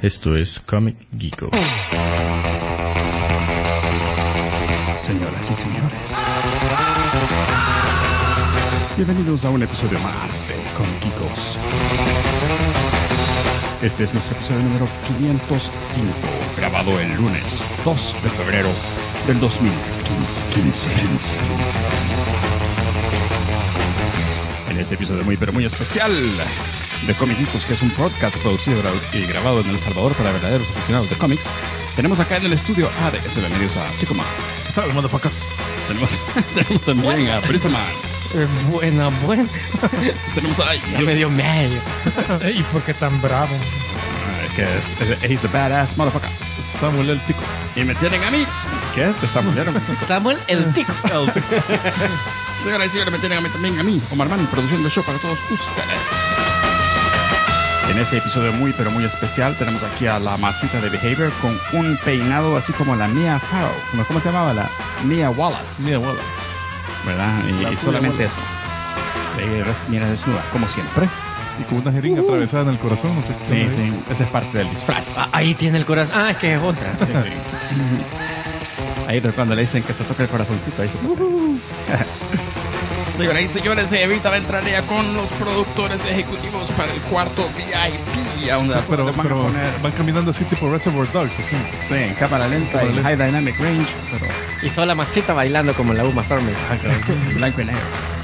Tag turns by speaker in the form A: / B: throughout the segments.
A: Esto es Comic Geeko.
B: Señoras y señores, bienvenidos a un episodio más de Comic Geekos. Este es nuestro episodio número 505, grabado el lunes 2 de febrero del 2015. En este episodio muy pero muy especial de Comic Geekos, que es un podcast producido y grabado en El Salvador para verdaderos aficionados de cómics, tenemos acá en el estudio a bienvenidos a Chico Man.
C: ¿Qué tal, motherfuckers?
B: Tenemos también a Brito Man.
D: Buena.
B: Tenemos a
D: Ya me dio medio.
C: ¿Y por qué tan bravo?
B: que he's the badass motherfucker.
C: Samuel el Tico.
B: Y me tienen a mí. ¿Qué? ¿Te samuelearon?
D: Samuel el Tico.
B: Señoras y señores, me tienen a mí también, a mí, Omar Man, produciendo el show para todos ustedes. En este episodio muy pero muy especial tenemos aquí a la masita de Behavior con un peinado así como la Mia Farrow. ¿Cómo se llamaba? La Mia Wallace.
C: Mia Wallace.
B: ¿Verdad? Y solamente eso. Mira desnuda, como siempre.
C: Y con una jeringa atravesada en el corazón, no sé qué.
B: Sí. Esa es parte del disfraz.
D: Ahí tiene el corazón. Es que es otra.
B: Sí. Ahí cuando le dicen que se toca el corazoncito, ahí se toca. Señoras y señores, Evita va a entrar ya con los productores ejecutivos para el cuarto VIP.
C: Pero
B: van a poner...
C: van caminando así tipo Reservoir Dogs, así.
B: Sí, en cámara lenta, en high dynamic range, pero
D: Y solo la masita bailando como en la Uma Thurman.
B: en blanco y negro.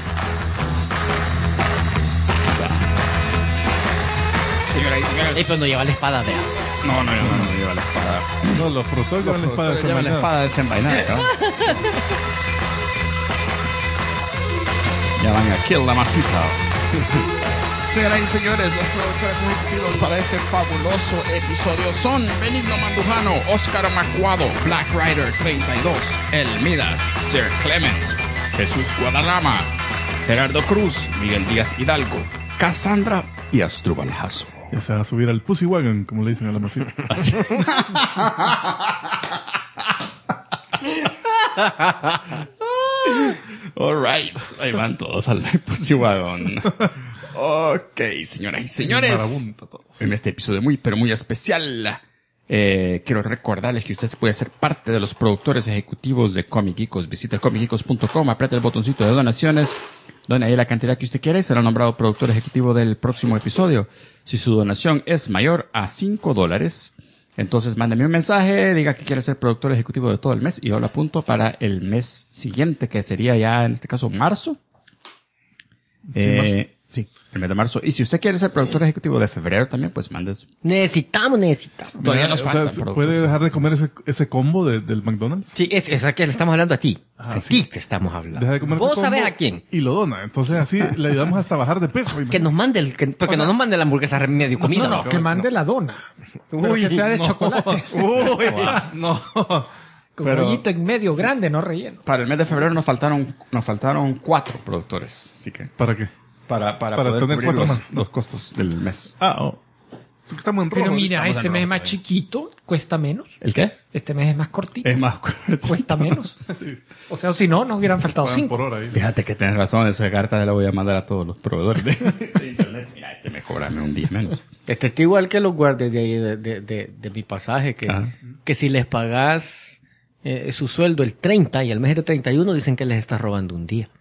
B: Señoras y señores.
D: Y cuando lleva la espada de
B: No lleva la espada.
C: No, los productores llevan la espada
B: Lleva la espada desenvainada, ¿no? Ya van a kill la masita. Señoras y señores, los productores ejecutivos para este fabuloso episodio son Benigno Mandujano, Oscar Macuado, Black Rider 32, El Midas, Sir Clemens, Jesús Guadarrama, Gerardo Cruz, Miguel Díaz Hidalgo, Cassandra y Asdrúbal Jasso.
C: Ya se va a subir al Pussy Wagon, como le dicen a la masita.
B: Alright, ahí van todos al Pussy Wagon. Ok, señoras y señores, en este episodio muy pero muy especial, quiero recordarles que usted puede ser parte de los productores ejecutivos de Comic Geekos. Visite comicgeekos.com, apriete el botoncito de donaciones, done ahí la cantidad que usted quiera y será nombrado productor ejecutivo del próximo episodio. Si su donación es mayor a $5, entonces mándeme un mensaje, diga que quiere ser productor ejecutivo de todo el mes y yo lo apunto para el mes siguiente, que sería ya en este caso marzo. Sí, el mes de marzo. Y si usted quiere ser productor ejecutivo de febrero también, pues mande su...
D: Necesitamos.
B: Todavía nos falta.
C: ¿Puede dejar de comer ese combo del McDonald's?
D: Sí, es a que le estamos hablando a ti. A
C: sí.
D: ti te estamos hablando.
C: Deja de comer
D: ¿Vos
C: ese combo
D: sabés a quién?
C: Y lo dona. Entonces así le ayudamos hasta a bajar de peso.
D: Que nos mande porque no nos mande la hamburguesa medio comida.
E: No, que mande la dona. Pero que sea de chocolate.
D: No.
E: Con
B: Pero-
E: rollito en medio, grande, no relleno.
B: Para el mes de febrero nos faltaron 4 productores. Así que
C: ¿Para qué?
B: para
C: Para
B: poder
C: tener
B: cubrir
C: 4 más.
B: los costos del mes.
C: Es que estamos en rojo.
E: Pero mira,
B: estamos
E: este
B: en
E: mes es
B: rojo,
E: más chiquito, cuesta menos.
B: ¿El qué?
E: Este mes es más cortito,
B: Es más
E: cuesta menos.
C: Sí.
E: O sea, si no, nos hubieran faltado
C: Pagan
E: 5.
C: por hora ahí.
B: Fíjate que tienes razón, esa carta la voy a mandar a todos los proveedores de internet. Mira, me cobrame un día menos.
D: Este está igual que los guardias de ahí de mi pasaje, que si les pagás su sueldo el 30 y al mes de 31 dicen que les estás robando un día.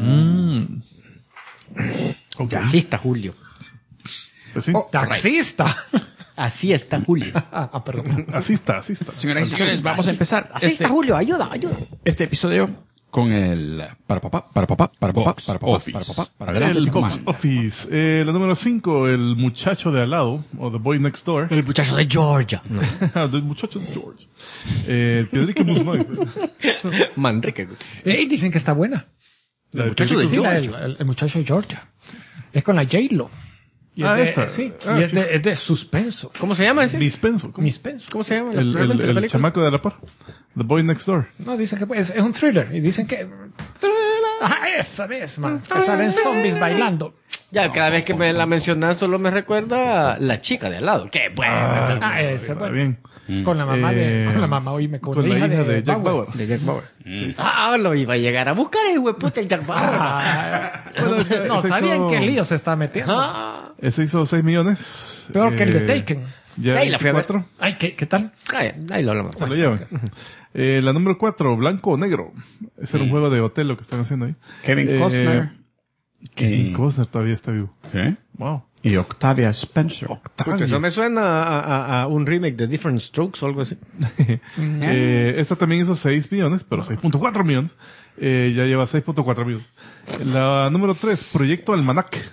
C: Ok.
D: Así está Julio.
C: Pues sí.
E: Taxista.
D: Así está Julio.
E: Perdón.
C: Así está.
B: Señoras y señores, vamos a empezar
D: Así está Julio, ayuda.
B: este episodio con el Box Office.
C: El Box Office. La número 5, El Muchacho de Al lado, o The Boy Next Door.
D: El muchacho de Georgia.
C: El Muchacho de George. Piedrique Musnoy.
D: Manrique.
E: Dicen que está buena.
C: La de
D: muchacho de
C: Piedrique
E: Sí,
D: Georgia.
E: el muchacho de Georgia. Es con la J-Lo. Y es de,
C: esta.
E: Sí,
C: Ah,
E: y es
C: sí.
E: de suspenso.
D: ¿Cómo se llama ese?
C: Dispenso. ¿Cómo?
E: Mispenso.
D: ¿Cómo se llama?
C: El chamaco de la par. The Boy Next Door.
E: No, dicen que es un thriller. Y dicen que... esa misma. Que salen zombies bailando.
D: Ya, cada vez que me la mencionas solo me recuerda a La Chica de Al lado. Qué buena esa.
E: Ese,
C: Está
E: bueno.
C: bien.
E: Con la mamá oíme, con la hija de
C: Jack
E: Bauer.
C: Bauer.
D: De Jack Bauer. Lo iba a llegar a buscar el hueputa el Jack Bauer.
E: No,
C: se
E: sabían
C: hizo-
E: qué lío se está metiendo.
C: Ese hizo 6 millones.
E: Peor que el de Taken.
C: Ya
D: Ahí la fui a ver.
C: 24.
E: Ay, ¿qué tal?
D: Ahí lo hablamos.
C: Se lo llevan. La número 4, Blanco o Negro. Ese era un juego de hotel lo que están haciendo ahí.
B: Kevin Costner.
C: Kevin Costner todavía está vivo.
B: ¿Sí?
C: Wow.
B: Y Octavia Spencer.
D: Puta, eso me suena a un remake de Different Strokes o algo así.
C: Esta también hizo 6 millones, pero 6.4 millones. Ya lleva 6.4 millones. La número 3, Proyecto Almanac.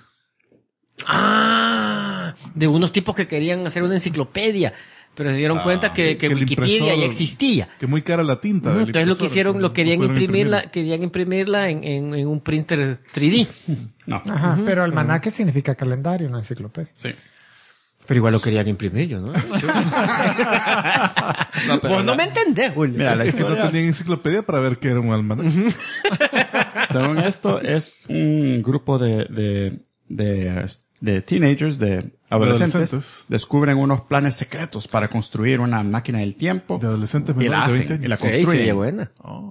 D: De unos tipos que querían hacer una enciclopedia, pero se dieron cuenta que
C: el
D: Wikipedia
C: impresor-
D: ya existía.
C: Que muy cara la tinta. del
D: Entonces lo que
C: impresor,
D: hicieron, lo querían
C: pudieron
D: imprimirla en un printer 3D.
B: No.
E: Ajá, pero almanaque significa calendario, una enciclopedia.
B: Sí.
D: Pero igual lo querían imprimir yo, ¿no? Vos no me entendés, Julio.
B: Mira, la
C: Es que no
B: historia,
C: tenían enciclopedia para ver qué era un almanac.
B: según esto, es un grupo de teenagers, de adolescentes, descubren unos planes secretos para construir una máquina del tiempo.
C: De adolescentes
B: Y la
C: menores de 20
B: hacen, y
C: años.
B: la
D: Sí,
B: construyen.
D: sería buena.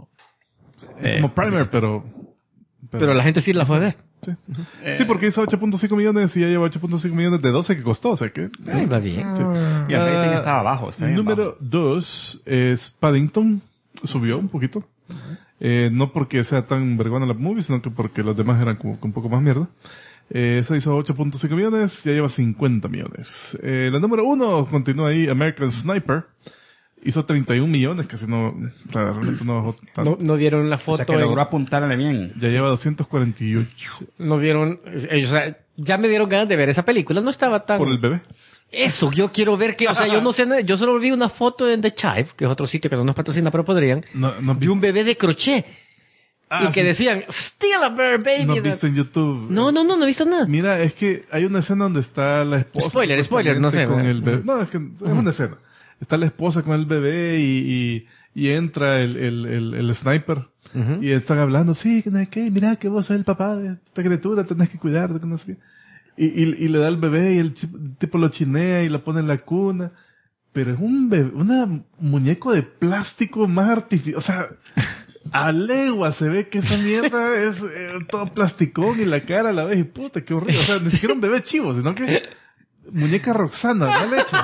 C: Como Primer, pero
D: Pero la gente sí la fue a ver.
C: Sí. Sí, porque hizo 8.5 millones y ya lleva 8.5 millones de 12 que costó, o sea que...
D: Ay, va bien.
B: Y el rating estaba bajo. Está bien
C: Número 2 es Paddington. Subió un poquito. No porque sea tan vergüenza la movie, sino que porque los demás eran como un poco más mierda. Esa hizo 8.5 millones, ya lleva 50 millones. La número 1 continúa ahí, American Sniper. Hizo 31 millones, casi no, realmente no bajó tanto.
D: No dieron la
B: bajo.
D: foto.
B: O sea que logró apuntarle bien.
C: Ya lleva 248
D: No vieron. O sea, ya me dieron ganas de ver esa película. No estaba tan.
C: por el bebé.
D: Eso, yo quiero ver que. O sea, yo no sé. Yo solo vi una foto en The Chive, que es otro sitio que no nos patrocina, pero podrían.
C: No
D: De un bebé de crochet. Y que
C: sí.
D: decían, Steal a bear, baby.
C: No has visto en YouTube.
D: No he visto nada.
C: Mira, es que hay una escena donde está la esposa.
D: Spoiler, no sé,
C: Con
D: ¿verdad?
C: el bebé. No, es que es una escena. Está la esposa con el bebé y entra el sniper. Y están hablando, sí, que no sé qué, mira que vos sos el papá de esta criatura, tenés que cuidarte, que no sé qué. Y le da al bebé y el tipo lo chinea y lo pone en la cuna. Pero es un bebé, muñeco de plástico más artificial. O sea, a legua se ve que esa mierda es todo plasticón y la cara a la vez. Y puta, qué horrible. O sea, ni siquiera un bebé chivo, sino que muñeca Roxana, mal hecho.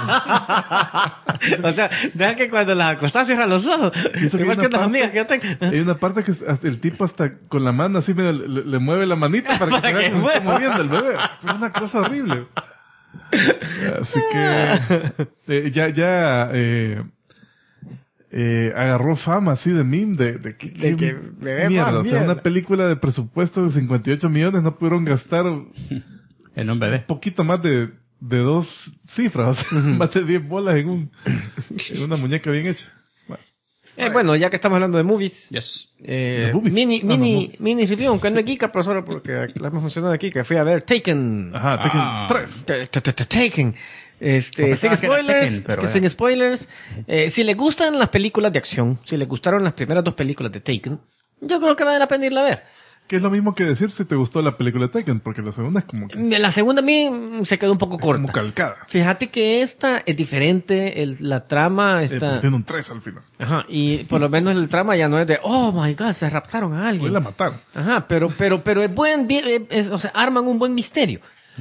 D: O sea, deja que cuando las acostás cierran los ojos.
C: eso que
D: Igual
C: hay
D: que
C: una
D: las amigas
C: parte-
D: que yo tengo.
C: Hay una parte que hasta el tipo hasta con la mano así medio le mueve la manita para que se vea
D: que
C: cómo está
D: mueva.
C: moviendo el bebé. Fue una cosa horrible. Así que agarró fama así de meme de
D: que bebé
C: mierda.
D: más
C: O sea,
D: mierda.
C: una película de presupuesto de 58 millones no pudieron gastar un
B: En un bebé.
C: poquito más de 2 cifras. O sea, más de 10 bolas en una muñeca bien hecha. Bueno,
D: Bueno, ya que estamos hablando de movies.
B: Yes.
C: ¿De movies?
D: Mini
C: No, movies.
D: review, aunque no es Geeka, pero solo porque la hemos mencionado aquí, que fui a ver Taken.
C: Ajá, Tekken 3.
D: Taken. Sin
B: pensaba que era
D: spoilers,
B: Tekken, pero
D: sin spoilers. Si les gustan las películas de acción, si les gustaron las primeras 2 películas de Taken, yo creo que vale la pena irla a ver.
C: Que es lo mismo que decir si te gustó la película de Tekken, porque la segunda es como que
D: La segunda a mí se quedó un poco
C: como
D: corta.
C: calcada.
D: Fíjate que esta es diferente, la trama está...
C: Tiene un 3 al final.
D: Ajá, y por lo menos el trama ya no es de, oh my god, se raptaron a
C: Hoy
D: alguien.
C: la mataron.
D: Ajá, pero es buen, o sea, arman un buen misterio.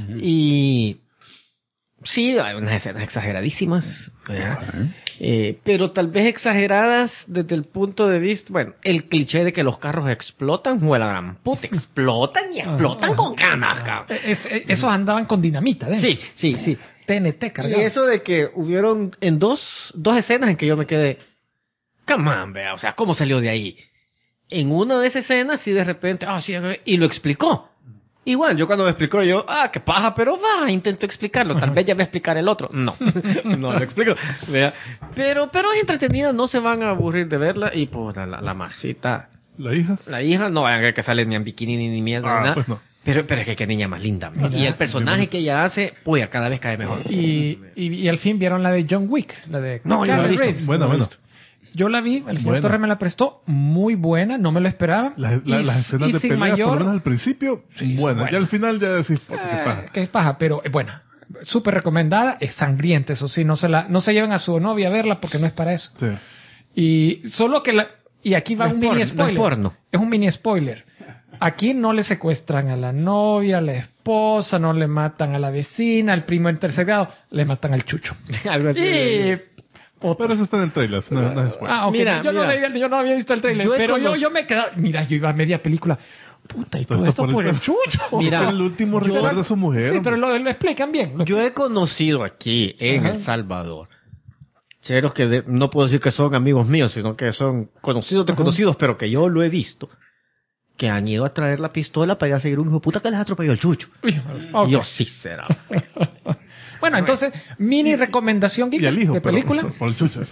D: Y sí, hay unas escenas exageradísimas, ¿verdad? Pero tal vez exageradas desde el punto de vista, bueno, el cliché de que los carros explotan, o la gran puta, explotan y explotan con ganas, cabrón.
E: Esos andaban con dinamita, ¿eh?
D: Sí.
E: TNT
D: Y
E: cargado.
D: eso de que hubieron en dos escenas en que yo me quedé, come on, vea, o sea, ¿cómo salió de ahí? En una de esas escenas, sí, de repente, sí, y lo explicó. Igual, yo cuando me explicó, yo, qué paja, pero intento explicarlo. Tal vez ya va a explicar el otro. No, no lo explico. Vea. Pero es entretenida, no se van a aburrir de verla. Y pues la masita,
C: La hija.
D: la hija, no vayan a ver que sale ni en bikini ni mierda, ni nada.
C: Pues no.
D: Pero es que qué niña más linda. Y el personaje que ella hace, pues cada vez cae mejor.
E: Y al fin vieron la de John Wick, la de
D: No, yo no la he
E: Keanu
D: visto.
E: Reeves.
C: Bueno.
E: Yo la vi, el señor
C: Buena.
E: Torre me la prestó, muy buena, no me lo esperaba.
C: Las escenas de
E: sin
C: pelea, por lo
E: mayor,
C: menos al principio, buenas.
E: buena.
C: Ya al final ya decís, puta, qué paja.
E: que es paja, pero es buena. Súper recomendada, es sangrienta, eso sí, no se lleven a su novia a verla porque no es para eso.
C: Sí.
E: Y solo que y aquí va
D: No es
E: un mini
D: porno, no es
E: spoiler.
D: porno.
E: Es un mini spoiler. Aquí no le secuestran a la novia, a la esposa. esposa, no le matan a la vecina, al primo en tercer grado, le matan al chucho.
D: Algo así.
C: Pero eso está en el trailer, no es spoiler.
E: Ah, ok.
D: Mira,
E: yo no había visto el trailer, pero yo me he quedado... Mira, yo iba a media película. Puta, y todo esto por el chucho.
D: Mira,
C: el último recuerda a su mujer.
E: Sí, pero lo explican bien.
D: Yo he conocido aquí, en El Salvador, cheros que no puedo decir que son amigos míos, sino que son conocidos de conocidos, pero que yo lo he visto, que han ido a traer la pistola para ir a seguir un hijo de puta que les atropelló el chucho.
E: Ok.
D: Y yo, sí será.
E: Bueno, entonces, mini recomendación geek
C: Y al hijo,
E: de película.
C: Por el chucho.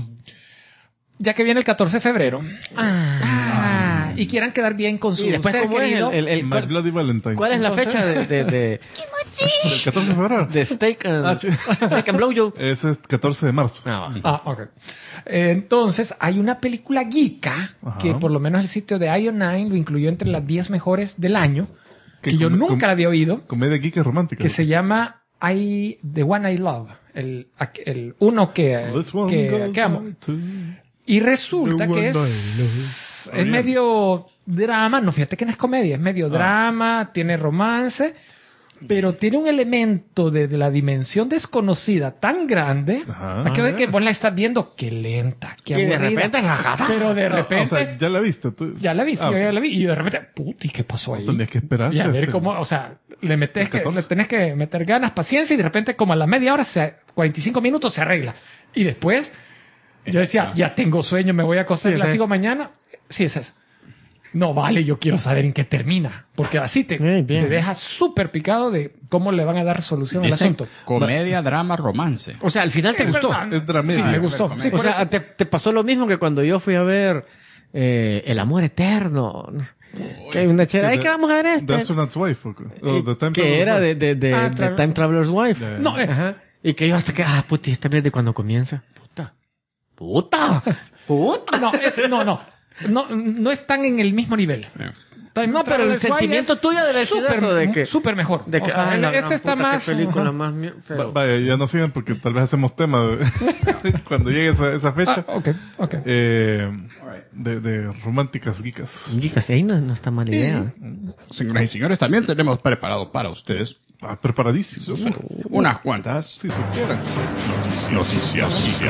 E: Ya que viene el 14 de febrero. Y quieran quedar bien con su
D: Y después,
E: ser
D: ¿cómo es
E: querido.
C: My Bloody Valentine.
D: ¿Cuál es la
E: Entonces-
D: fecha
C: ¿El 14 de febrero?
D: de Steak and Blowjob?
C: Ese es 14 de marzo.
E: Ok. Entonces, hay una película geeka
C: Ajá.
E: que por lo menos el sitio de IO9 lo incluyó entre las 10 mejores del año, que yo nunca la había oído,
C: Comedia geek romántica.
E: que se llama The One I Love, el uno que
C: This one goes
E: amo.
C: out to-
E: Y resulta
C: The
E: que
C: one
E: es
C: I love.
E: medio drama, no, fíjate que no es comedia, es medio drama, tiene romance, pero tiene un elemento de la dimensión desconocida tan grande,
C: Ajá.
E: aquello de que vos la estás viendo, qué lenta, qué
D: Y de
E: aburrida.
D: repente, jajaja.
E: Pero de repente,
C: O sea, ya la viste tú.
E: ya la vi, sí,
C: Ah,
E: ya la vi, y de repente, puti, ¿qué pasó ahí?
C: Tenías que esperar.
E: Y a ver
C: este.
E: cómo, o sea, le
C: ¿14?
E: tenés que meter ganas, paciencia, y de repente como a la media hora, 45 minutos se arregla. Y después, yo decía, ya tengo sueño, me voy a acostar,
D: Sí,
E: la
D: esa
E: sigo
D: es.
E: mañana. Sí, esa es. No vale, yo quiero saber en qué termina. Porque así te
D: Bien.
E: deja súper picado de cómo le van a dar solución al
B: Dice
E: asunto.
B: comedia, drama, romance.
D: O sea, al final te gustó.
C: Es dramático.
E: Sí, me gustó. Sí,
D: O
E: por
D: sea,
E: eso.
D: te pasó lo mismo que cuando yo fui a ver El Amor Eterno. Que hay una chera. Ay, ¿qué vamos a ver
C: The Astronaut's Wife. O The Time
D: que
C: Traveler's
D: era
C: Wife.
D: de Time Traveler's Wife.
C: Ya.
E: No,
D: Ajá. Y que yo hasta que, puti, esta mierda cuando comienza. Puta.
E: No están en el mismo nivel. Time
D: No, pero el
E: Traveler's Wife
D: sentimiento
E: es
D: tuyo debe ser
E: súper-
D: eso de que...
E: súper mejor.
D: De que,
E: O sea,
D: la
E: este
D: gran
E: está
D: puta,
E: más...
D: qué película
E: ajá.
D: más...
C: Vaya, ya no sigan porque tal vez hacemos tema cuando llegue esa fecha.
E: Ok.
C: De románticas geekas.
D: Y casi ahí no está mala idea.
B: Señoras y señores, también tenemos preparado para ustedes
C: Preparadísimos.
B: unas cuantas.
C: Si supieran.
A: Noticias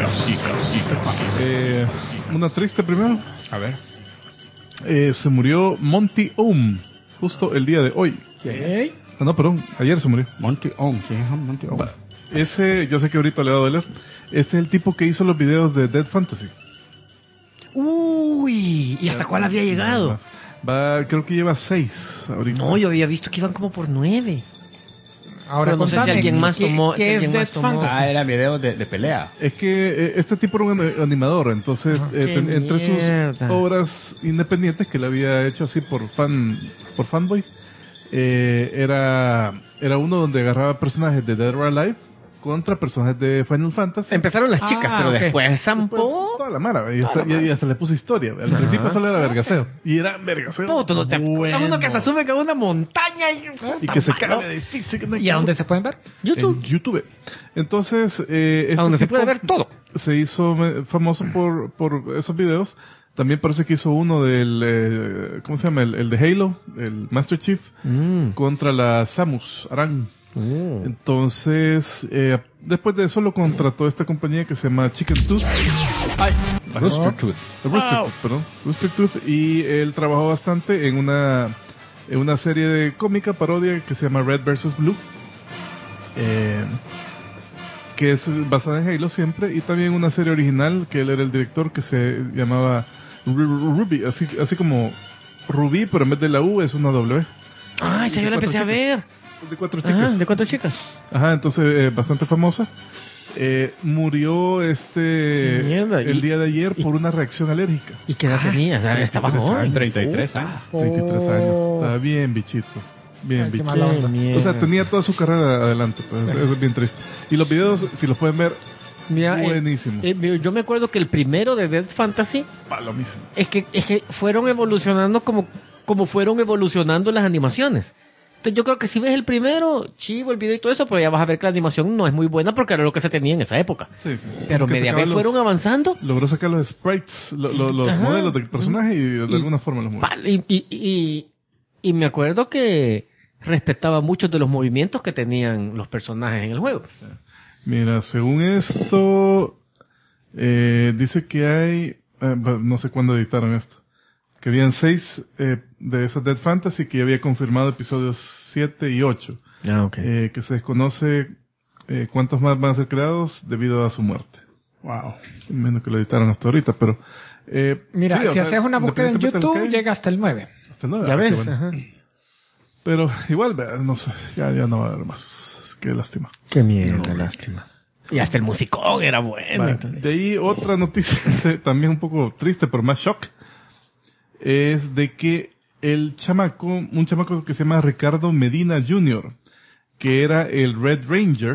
C: Una triste primero.
B: A ver.
C: Se murió Monty Oum justo el día de hoy. Ah, no, perdón, ayer se murió.
B: Monty Oum. ¿Quién es Monty Oum?
C: Ese, yo sé que ahorita le va a doler. Este es el tipo que hizo los videos de Dead Fantasy.
D: Uy, ¿y hasta cuál había llegado?
C: Creo que lleva 6 ahorita.
D: No, yo había visto que iban como por 9.
E: Ahora
D: Pero no sé si
E: contame,
D: alguien más
E: ¿qué-
D: tomó-
E: ¿Qué
D: si
E: es
D: alguien
E: Dead
D: más tomó-
E: Fantasy?
B: Era videos de pelea.
C: Es que este tipo era un animador, entonces
D: qué
C: entre
D: mierda.
C: sus obras independientes que le había hecho así por fanboy, era uno donde agarraba personajes de Dead or Alive contra personajes de Final Fantasy.
D: Empezaron las chicas, pero
E: ok.
D: después zampó.
C: Toda la mara, y hasta le puse historia. Al principio solo era vergaseo. Y era vergaseo.
D: Puto, no te
C: bueno.
D: uno que hasta sube que una montaña
C: Y que se cae de edificio. que no hay
E: ¿Y a dónde se pueden ver?
D: YouTube.
C: En YouTube. Entonces, este
D: A donde se
C: tipo
D: puede ver todo.
C: se hizo famoso por esos videos. También parece que hizo uno del, ¿cómo se llama? El de Halo, el Master Chief, contra la Samus Aran. Entonces, después de eso lo contrató esta compañía que se llama Chicken Tooth.
B: Rooster Tooth.
C: Rooster Tooth, perdón. Rooster Tooth. Y él trabajó bastante en una serie de cómica parodia que se llama Red vs. Blue. Que es basada en Halo siempre. Y también una serie original que él era el director que se llamaba Ruby. Así como Rubí, pero en vez de la U es una W.
D: Ah, esa yo la empecé a ver.
C: De 4
D: Ajá,
C: chicas.
D: ¿de 4 chicas?
C: Ajá, entonces bastante famosa. Murió
D: Qué mierda.
C: el día de ayer por una reacción alérgica.
D: ¿Y qué edad tenía? O sea, estaba
C: 33
D: joven.
B: 33 años.
C: 23 años. Estaba bien bichito. Bien
E: Ay, qué
C: bichito.
E: mala onda.
D: Qué mierda.
C: O sea, tenía toda su carrera adelante. Pues, eso es bien triste. Y los videos, si los pueden ver,
D: Mira,
C: buenísimo.
D: yo me acuerdo que el primero de Dead Fantasy
C: Palomísimo.
D: es que fueron evolucionando como fueron evolucionando las animaciones. Entonces yo creo que si ves el primero, chivo el video y todo eso, pero ya vas a ver que la animación no es muy buena porque era lo que se tenía en esa época.
C: Sí, sí.
D: Pero
C: Porque
D: media
C: sacaba
D: vez fueron avanzando.
C: logró sacar los sprites, los
D: Ajá.
C: modelos del personaje y de alguna forma los movió.
D: Y me acuerdo que respetaba muchos de los movimientos que tenían los personajes en el juego.
C: Mira, según esto, dice que hay, no sé cuándo editaron esto, que habían 6 de esos Dead Fantasy que ya había confirmado episodios 7 y 8.
D: Ah, okay.
C: Que se desconoce cuántos más van a ser creados debido a su muerte.
B: Wow.
C: Menos que lo editaron hasta ahorita, pero...
E: Mira,
C: sí,
E: si haces una búsqueda en YouTube, llega hasta el 9.
C: Hasta el 9.
D: Ya ves.
C: Sí, bueno.
D: Ajá.
C: Pero igual, no sé, ya no va a haber más. Qué lástima.
D: Qué mierda, lástima. Y hasta el musicón era bueno.
C: Vale, de ahí otra noticia también un poco triste, pero más shock, es de que un chamaco que se llama Ricardo Medina Jr., que era el Red Ranger,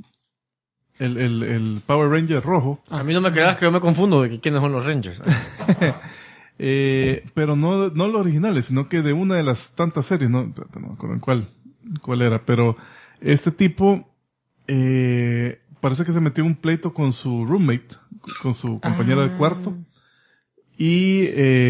C: el Power Ranger rojo.
D: A mí no me creas que yo me confundo de quiénes son los Rangers.
C: Pero no los originales, sino que de una de las tantas series, no me acuerdo en cuál era, pero este tipo parece que se metió en un pleito con su roommate, con su compañera de cuarto, y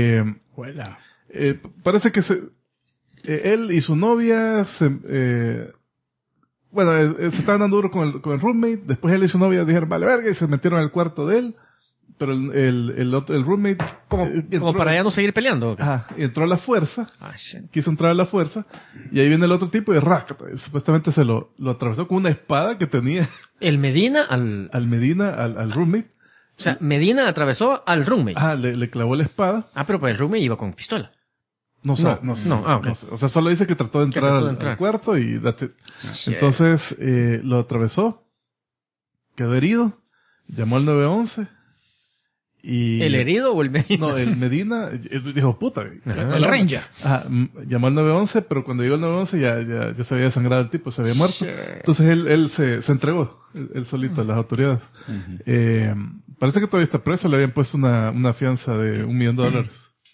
C: parece que él y su novia se estaban dando duro con el roommate, después él y su novia dijeron vale verga y se metieron al cuarto de él, pero el roommate
D: como para ya no seguir peleando.
C: Entró a la fuerza, quiso entrar a la fuerza, y ahí viene el otro tipo y supuestamente se lo atravesó con una espada que tenía.
D: El Medina
C: al roommate.
D: O sea, Medina atravesó al roommate.
C: Le clavó la espada.
D: Pero pues el roommate iba con pistola.
C: No sé.
D: Okay.
C: No sé. O sea, solo dice que trató de entrar al cuarto y that's it. Entonces, lo atravesó, quedó herido, llamó al 911 y...
D: ¿El herido o el Medina?
C: No, el Medina, dijo, puta.
E: El Ranger.
C: Llamó al 911, pero cuando llegó el 911 ya se había desangrado el tipo, se había muerto. Entonces él se entregó, él solito a las autoridades. Parece que todavía está preso, le habían puesto una fianza de $1 millón.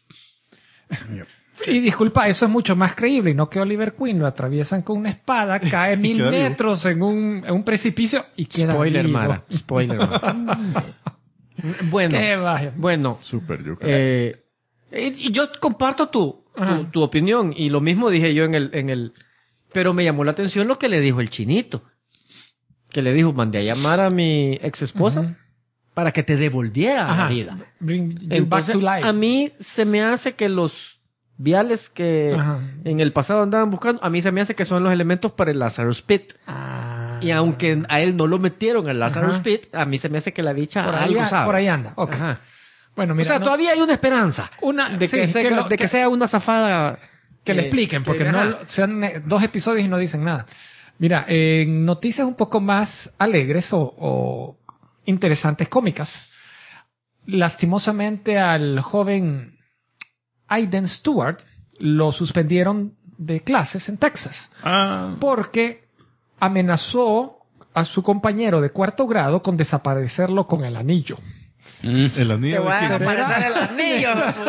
E: Y disculpa, eso es mucho más creíble, y no que Oliver Queen lo atraviesan con una espada, cae 1000 metros en un precipicio y queda
D: Spoiler,
E: vivo.
D: Mara. Spoiler. Bueno.
B: Super yuca.
D: Y yo comparto tu opinión, y lo mismo dije yo en el pero me llamó la atención lo que le dijo el chinito. Que le dijo, mandé a llamar a mi ex esposa para que te devolviera la vida.
E: Bring you
D: Entonces,
E: back to life.
D: a mí se me hace que los viales que en el pasado andaban buscando, a mí se me hace que son los elementos para el Lazarus Pit. Y aunque a él no lo metieron al Lazarus Pit, a mí se me hace que la bicha algo sabe.
E: Por ahí anda. Okay. Bueno, mira,
D: o sea, todavía hay una esperanza
E: de
D: que sea una zafada.
E: Que le expliquen, porque no sean 2 episodios y no dicen nada. Mira, en noticias un poco más alegres o interesantes, cómicas, lastimosamente al joven Aiden Stewart lo suspendieron de clases en Texas. Porque amenazó a su compañero de 4º grado con desaparecerlo con el anillo.
C: El anillo.
D: Te voy a desaparecer el anillo.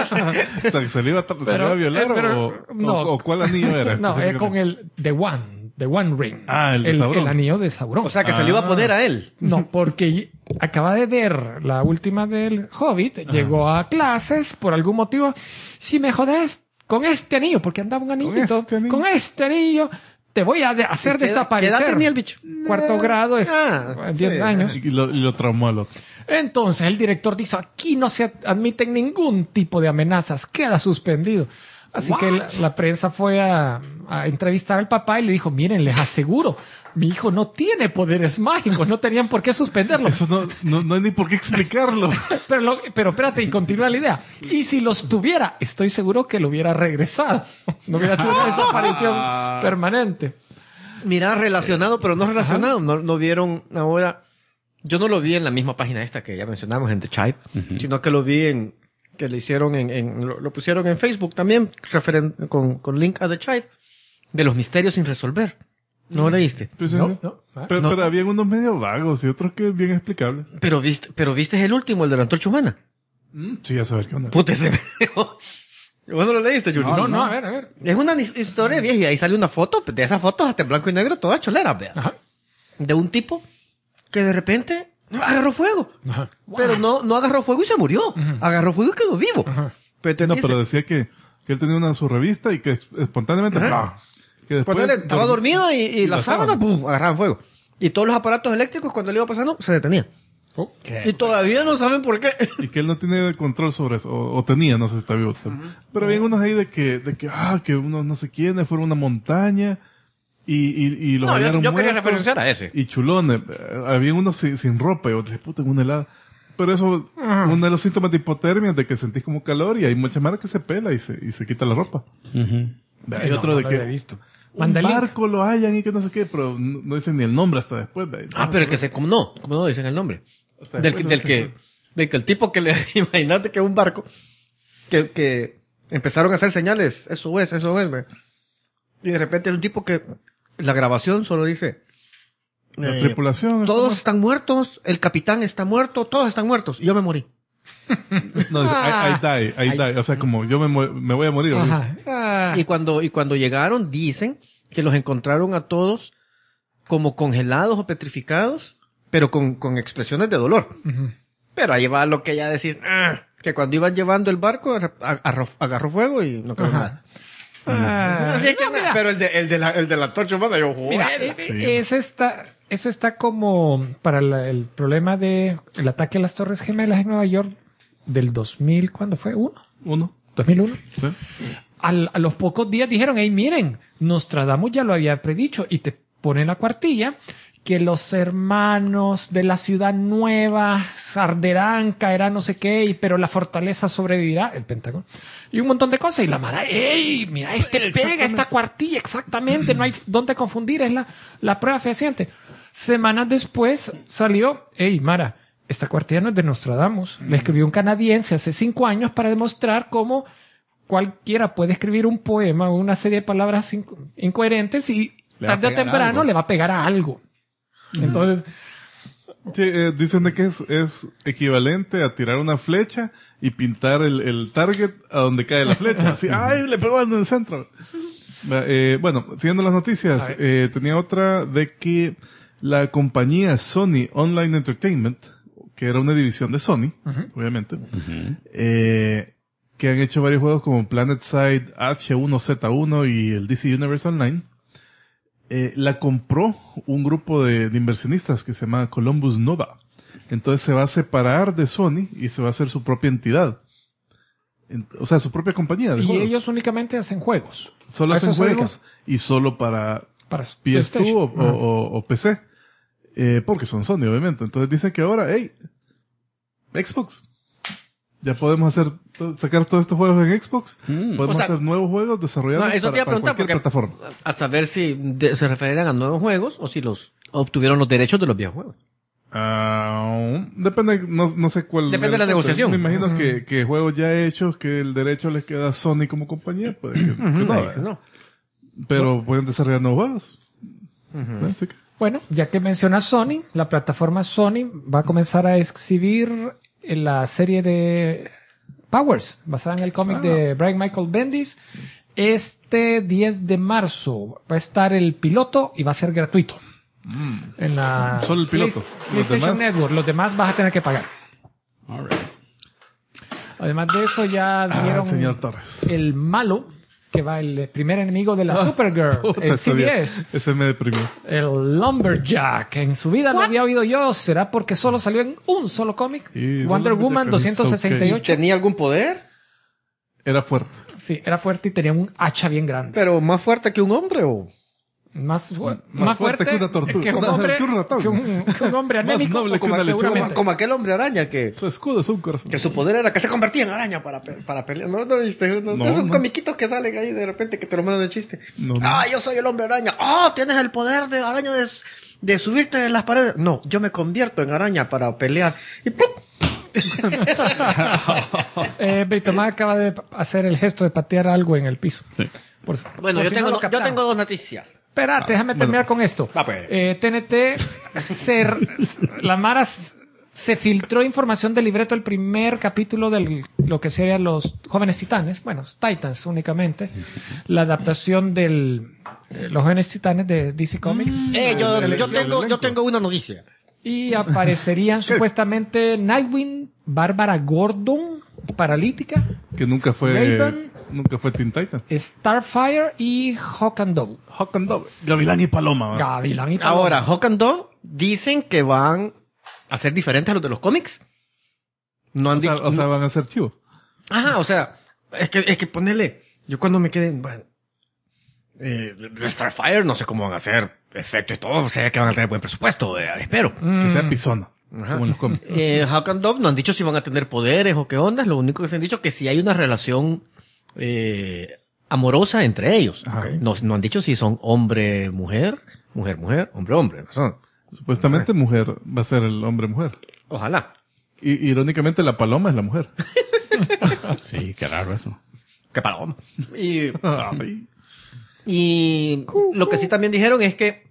C: O sea, que se le iba a violar o ¿cuál anillo era?
E: No, es con el The One Ring.
C: El de Sauron.
E: El anillo de Sauron.
D: O sea, que se le iba a poner a él.
E: No, porque acaba de ver la última del Hobbit, llegó a clases por algún motivo. Si me jodes con este anillo, porque andaba un anillito, con este anillo te voy a hacer desaparecer.
D: ¿Qué edad tenía el bicho?
E: 4º grado, es 10 años.
C: Y lo traumó al otro.
E: Entonces el director dijo, aquí no se admiten ningún tipo de amenazas, queda suspendido. Así que la prensa fue a entrevistar al papá y le dijo, miren, les aseguro, mi hijo no tiene poderes mágicos, no tenían por qué suspenderlo.
C: Eso no hay ni por qué explicarlo.
E: pero espérate, y continúa la idea. Y si los tuviera, estoy seguro que lo hubiera regresado. No hubiera sido una desaparición permanente.
D: Mira, relacionado, pero no relacionado. No vieron ahora... Yo no lo vi en la misma página esta que ya mencionamos en The Chive, sino que lo vi que le hicieron lo pusieron en Facebook también, con link a The Chive, de los misterios sin resolver. ¿No lo leíste?
C: Pues no. Pero había unos medio vagos y otros que bien explicables.
D: Pero viste el último, el de la antorcha humana.
C: Sí, a saber qué onda.
D: Puta, ese ¿Vos no lo leíste, Julio?
E: No, a ver.
D: Es una historia vieja y ahí sale una foto, de esas fotos hasta en blanco y negro, todas choleras, vea. De un tipo que de repente agarró fuego. Pero no agarró fuego y se murió. Agarró fuego y quedó vivo.
C: Pero decía que él tenía su revista y que espontáneamente Que después
D: Cuando él estaba dormido y la sábana, ¡pum!, agarraban fuego. Y todos los aparatos eléctricos, cuando él iba pasando, se detenían. Y todavía no saben por qué.
C: Y que él no tiene control sobre eso. O tenía, no sé si está vivo. Pero había unos ahí de que unos no sé quiénes fueron a una montaña y los hallaron
D: yo quería
C: muertos.
D: referenciar a ese.
C: Y chulones. Había unos sin ropa. Y vos decís, puta, en una helada. Pero eso, uno de los síntomas de hipotermia es de que sentís como calor y hay mucha mara que se pela y se quita la ropa. Hay otro de que
E: visto.
C: un barco lo hallan y que no sé qué, pero no dicen ni el nombre hasta después.
D: Pero el que como no dicen el nombre. Del que el tipo que le, imagínate que un barco, que empezaron a hacer señales, eso es, ve. Y de repente es un tipo que, la grabación solo dice,
C: la tripulación.
D: todos están muertos, el capitán está muerto, todos están muertos, y yo me morí.
C: No, I die. O sea, como yo me voy a morir.
D: Y cuando llegaron, dicen que los encontraron a todos como congelados o petrificados, pero con expresiones de dolor. Pero ahí va lo que ya decís, que cuando iban llevando el barco, agarró fuego y no quedó nada. Así que pero el de la torcha humana, yo,
E: mira, eso está como para el problema de el ataque a las Torres Gemelas en Nueva York del 2000, ¿cuándo fue? ¿2001?
C: Sí.
E: A los pocos días dijeron, hey, miren, Nostradamus ya lo había predicho, y te ponen la cuartilla que los hermanos de la ciudad nueva arderán, caerán, no sé qué, pero la fortaleza sobrevivirá, el Pentágono, y un montón de cosas. Y la Mara, ¡ey! Mira, pega esta cuartilla, exactamente, no hay dónde confundir, es la prueba fehaciente. Semanas después salió, ¡ey, Mara! Esta cuartilla no es de Nostradamus, la escribió un canadiense hace 5 años para demostrar cómo cualquiera puede escribir un poema o una serie de palabras incoherentes y tarde o temprano le va a pegar a algo. Entonces,
C: sí, dicen de que es equivalente a tirar una flecha y pintar el target a donde cae la flecha. Así, ¡ay! Le pegó en el centro. Bueno, siguiendo las noticias, tenía otra de que la compañía Sony Online Entertainment, que era una división de Sony, obviamente, que han hecho varios juegos como PlanetSide H1Z1 y el DC Universe Online, la compró un grupo de inversionistas que se llama Columbus Nova. Entonces se va a separar de Sony y se va a hacer su propia entidad. O sea, su propia compañía de juegos.
E: Ellos únicamente hacen juegos.
C: Solo hacen juegos y solo para PS2 o PC. Porque son Sony, obviamente. Entonces dicen que ahora, hey, Xbox. Ya podemos sacar todos estos juegos en Xbox. Podemos hacer nuevos juegos desarrollados para cualquier plataforma.
D: A saber si se referirán a nuevos juegos o si los obtuvieron los derechos de los viejos juegos.
C: Depende, no sé cuál.
D: Depende de la negociación.
C: Me imagino que juegos ya hechos, que el derecho les queda a Sony como compañía, puede que no. Pero pueden desarrollar nuevos juegos. Así que.
E: Bueno, ya que mencionas Sony, la plataforma Sony va a comenzar a exhibir la serie de Powers, basada en el cómic de Brian Michael Bendis. Este 10 de marzo va a estar el piloto y va a ser gratuito. En la
C: solo el piloto.
E: PlayStation Network. Los demás vas a tener que pagar. Además de eso, ya dieron
C: señor Torres,
E: el malo, que va el primer enemigo de la Supergirl, el CBS.
C: Ese me deprimió.
E: El Lumberjack. En su vida lo había oído yo. ¿Será porque solo salió en un solo cómic? Wonder Woman 268.
D: ¿Y tenía algún poder?
C: Era fuerte.
E: Sí, era fuerte y tenía un hacha bien grande.
D: ¿Pero más fuerte que un hombre o...?
E: Más fuerte
C: que una tortuga.
E: Que un hombre, que un hombre anémico.
C: Más noble que una lechuga.
D: Como aquel hombre araña que...
C: Su escudo es un corazón.
D: Que su poder era que se convertía en araña para pelear. ¿No viste? Esos comiquitos que salen ahí de repente que te lo mandan de chiste. Yo soy el hombre araña. Tienes el poder de araña de subirte en las paredes. No, yo me convierto en araña para pelear. Y ¡pum!
E: Brito Má acaba de hacer el gesto de patear algo en el piso.
C: Sí.
D: Bueno, yo tengo dos noticias.
E: Espérate, déjame terminar con esto. TNT, la Mara se filtró información del libreto del primer capítulo de lo que serían los Jóvenes Titanes. Bueno, Titans únicamente. La adaptación de los Jóvenes Titanes de DC Comics.
D: Yo tengo una noticia.
E: Y aparecerían supuestamente Nightwing, Bárbara Gordon, paralítica.
C: Que nunca fue...
E: Raven,
C: Nunca fue Teen Titan.
E: Starfire y Hawk and Dove.
C: Hawk and Dove. Gavilán y Paloma. ¿vas?
E: Gavilán y Paloma.
D: Ahora, Hawk and Dove dicen que van a ser diferentes a los de los cómics. No han dicho...
C: O sea, van a ser chivos.
D: Ajá, o sea, es que ponele... Yo cuando me quedé... Bueno, Starfire no sé cómo van a hacer efectos y todo. O sea, que van a tener buen presupuesto, espero.
C: Que sea pisona.
D: Ajá.
C: Como en los cómics.
D: Hawk and Dove no han dicho si van a tener poderes o qué onda. Lo único que se han dicho es que si hay una relación amorosa entre ellos.
C: Ajá.
D: No han dicho si son hombre-mujer, mujer-mujer, hombre-hombre. No.
C: Supuestamente mujer va a ser el hombre-mujer.
D: Ojalá.
C: Y irónicamente la paloma es la mujer.
B: Sí, qué raro eso.
D: Qué paloma.
C: Ay,
D: Y lo que sí también dijeron es que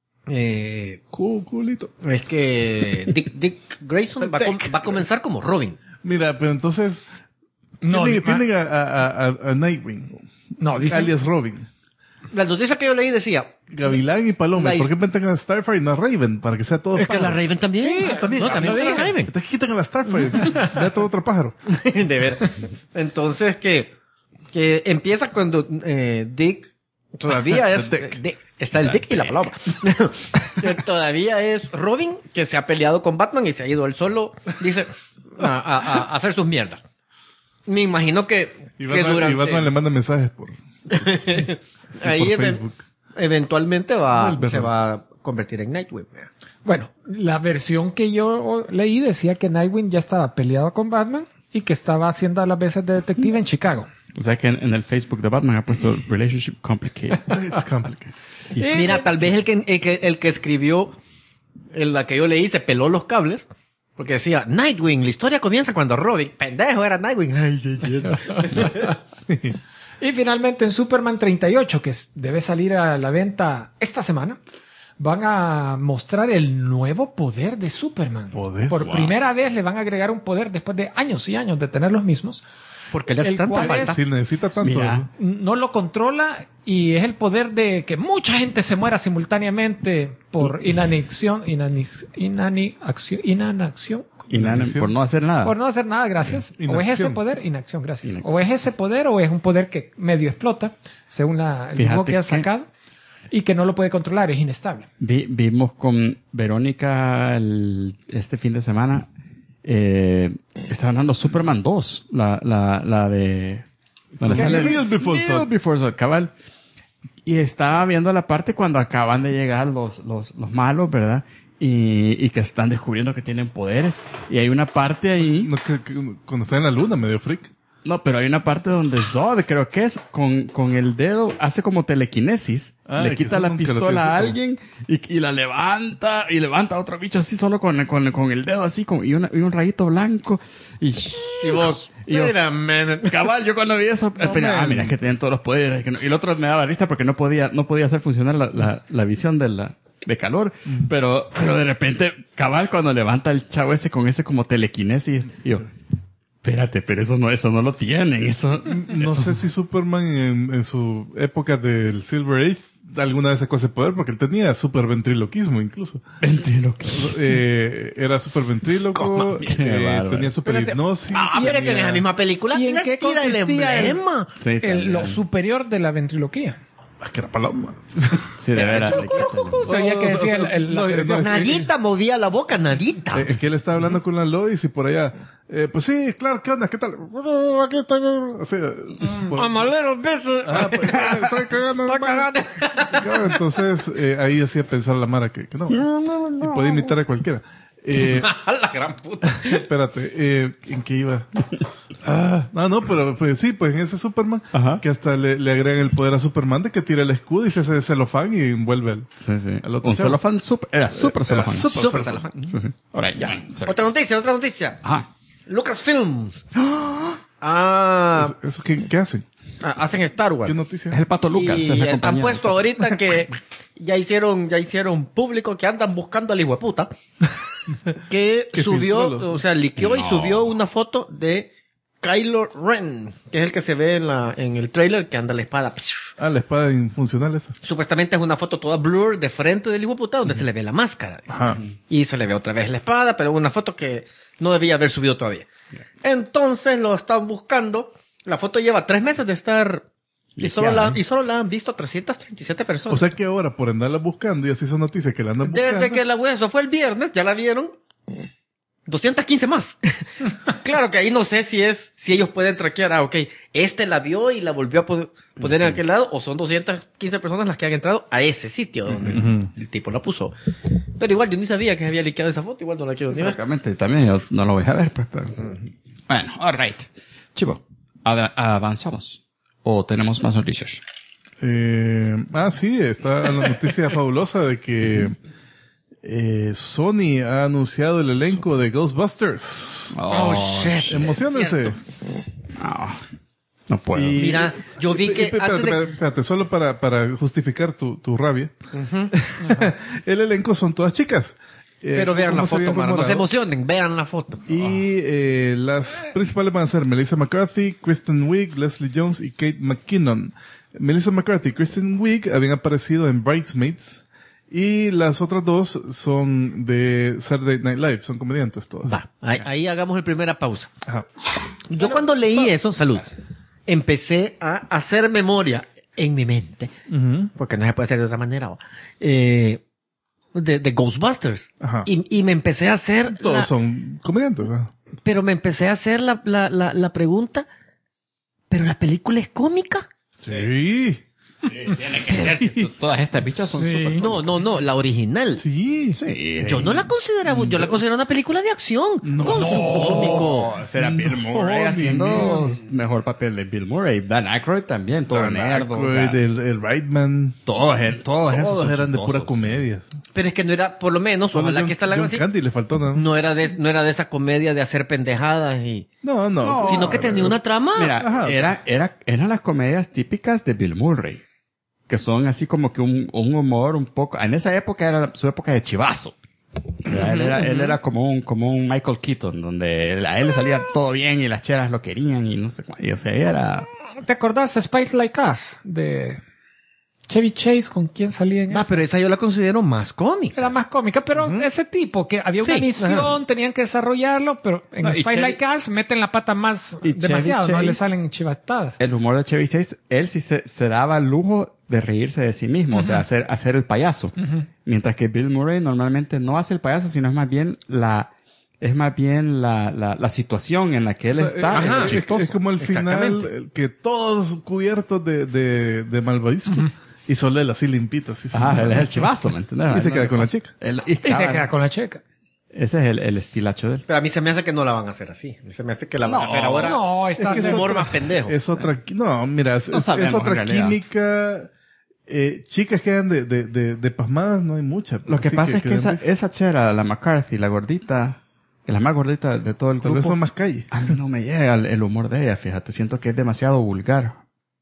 C: culito.
D: es que Dick Grayson va a comenzar como Robin.
C: Mira, pero entonces
E: No,
C: tienen a Nightwing.
E: No, dicen...
C: alias Robin.
D: La noticia que yo leí decía
C: Gavilán y Paloma.
D: La
C: ¿Por qué meten a Starfire y no a Raven? Para que sea todo
D: es que la
C: pájaro.
D: Raven también.
E: Sí,
C: también.
D: No, también
E: Lo
D: está la
E: dije.
D: Raven.
C: Entonces quitan a la Starfire. Vea todo otro pájaro.
D: De ver. Entonces que empieza cuando Dick todavía es está el Dick y la paloma. Que todavía es Robin, que se ha peleado con Batman y se ha ido él solo, dice, a hacer sus mierdas. Me imagino que durante...
C: Y Batman le manda mensajes por
D: ahí
C: Facebook.
D: eventualmente
C: Vuelve,
D: se va a convertir en Nightwing.
E: Bueno, la versión que yo leí decía que Nightwing ya estaba peleado con Batman y que estaba haciendo las veces de detective en Chicago.
B: O sea que en el Facebook de Batman ha puesto relationship complicated.
C: It's complicated.
D: Mira, tal vez el que escribió en la que yo leí se peló los cables. Porque decía, Nightwing, la historia comienza cuando Robin, pendejo, era Nightwing. Ay, sí, sí.
E: Y finalmente en Superman 38, que debe salir a la venta esta semana, van a mostrar el nuevo poder de Superman.
C: ¿Poder?
E: Por
B: Wow.
E: primera vez le van a agregar un poder después de años y años de tener los mismos.
D: Porque le hace
E: El
D: tanta
E: cual
D: falta.
C: Si necesita tanto.
B: Mira.
C: eso.
E: No lo controla y es el poder de que mucha gente se muera simultáneamente por inanición.
B: Por no hacer nada.
E: Por no hacer nada, gracias. O es
C: Inacción.
E: ese poder, inacción, gracias.
B: Inacción.
E: O es ese poder o es un poder que medio explota, según el
B: Fíjate
E: juego que ha
B: que-
E: sacado, y que no lo puede controlar, es inestable.
B: Vimos con Verónica este fin de semana. Estaban dando Superman 2. La de... Donde sale
C: Kneel Before Sun.
B: Before Sun, cabal. Y estaba viendo la parte cuando acaban de llegar los malos, ¿verdad? Y que están descubriendo que tienen poderes. Y hay una parte ahí...
C: No, cuando está en la luna, medio freak.
B: No, pero hay una parte donde Zod, creo que es, con el dedo, hace como telequinesis.
C: Ah,
B: le
C: que
B: quita
C: eso
B: la
C: nunca lo
B: pistola a
C: pensé.
B: alguien y la levanta, y levanta a otro bicho así solo con el dedo así, y un rayito blanco. Y
D: vos,
B: y yo,
D: wait a minute.
B: cabal, yo cuando vi eso,
C: man.
B: mira, es que tienen todos los poderes. Y el otro me daba risa porque no podía hacer funcionar la visión de calor. Pero de repente, cabal, cuando levanta el chavo ese con ese como telequinesis, y yo, espérate, pero eso no lo tienen.
C: No sé si Superman en su época del Silver Age alguna vez sacó ese poder, porque él tenía super ventriloquismo incluso. Era super ventríloco,
B: Qué bárbaro.
C: tenía super
E: Espérate.
C: hipnosis.
D: Pero es que en esa misma película
E: ¿Y en
D: les
E: qué
D: tira el
E: consistía
D: emblema.
B: Sí,
E: Lo superior de la ventriloquía.
C: Que era paloma.
B: sí, de veras.
E: Se oía que decía la versión.
D: Nadita movía la boca, nadita.
C: Es que él estaba hablando con la Lois y por allá, pues sí, claro, ¿qué onda? ¿Qué tal? Aquí estoy. O sea, por-
D: Amalero, besos.
C: Ah, pues, estoy cagando. Claro, entonces, ahí hacía pensar la Mara que no. Y podía imitar a cualquiera.
D: A la gran puta.
C: Espérate, ¿en qué iba? No, pero pues sí, pues en ese Superman,
B: Ajá.
C: que hasta le agregan el poder a Superman de que tira el escudo y se hace celofán y envuelve al...
B: Sí, sí.
C: Al otro
B: Un
C: chavo.
B: celofán era super celofán.
D: Super celofán.
B: Sí, sí. Ahora ya.
D: Otra noticia.
B: Ajá.
D: Lucasfilms.
C: ¿Eso qué hacen?
D: Hacen Star Wars.
C: ¿Qué noticia?
B: Es el Pato Lucas.
D: Y
B: es la
D: han
B: compañía.
D: puesto ahorita que ya hicieron público que andan buscando al hijo de puta. Que
C: Que
D: subió,
C: filtró los-
D: o sea, liqueó y
B: No.
D: subió una foto de Kylo Ren, que es el que se ve en el trailer que anda la espada.
C: La espada infuncional esa.
D: Supuestamente es una foto toda blur de frente del hijo de puta donde se le ve la máscara. dice.
C: Ajá.
D: Y se le ve otra vez la espada, pero una foto que no debía haber subido todavía. Entonces lo están buscando La foto lleva 3 meses de estar... Y solo la han visto 337 personas.
C: O sea que ahora, por andarla buscando, y así son noticias que la andan buscando.
D: Desde que eso fue el viernes, ya la vieron 215 más. Claro que ahí no sé si ellos pueden traquear, la vio y la volvió a poner en aquel lado, o son 215 personas las que han entrado a ese sitio donde el tipo la puso. Pero igual yo ni sabía que había liqueado esa foto, igual no la quiero ni ver.
B: Exactamente, también yo no lo voy a ver, pues, pero... Bueno, alright. Chivo, avanzamos. ¿O tenemos más noticias?
C: Sí, está la noticia fabulosa de que Sony ha anunciado el elenco de Ghostbusters.
D: Oh, shit.
C: Emociónense.
B: No puedo.
D: Mira, yo vi que...
C: Espérate, solo para justificar tu rabia. El elenco son todas chicas.
D: Pero vean la foto, mano. No se emocionen, vean la foto.
C: Y las principales van a ser Melissa McCarthy, Kristen Wiig, Leslie Jones y Kate McKinnon. Melissa McCarthy y Kristen Wiig habían aparecido en Bridesmaids. Y las otras dos son de Saturday Night Live, son comediantes todas.
D: Va, ahí hagamos la primera pausa.
C: Ajá.
D: Yo cuando leí eso, empecé a hacer memoria en mi mente, porque no se puede hacer de otra manera, de Ghostbusters.
C: Ajá.
D: Y me empecé a hacer...
C: Todos son comediantes, ¿verdad?
D: Pero me empecé a hacer la pregunta, ¿pero la película es cómica?
C: Sí.
B: Tiene que ser. Si todas estas bichas son súper...
D: No, la original.
C: Sí.
D: Yo no la consideraba, yo la considero una película de acción. Con su cómico.
B: Será Bill Murray haciendo mejor papel de Bill Murray. Dan Aykroyd también, todo nerdo.
C: El Reitman.
B: Todos esos
C: eran de pura comedia.
D: Pero es que no era, por lo menos, ojalá que esta la
C: John Candy le faltó, ¿no?
D: No era de esa comedia de hacer pendejadas y...
C: No.
D: Sino que tenía una trama.
B: Mira, eran las comedias típicas de Bill Murray. Que son así como que un humor un poco... En esa época era su época de chivazo. Él era como un Michael Keaton, donde a él le salía todo bien y las cheras lo querían y no sé cuál. O sea, era...
E: ¿Te acordás de Spice Like Us? De Chevy Chase, ¿con quién salía en eso?
D: Pero esa yo la considero más cómica.
E: Era más cómica, pero ese tipo, que había una misión, tenían que desarrollarlo, pero en Spice Like Us meten la pata más demasiado, no le salen chivastadas.
B: El humor de Chevy Chase, él sí se daba el lujo de reírse de sí mismo, o sea, hacer el payaso. Mientras que Bill Murray normalmente no hace el payaso, sino es más bien la situación en la que él está.
C: Es como el final, que todos cubiertos de malvadismo. Y solo él así limpito. Así,
B: él es el chivazo, ¿me entiendes?
C: Y se queda con la chica.
E: Y se queda con la chica.
B: Ese es el estilacho de él.
D: Pero a mí se me hace que no la van a hacer así. A mí se me hace que la van a hacer ahora.
E: No, está
D: es humor más pendejo.
C: Es otra... No, mira, es otra química... chicas que hagan de pasmadas no hay muchas.
B: Lo que pasa es que esa chera, la McCarthy, la gordita, la más gordita de todo el grupo...
C: Tal vez son más calle.
B: A mí no me llega el humor de ella, fíjate. Siento que es demasiado vulgar.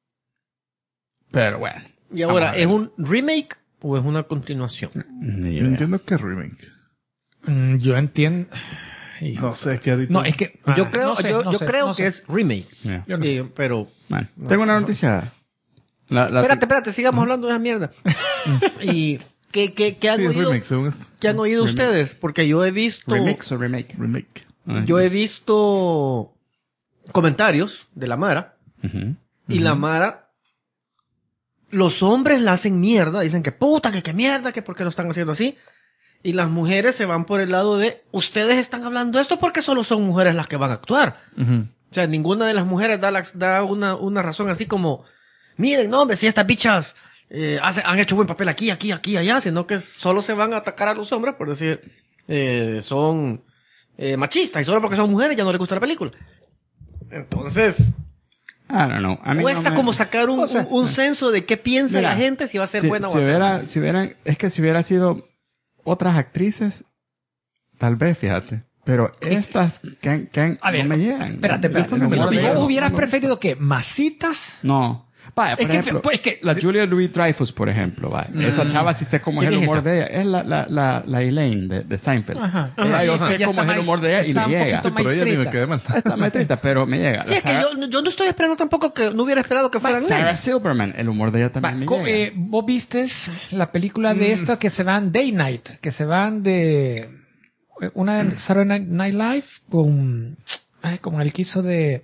B: Pero bueno.
D: Y ahora, ¿es un remake o es una continuación?
C: Yo entiendo que es remake.
E: Yo entiendo...
C: No sé, es que...
E: No, es que...
D: Yo creo, que es remake.
B: Yeah.
D: Pero...
B: Bueno, tengo una noticia...
D: Espérate, sigamos hablando de esa mierda. ¿Y qué han oído?
C: Remake, según esto.
D: ¿Qué han oído ustedes? Porque yo he visto...
B: ¿Remix o remake?
C: Remake.
D: Yo he visto comentarios de la Mara. Y la Mara... Los hombres la hacen mierda. Dicen que puta, que qué mierda, que por qué lo están haciendo así. Y las mujeres se van por el lado de... Ustedes están hablando esto porque solo son mujeres las que van a actuar. O sea, ninguna de las mujeres da una razón así como... Miren, no, hombre, si estas bichas han hecho buen papel aquí, allá, sino que solo se van a atacar a los hombres por decir, son machistas y solo porque son mujeres ya no les gusta la película. Entonces,
B: I don't know. A mí
D: cuesta como sacar un censo de qué piensa la gente si va a ser buena o mala.
B: Si hubiera sido otras actrices, tal vez, fíjate. Pero estas que no me llegan.
E: Espérate. ¿Vos hubieras preferido que masitas?
B: No. Vaya, por ejemplo, la Julia Louis-Dreyfus, por ejemplo, vaya. Esa chava sí sé cómo es el humor de ella. Es la Elaine de Seinfeld. Yo sé cómo es el humor de ella y me llega.
C: Pero ella ni me queda mal.
B: Está más triste, pero me llega.
D: Sí, es que yo no estoy esperando tampoco que... No hubiera esperado que fueran
B: Sarah Silverman, el humor de ella también me llega.
E: ¿Vos viste la película de esta que se van Day Night? Que se van de... Una de Saturday Night Live con el que hizo de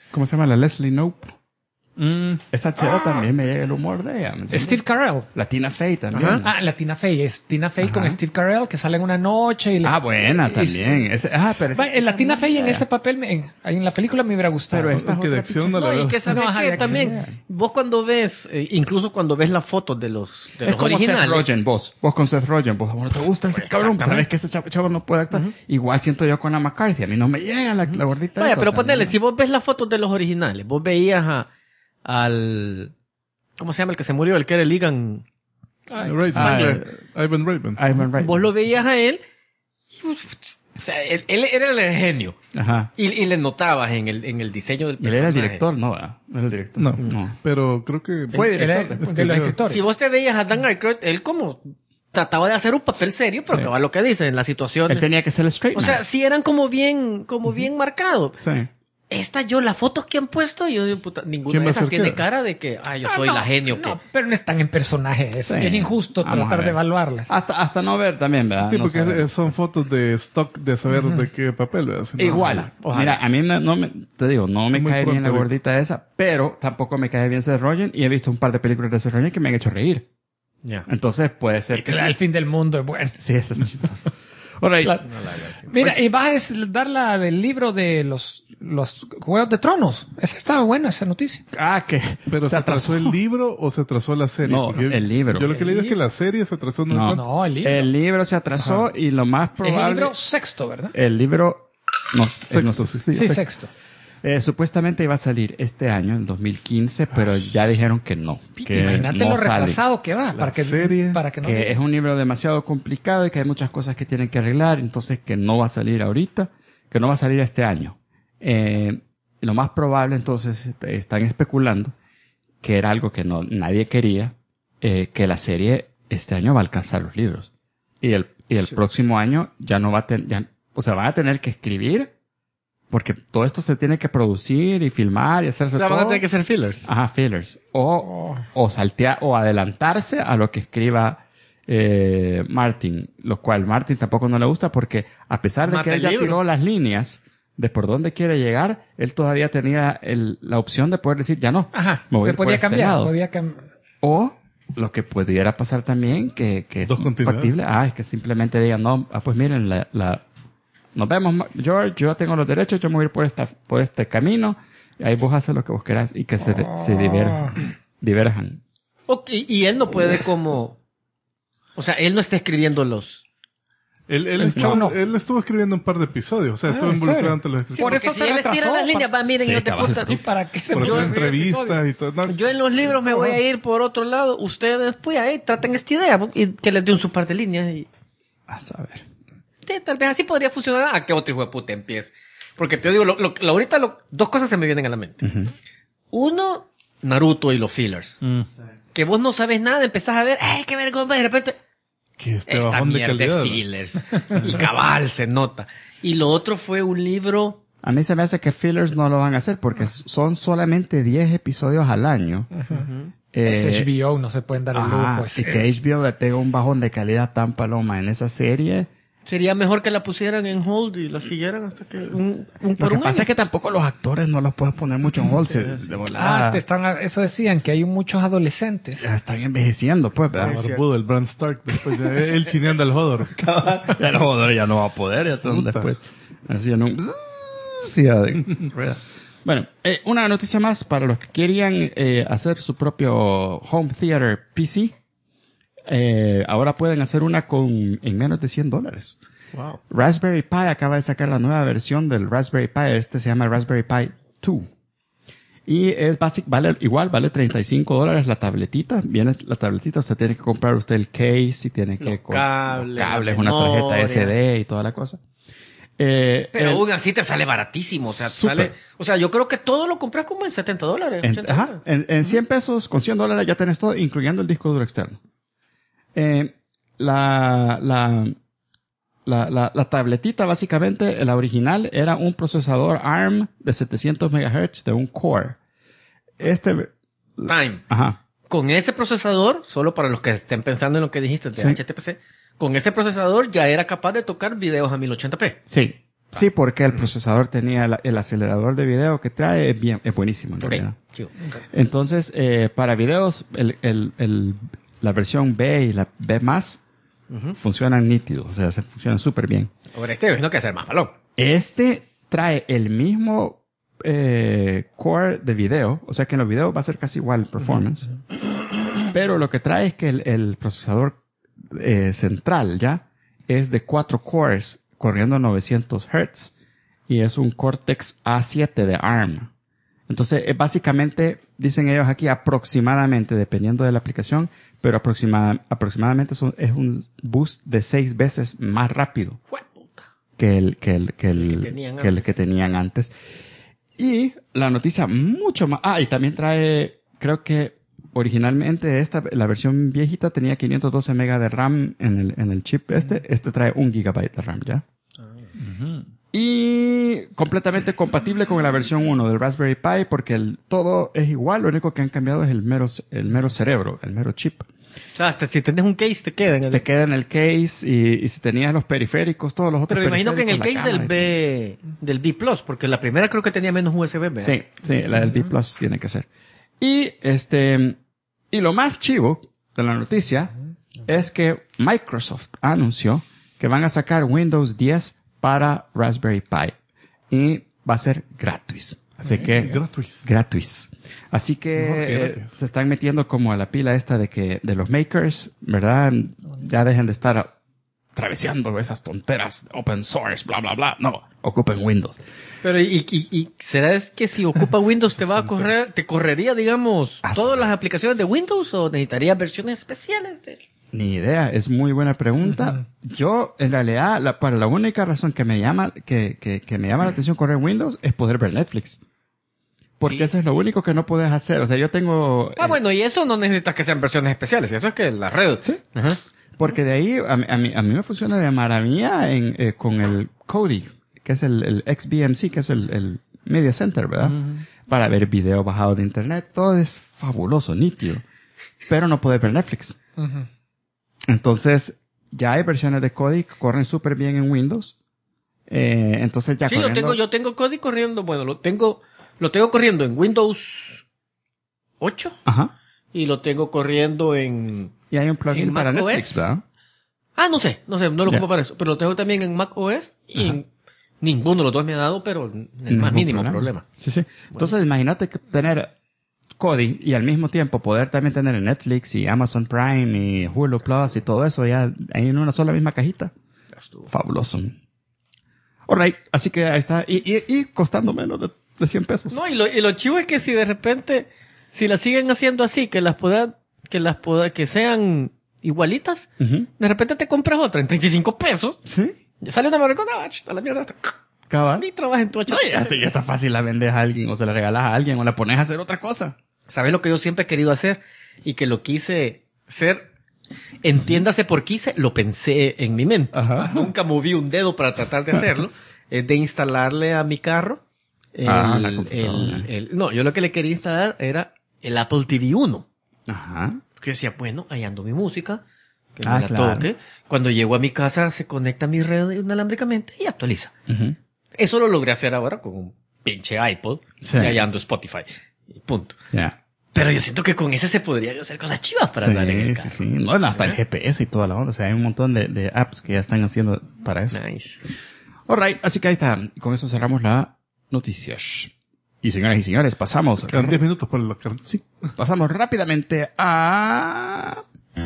B: ¿cómo se llama? La Leslie Knope. Esta chera también me llega el humor de ella.
E: Steve Carell.
B: La Tina Fey también.
D: Ajá.
E: Ah, la Tina Fey. Es Tina Fey con Steve Carell que salen una noche. Y
B: Buena también. Pero
E: la Tina Fey en ese papel, en la película me hubiera gustado.
B: Pero esta
C: que de acción no la
D: No, y
C: veo.
D: que sabes que también, vos cuando ves, incluso cuando ves las fotos de los
B: es como
D: originales.
B: Seth Rogen, vos con Seth Rogen, vos no te gusta ese cabrón, sabes que ese chavo no puede actuar. Igual siento yo con la McCarthy, a mí no me llega la gordita
D: Vaya,
B: esa,
D: pero
B: o sea,
D: ponele,
B: no.
D: si vos ves las fotos de los originales, vos veías al... ¿Cómo se llama el que se murió? El que era el Egan...
C: Ivan Raven.
B: Ivan Reitman.
D: Vos lo veías a él... O sea, él era el genio.
B: Ajá.
D: Y le notabas en el diseño del
B: Y él
D: personaje.
B: era el director, ¿no? ¿verdad? No era el director.
C: No. Pero creo que...
B: Fue director.
E: Era
B: después.
E: de los escritores.
D: Si vos te veías a Dan Aykroyd, él como trataba de hacer un papel serio, pero
B: Sí.
D: que va lo que dice en la situación.
B: Él tenía que ser el straight
D: O
B: man.
D: sea, sí eran como bien marcados.
B: Sí.
D: Las fotos que han puesto, yo digo, puta, ninguna
C: ¿Quién
D: de
C: va a
D: esas
C: ser
D: tiene
C: qué?
D: cara de que, yo soy
E: No,
D: la genio
E: no,
D: que...
E: pero no están en personaje. Es
B: Sí.
E: injusto
B: Vamos a
E: tratar
B: ver.
E: de evaluarlas.
B: Hasta no ver también, ¿verdad?
C: Sí,
B: No
C: porque
B: saber.
C: son fotos de stock de saber de qué papel, ¿verdad? Si no-
B: Igual.
D: Ojalá.
B: Mira, a mí te digo, no me
C: Muy
B: cae bien
C: pronto
B: la
C: ahorita.
B: gordita esa, pero tampoco me cae bien Seth Rogen y he visto un par de películas de Seth Rogen que me han hecho reír.
D: Ya.
B: Entonces puede ser que sí.
E: El fin del mundo es bueno.
B: Sí, eso es chistoso. All right.
E: Mira, y vas a dar la del libro de los Juegos de Tronos. Esa estaba buena, esa noticia.
B: Que
C: ¿Pero se atrasó el libro o se atrasó la serie?
B: No,
C: Porque
B: el libro.
C: Yo lo que
E: El
C: leí es que
E: libro.
C: la serie se atrasó.
B: No.
E: No, el libro.
B: El libro se atrasó y lo más
E: Es el
B: probable...
E: libro sexto, ¿verdad?
B: El libro... No,
C: Sexto, sí.
E: Sí,
B: sexto.
E: sexto.
B: Supuestamente iba a salir este año, en 2015, pero ya dijeron que no. Que
E: Imagínate
B: no
E: lo
B: sale.
E: retrasado que va. Para que no...
B: Que es un libro demasiado complicado y que hay muchas cosas que tienen que arreglar, entonces que no va a salir ahorita, que no va a salir este año. Lo más probable, entonces, están especulando que era algo que nadie quería, que la serie este año va a alcanzar los libros. Y el próximo año ya no va a tener, van a tener que escribir, porque todo esto se tiene que producir y filmar y hacerse
D: O sea,
B: todo.
D: van a tener que ser fillers.
B: Ajá, fillers. O saltear, o adelantarse a lo que escriba Martin, lo cual Martin tampoco no le gusta porque a pesar de
D: Mata
B: que él
D: el
B: ya
D: libro.
B: tiró las líneas de por dónde quiere llegar, él todavía tenía la opción de poder decir, ya no,
E: Ajá.
B: me voy
E: Se
B: por
E: podía
B: este
E: cambiar.
B: lado. O lo que pudiera pasar también, que
C: Dos
B: es
C: continuidades.
B: factible, es que simplemente digan, no, pues miren, nos vemos, George, yo tengo los derechos, yo me voy a ir por este camino, y ahí vos haces lo que vos querás y que se diverjan.
D: Ok, y él no puede como... O sea, él no está escribiendo los...
C: Él
E: no.
C: estuvo escribiendo un par de episodios. O sea, estuvo
E: ¿en
C: involucrado
E: serio?
C: entre los
E: Por
C: escritores.
E: eso
D: si
E: se
D: él
E: retrasó,
D: estira las líneas, miren,
B: Sí,
D: yo te
B: cabal.
E: ¿Y para qué se
C: Por
E: yo-
C: hacer entrevistas y todo. No,
D: Yo en los libros me voy a ir por otro lado. Ustedes, pues, ahí traten esta idea y que les dé un par de líneas. Y...
B: A saber.
D: Sí, tal vez así podría funcionar. ¿A qué otro hijo de puta empiece? Porque te digo, ahorita dos cosas se me vienen a la mente. Uno, Naruto y los fillers. Que vos no sabes nada, empezás a ver, ¡ay, qué vergüenza! Y de repente,
C: que este
D: esta
C: bajón de
D: mierda de
C: calidad.
D: fillers. Y cabal, se nota. Y lo otro fue un libro...
B: A mí se me hace que fillers no lo van a hacer porque son solamente 10 episodios al año.
E: Es HBO, no se pueden dar el lujo.
B: Y que HBO le tenga un bajón de calidad tan paloma en esa serie.
D: Sería mejor que la pusieran en hold y la siguieran hasta que
B: Lo
D: por
B: que
D: un
B: pasa
D: año.
B: es que tampoco los actores no los puedes poner mucho en hold. De volada.
E: Eso decían, que hay muchos adolescentes.
B: Ya están envejeciendo, pues.
C: Ah,
B: ¿verdad?
C: barbudo, el Bran Stark. Después ya, él chineando al Hodor.
B: Ya los jugadores ya no va a poder. Ya están
C: Puta.
B: después. Así en un... Sí, rueda. Bueno, una noticia más para los que querían hacer su propio home theater PC. Ahora pueden hacer una en menos de $100.
C: Wow.
B: Raspberry Pi acaba de sacar la nueva versión del Raspberry Pi. Se llama Raspberry Pi 2. Y es vale $35 la tabletita. Viene la tabletita, usted tiene que comprar usted el case y tiene que
D: cables,
B: una tarjeta
D: memoria.
B: SD y toda la cosa.
D: Pero aún así te sale baratísimo. O sea,
B: Súper.
D: yo creo que todo lo compras como en $70, $80.
B: En 100 pesos, con $100 ya tenés todo, incluyendo el disco duro externo. La tabletita, básicamente, la original, era un procesador ARM de 700 MHz de un Core.
D: Time.
B: Ajá.
D: Con ese procesador, solo para los que estén pensando en lo que dijiste de
B: Sí.
D: HTPC, con ese procesador ya era capaz de tocar videos a 1080p.
B: Sí. Sí, porque el procesador tenía el acelerador de video que trae es buenísimo en realidad.
D: Chido.
B: Entonces, para videos, la versión B y la B+, funcionan nítidos, o sea, funcionan súper bien.
D: Ahora imagino que hacer más balón.
B: Este trae el mismo core de video, o sea que en los videos va a ser casi igual el performance, pero lo que trae es que el procesador central ya es de 4 cores corriendo a 900 Hz y es un Cortex A7 de ARM. Entonces, básicamente, dicen ellos aquí, aproximadamente, dependiendo de la aplicación, pero aproximadamente es un boost de 6 veces más rápido que el que tenían antes. Y la noticia mucho más... y también trae, creo que originalmente la versión viejita tenía 512 MB de RAM en el chip este trae 1 GB de RAM ya. Y completamente compatible con la versión 1 del Raspberry Pi porque todo es igual, lo único que han cambiado es el mero cerebro, el mero chip.
D: O sea, hasta si tenés un case te queda
B: en el case y si tenías los periféricos, todos los otros.
D: Pero me imagino que en el case del B Plus, porque la primera creo que tenía menos USB, ¿verdad?
B: Sí, la del B Plus tiene que ser. Y lo más chivo de la noticia es que Microsoft anunció que van a sacar Windows 10 para Raspberry Pi y va a ser gratis. Así que gratis. Así que se están metiendo como a la pila esta de los makers, ¿verdad? Ya dejen de estar traveseando esas tonteras open source, bla bla bla. No, ocupen Windows.
D: Pero y será es que si ocupa Windows te correría, digamos, todas las aplicaciones de Windows o necesitaría versiones especiales de él?
B: Ni idea, es muy buena pregunta. Yo, en realidad, para la única razón que me llama, que me llama la atención correr Windows es poder ver Netflix. Porque eso es lo único que no puedes hacer. O sea, yo tengo...
D: bueno, y eso no necesitas que sean versiones especiales. Eso es que la red...
B: Sí. Ajá. Porque de ahí, a mí me funciona de maravilla con el Kodi, que es el XBMC, que es el Media Center, ¿verdad? Para ver video bajado de internet. Todo es fabuloso, nítido. Pero no puedes ver Netflix. Entonces, ya hay versiones de Kodi que corren súper bien en Windows. Entonces ya corriendo...
D: yo tengo Kodi corriendo, bueno, lo tengo corriendo en Windows 8.
B: Ajá.
D: Y lo tengo corriendo en...
B: Y hay un plugin para
D: Mac
B: Netflix,
D: OS.
B: ¿verdad?
D: No sé, no lo ocupo para eso. Pero lo tengo también en Mac OS y ninguno de los dos me ha dado, pero el más mínimo problema.
B: Sí. Entonces, imagínate que tener Kodi y al mismo tiempo poder también tener Netflix y Amazon Prime y Hulu Plus y todo eso ya en una sola misma cajita. Fabuloso. Alright, así que ahí está. Y costando menos de 100 pesos.
D: No, y lo chivo es que si de repente, si las siguen haciendo así, que sean igualitas, de repente te compras otra en 35 pesos.
B: Sí.
D: Ya sale una maricona, a la mierda.
B: Cabal.
D: Y trabajas en tu
B: No, ya está fácil, la vendes a alguien o se la regalas a alguien o la pones a hacer otra cosa.
D: ¿Sabes lo que yo siempre he querido hacer? Y que lo quise hacer, entiéndase por quise, lo pensé en mi mente.
B: Ajá.
D: Nunca moví un dedo para tratar de hacerlo. Es de instalarle a mi carro no, yo lo que le quería instalar era el Apple TV 1.
B: Ajá.
D: Porque yo decía, bueno, ahí ando mi música, que
B: Ah,
D: me la
B: claro.
D: toque. Cuando llego a mi casa se conecta a mi red inalámbricamente y actualiza.
B: Ujú.
D: Eso lo logré hacer ahora con un pinche iPod.
B: Sí.
D: Y ahí ando Spotify. Y punto.
B: Ya.
D: Pero yo siento que con ese se podrían hacer cosas chivas para andar en el carro.
B: Sí. No, hasta el GPS y toda la onda. O sea, hay un montón de apps que ya están haciendo para eso.
D: Nice.
B: Alright, así que ahí está. Y con eso cerramos la noticias. Y señoras y señores, pasamos.
C: Quedan 10 minutos por la carne.
B: Sí. Pasamos rápidamente a...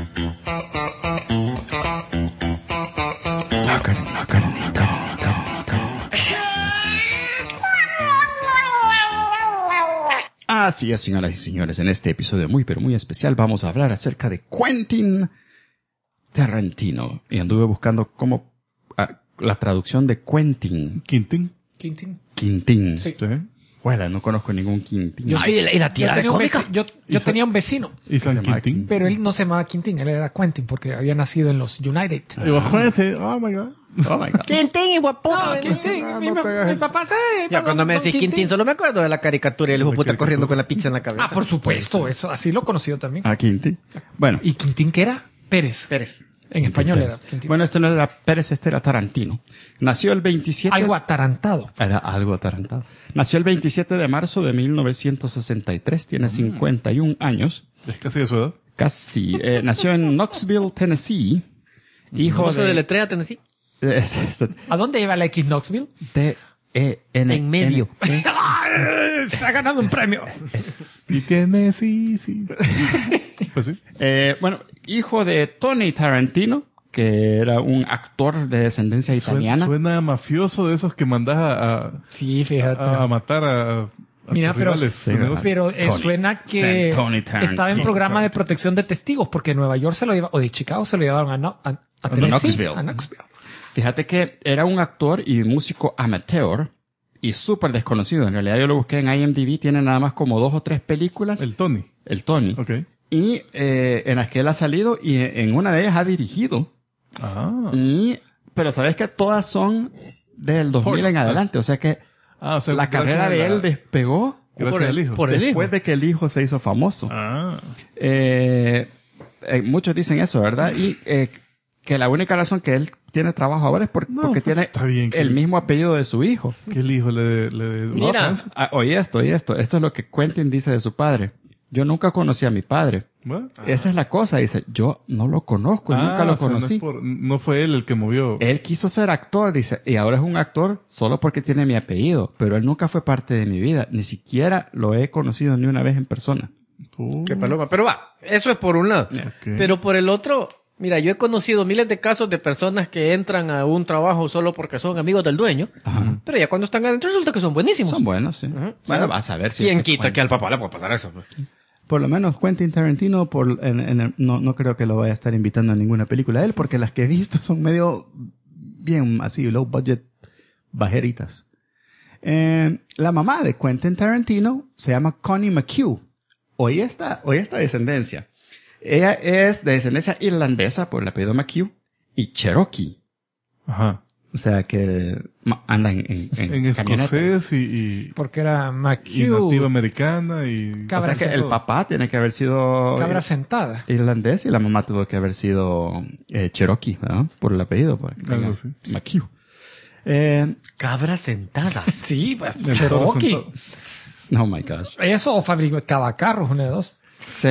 B: La carnita. Así es, señoras y señores. En este episodio muy, pero muy especial vamos a hablar acerca de Quentin Tarantino. Y anduve buscando la traducción de Quentin.
C: Quintín.
B: Quintín.
E: Sí.
C: Sí.
B: Bueno, no conozco ningún Quintín.
E: Yo sí,
D: y la tía de cómica.
E: yo tenía un vecino,
C: Y San
B: Se llama
C: Quintín.
E: pero él no se llamaba Quintín, él era Quentin porque había nacido en los United.
C: Y vos, Quentin, oh my god.
B: Oh my God.
D: Quintín y guaputa.
E: No, Quintín,
C: no
E: mi
C: te hagas-
E: papá se...
D: Ya cuando me decís Quintín, solo me acuerdo de la caricatura y el hijo puta corriendo con la pizza en la cabeza.
E: por supuesto, eso, así lo conoció también.
B: Ah, Quintín. Bueno,
E: ¿Y Quintín qué era? Pérez.
D: Pérez.
E: En español
B: Pérez.
E: era Quentin.
B: Bueno, este no era Pérez, este era Tarantino. Nació el 27...
E: Algo atarantado.
B: Era algo atarantado. Nació el 27 de marzo de 1963. Tiene 51 años.
C: Es casi de su edad.
B: Casi. Nació en Knoxville, Tennessee. Hijo
D: ¿Cómo se
B: de...
D: deletrea Tennessee?
E: ¿A dónde iba la X Knoxville?
B: T-E-N...
D: En medio.
E: Está ganando un premio.
C: Y Tennessee, sí. Pues sí.
B: Bueno, hijo de Tony Tarantino, que era un actor de descendencia italiana.
C: Suena mafioso de esos que mandas
E: Sí, fíjate.
C: a matar a
E: Mira,
C: tus
E: pero,
C: rivales de negocio.
E: pero
B: Tony.
E: suena que
B: Tony Tarantino.
E: estaba en programa de protección de testigos, porque en Nueva York se lo lleva, o de Chicago se lo llevaron a Tennessee,
B: Knoxville.
E: a Knoxville.
B: Fíjate que era un actor y músico amateur y súper desconocido. En realidad yo lo busqué en IMDb, tiene nada más como 2 o 3 películas.
C: El Tony.
B: El Tony.
C: Ok.
B: Y en las que él ha salido y en una de ellas ha dirigido.
C: Ah.
B: Pero sabes que todas son del 2000 en adelante. O sea que
C: O sea,
B: la carrera de él despegó
C: Gracias al hijo.
D: por el
B: después
D: hijo.
B: de que el hijo se hizo famoso.
C: Ah.
B: Muchos dicen eso, ¿verdad? Y que la única razón que él tiene trabajo ahora es porque
C: pues,
B: tiene
C: está bien que-
B: el mismo apellido de su hijo.
C: Que el hijo le
D: Mira.
B: Oye esto. Esto es lo que Quentin dice de su padre. Yo nunca conocí a mi padre.
C: ¿What?
B: Esa es la cosa. Dice, yo no lo conozco, nunca lo
C: o sea,
B: conocí.
C: no fue él el que movió.
B: Él quiso ser actor, dice, y ahora es un actor solo porque tiene mi apellido, pero él nunca fue parte de mi vida. Ni siquiera lo he conocido ni una vez en persona.
D: Qué paloma. Pero va, eso es por un lado.
C: Ok.
D: Pero por el otro, mira, yo he conocido miles de casos de personas que entran a un trabajo solo porque son amigos del dueño, pero ya cuando están adentro resulta que son buenísimos.
B: Son buenos, sí.
D: Ujú.
B: Bueno, vas a ver si...
D: ¿Quién
B: este
D: quita
B: Quentin-
D: que al papá le puede pasar eso? Pues?
B: Por lo menos Quentin Tarantino, no creo que lo vaya a estar invitando a ninguna película de él, porque las que he visto son medio bien así, low budget, bajeritas. La mamá de Quentin Tarantino se llama Connie McHugh. Oye esta descendencia. Ella es de descendencia irlandesa por el apellido McHugh y Cherokee.
C: Ajá.
B: O sea que anda en
C: En
B: camioneta.
C: escocés y
E: Porque era
C: nativa
E: McHugh,
C: americana y...
E: Cabra
B: O sea que
E: sentada.
B: el papá tiene que haber sido
E: cabra sentada.
B: irlandés y la mamá tuvo que haber sido Cherokee, ¿verdad? Por el apellido.
C: Algo así.
B: McHugh.
D: Cabra sentada.
E: Sí, pues,
C: el toro
E: Cherokee.
C: sentado.
B: Oh my gosh.
E: Eso o fabricaba carros, una de dos.
B: Sí.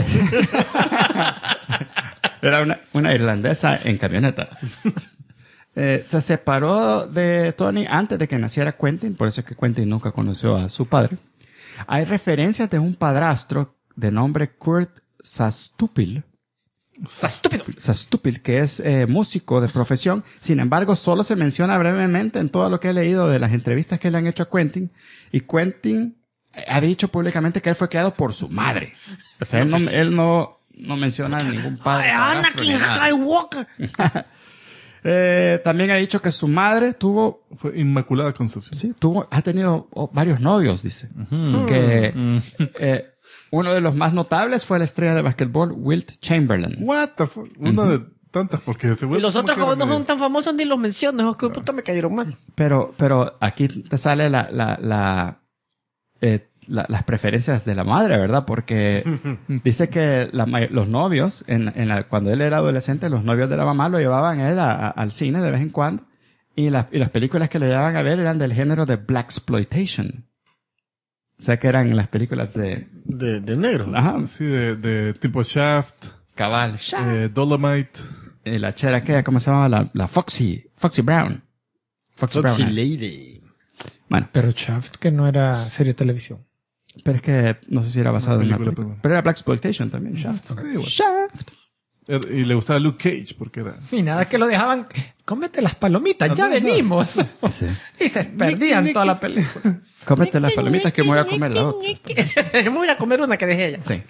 B: Era una irlandesa en camioneta. Se separó de Tony antes de que naciera Quentin, por eso es que Quentin nunca conoció a su padre. Hay referencias de un padrastro de nombre Kurt Sastupil,
E: Está estúpido.
B: Sastupil, que es músico de profesión. Sin embargo, solo se menciona brevemente en todo lo que he leído de las entrevistas que le han hecho a Quentin. Y Quentin ha dicho públicamente que él fue criado por su madre. O sea, él no menciona a ningún padre. padrastro, ni nada.
D: Skywalker.
B: También ha dicho que su madre
C: Fue Inmaculada Concepción.
B: ha tenido varios novios, dice. Que uno de los más notables fue la estrella de basquetbol Wilt Chamberlain.
C: What the fuck? Una de tantas, porque se
D: Y los otros como no son tan famosos ni los mencionas, oh, que puta me cayeron mal.
B: Pero aquí te sale las preferencias de la madre, ¿verdad? Porque dice que los novios, cuando él era adolescente, los novios de la mamá lo llevaban a él al cine de vez en cuando. Y las películas que le llevaban a ver eran del género de Blaxploitation. O sea que eran las películas de
D: negro.
B: ajá,
C: Sí, de tipo Shaft,
B: cabal.
C: Dolomite.
B: La chera aquella, ¿cómo se llamaba? La Foxy Brown. Foxy Brown.
D: Lady.
B: Bueno,
E: Pero Shaft, que no era serie de televisión.
B: pero es que no sé si era basado en una
C: película,
B: película. Pero era Blaxploitation también, Shaft.
C: Sí, bueno.
B: Shaft.
C: Y le gustaba Luke Cage porque era...
E: Y nada que lo dejaban, cómete las palomitas, ya
C: No, no.
E: venimos.
B: Sí.
E: Y se perdían toda la película.
B: Cómete las palomitas que me voy a comer la otra.
D: Me voy a comer una que dejé ella.
B: Sí.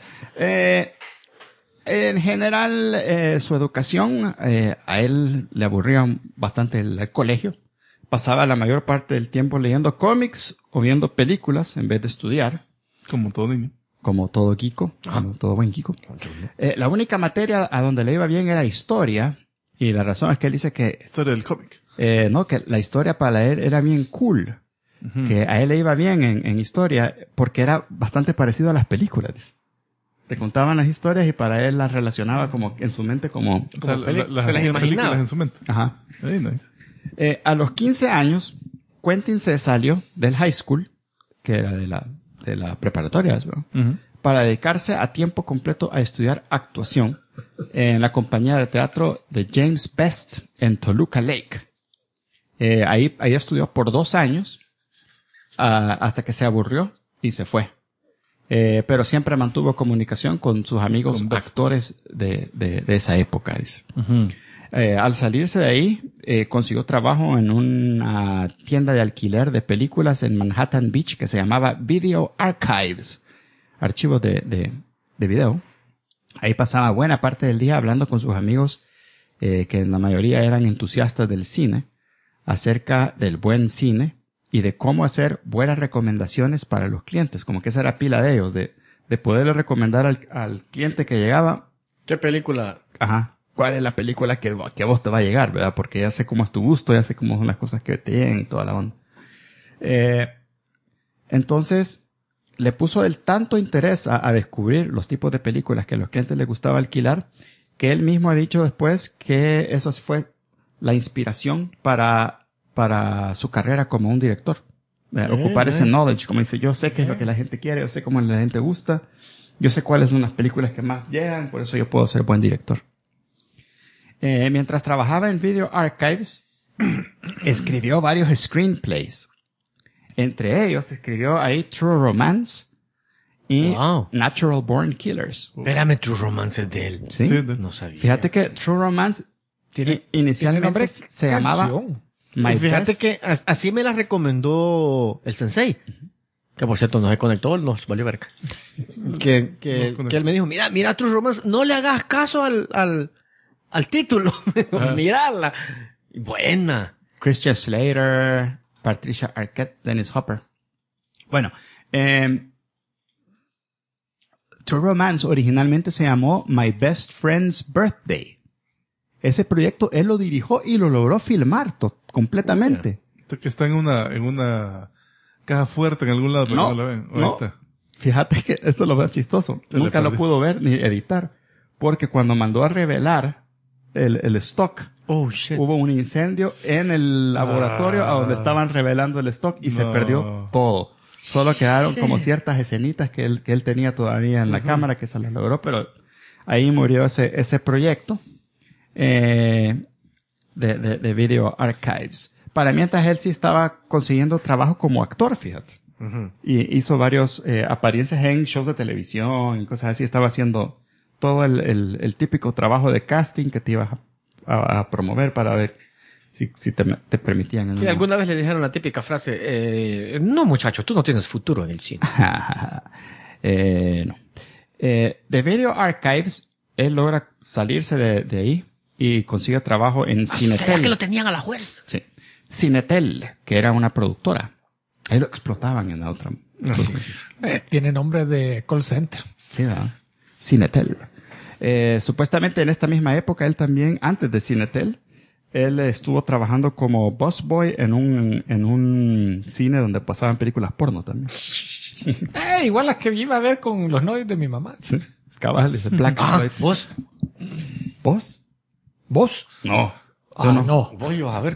B: En general, su educación, a él le aburría bastante el colegio. Pasaba la mayor parte del tiempo leyendo cómics o viendo películas en vez de estudiar,
C: Como todo niño.
B: como todo geeko, como todo buen geeko. La única materia a donde le iba bien era historia, y la razón es que él dice que,
C: Historia del cómic.
B: no, que la historia para él era bien cool. Que a él le iba bien en historia porque era bastante parecido a las películas. Le contaban las historias y para él las relacionaba como en su mente como...
C: O sea, las
D: se las
C: hacía
D: imaginaba.
C: películas en su mente.
B: Ajá.
C: Very nice.
B: A los 15 años, Quentin se salió del high school, que era de la preparatoria, ¿no?
C: Ujú.
B: Para dedicarse a tiempo completo a estudiar actuación en la compañía de teatro de James Best en Toluca Lake. Ahí estudió por 2 años, hasta que se aburrió y se fue. Pero siempre mantuvo comunicación con sus amigos
C: Con Best.
B: actores de esa época, dice.
C: Ujú.
B: Al salirse de ahí, consiguió trabajo en una tienda de alquiler de películas en Manhattan Beach que se llamaba Video Archives, archivos de video. Ahí pasaba buena parte del día hablando con sus amigos, que en la mayoría eran entusiastas del cine, acerca del buen cine y de cómo hacer buenas recomendaciones para los clientes. Como que esa era pila de ellos, de poderle recomendar al cliente que llegaba.
D: ¿Qué película?
B: Ajá. ¿Cuál es la película que a vos te va a llegar, verdad? Porque ya sé cómo es tu gusto, ya sé cómo son las cosas que te llegan y toda la onda. Entonces, le puso el tanto interés a descubrir los tipos de películas que a los clientes les gustaba alquilar, que él mismo ha dicho después que eso fue la inspiración para su carrera como un director. Ocupar ese knowledge, como dice, yo sé qué es lo que la gente quiere, yo sé cómo la gente gusta, yo sé cuáles son las películas que más llegan, por eso yo puedo ser buen director. Mientras trabajaba en Video Archives, escribió varios screenplays. Entre ellos, escribió ahí True Romance y
D: Wow.
B: Natural Born Killers.
D: Espérame, True Romance es de él.
B: ¿Sí?
C: Sí,
D: No sabía.
B: Fíjate que True Romance inicialmente
E: nombre
B: se llamaba
E: canción.
B: My
D: Y fíjate
B: Best.
D: que así me la recomendó el sensei. Que por cierto no se conectó, nos valió verga. Que él me dijo, mira True Romance, no le hagas caso al título. Mirarla. Buena.
B: Christian Slater, Patricia Arquette, Dennis Hopper. Bueno, True Romance originalmente se llamó My Best Friend's Birthday. Ese proyecto él lo dirigió y lo logró filmar completamente.
C: Esto que está en una caja fuerte en algún lado, pero no la ven. O ahí
B: no.
C: está.
B: Fíjate que esto lo veo chistoso.
C: Se le
B: Nunca lo
C: perdió.
B: pudo ver ni editar. Porque cuando mandó a revelar el stock,
D: Oh, shit.
B: hubo un incendio en el laboratorio a donde estaban revelando el stock y se
C: No.
B: perdió todo. Solo quedaron como ciertas escenitas que él tenía todavía en la cámara que se las logró, pero ahí murió ese proyecto de Video Archives. Para mientras él sí estaba consiguiendo trabajo como actor, fíjate. Y hizo varios apariencias en shows de televisión y cosas así. Estaba haciendo todo el típico trabajo de casting que te ibas a promover para ver si te permitían.
D: Sí, alguna vez le dijeron la típica frase, no muchacho, tú no tienes futuro en el cine.
B: No. De Video Archives, él logra salirse de ahí y consigue trabajo en
D: ¿Será que
B: Cinetel.
D: lo tenían a la fuerza?
B: Sí. Cinetel, que era una productora. Ahí lo explotaban en la otra.
E: Tiene nombre de call center.
B: Sí, ¿verdad? Cinetel. Supuestamente en esta misma época, él también, antes de Cinetel, él estuvo trabajando como busboy en un cine donde pasaban películas porno también.
E: Igual las que iba a ver con los novios de mi mamá.
B: Sí. Cabal, dice Black Exploit.
D: ¿Vos?
B: ¿Vos?
D: ¿Vos?
B: No.
E: No.
D: Vos ibas a ver.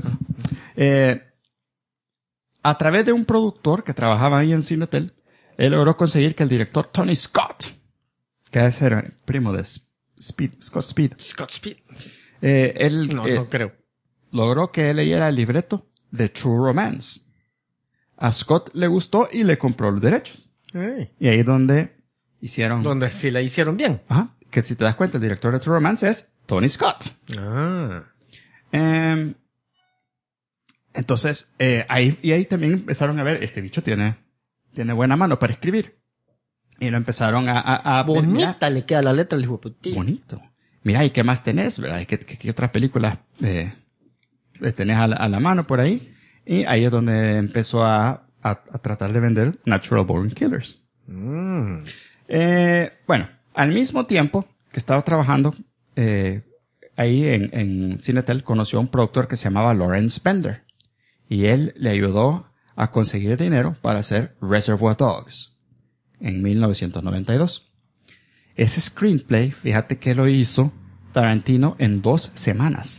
B: A través de un productor que trabajaba ahí en Cinetel, él logró conseguir que el director Tony Scott, que es el primo de Scott Speed,
D: Scott Speed.
B: él
D: No creo.
B: logró que él leyera el libreto de True Romance. A Scott le gustó y le compró los derechos. Y ahí es donde hicieron...
D: Donde sí la hicieron bien.
B: Ajá. Que si te das cuenta, el director de True Romance es Tony Scott. Entonces, ahí también empezaron a ver, este bicho tiene buena mano para escribir. Y lo empezaron a ver,
D: Bonita
B: mira,
D: le queda la letra al hijo de putilla.
B: bonito. Mira, ¿y qué más tenés, verdad? ¿Qué otras películas tenés a la mano por ahí? Y ahí es donde empezó a tratar de vender Natural Born Killers. Bueno, al mismo tiempo que estaba trabajando ahí en Cinetel, conoció a un productor que se llamaba Lawrence Bender. Y él le ayudó a conseguir dinero para hacer Reservoir Dogs en 1992. Ese screenplay, fíjate que lo hizo Tarantino en 2 semanas.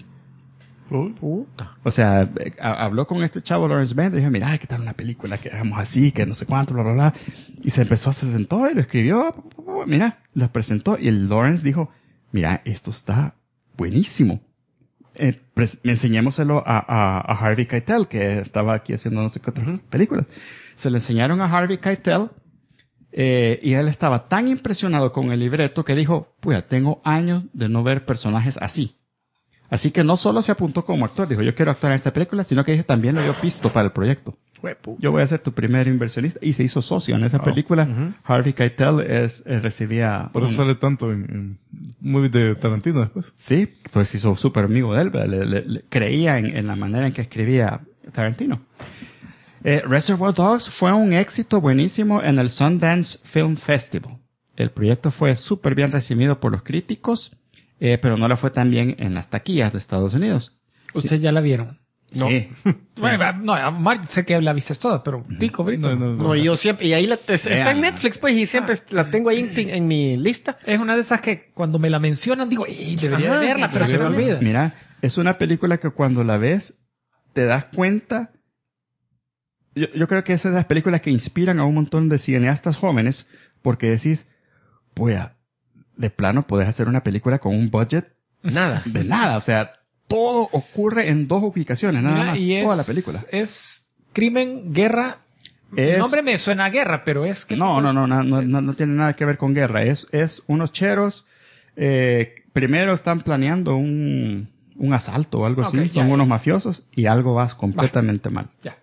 D: Puta.
B: O sea, habló con este chavo Lawrence Bender y dijo, mira, ¿qué tal una película que hagamos así, que no sé cuánto, bla, bla, bla? Y se sentó y lo escribió, mira, lo presentó y el Lawrence dijo, mira, esto está buenísimo. Enseñémoselo a Harvey Keitel, que estaba aquí haciendo no sé qué otras películas. Se lo enseñaron a Harvey Keitel, y él estaba tan impresionado con el libreto que dijo, pues tengo años de no ver personajes así. Así que no solo se apuntó como actor, dijo, yo quiero actuar en esta película, sino que también le dio pisto para el proyecto. Yo voy a ser tu primer inversionista. Y se hizo socio en esa película. Harvey Keitel recibía...
C: Por eso sale tanto en movies de Tarantino después.
B: Sí, pues se hizo súper amigo de él. Le creía en la manera en que escribía Tarantino. Reservoir Dogs fue un éxito buenísimo en el Sundance Film Festival. El proyecto fue súper bien recibido por los críticos, pero no le fue tan bien en las taquillas de Estados Unidos.
E: ¿Ustedes ya la vieron?
B: No. Sí.
E: Bueno, no, Mar, sé que la viste toda, pero Tico, Brito.
D: No, yo siempre, y ahí está en Netflix, pues, y siempre la tengo ahí en mi lista.
E: Es una de esas que cuando me la mencionan digo, debería de verla, pero se me olvida.
B: Mira, es una película que cuando la ves, te das cuenta. Yo creo que es de las películas que inspiran a un montón de cineastas jóvenes, porque decís, pues, de plano podés hacer una película con un budget
D: Nada.
B: de nada, o sea, todo ocurre en 2 ubicaciones, nada más, y toda la película.
E: Es crimen, guerra. El nombre me suena a guerra, pero es que...
B: No tiene nada que ver con guerra. Es unos cheros, primero están planeando un asalto o algo así, son unos mafiosos, y algo va completamente mal.
E: Ya.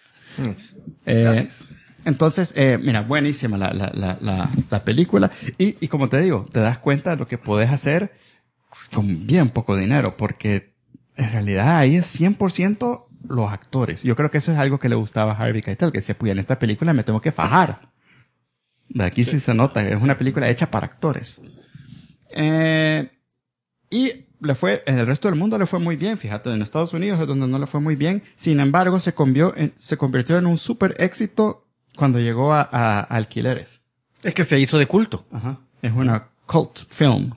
B: Gracias. Entonces, mira, buenísima la película. Y como te digo, te das cuenta de lo que podés hacer con bien poco dinero, porque en realidad ahí es 100% los actores. Yo creo que eso es algo que le gustaba a Harvey Keitel, que decía, pues en esta película me tengo que fajar. De aquí sí se nota, es una película hecha para actores. Y en el resto del mundo le fue muy bien, fíjate, en Estados Unidos es donde no le fue muy bien. Sin embargo, se convirtió en un súper éxito cuando llegó a alquileres.
D: Es que se hizo de culto.
B: Ajá. Es una cult film.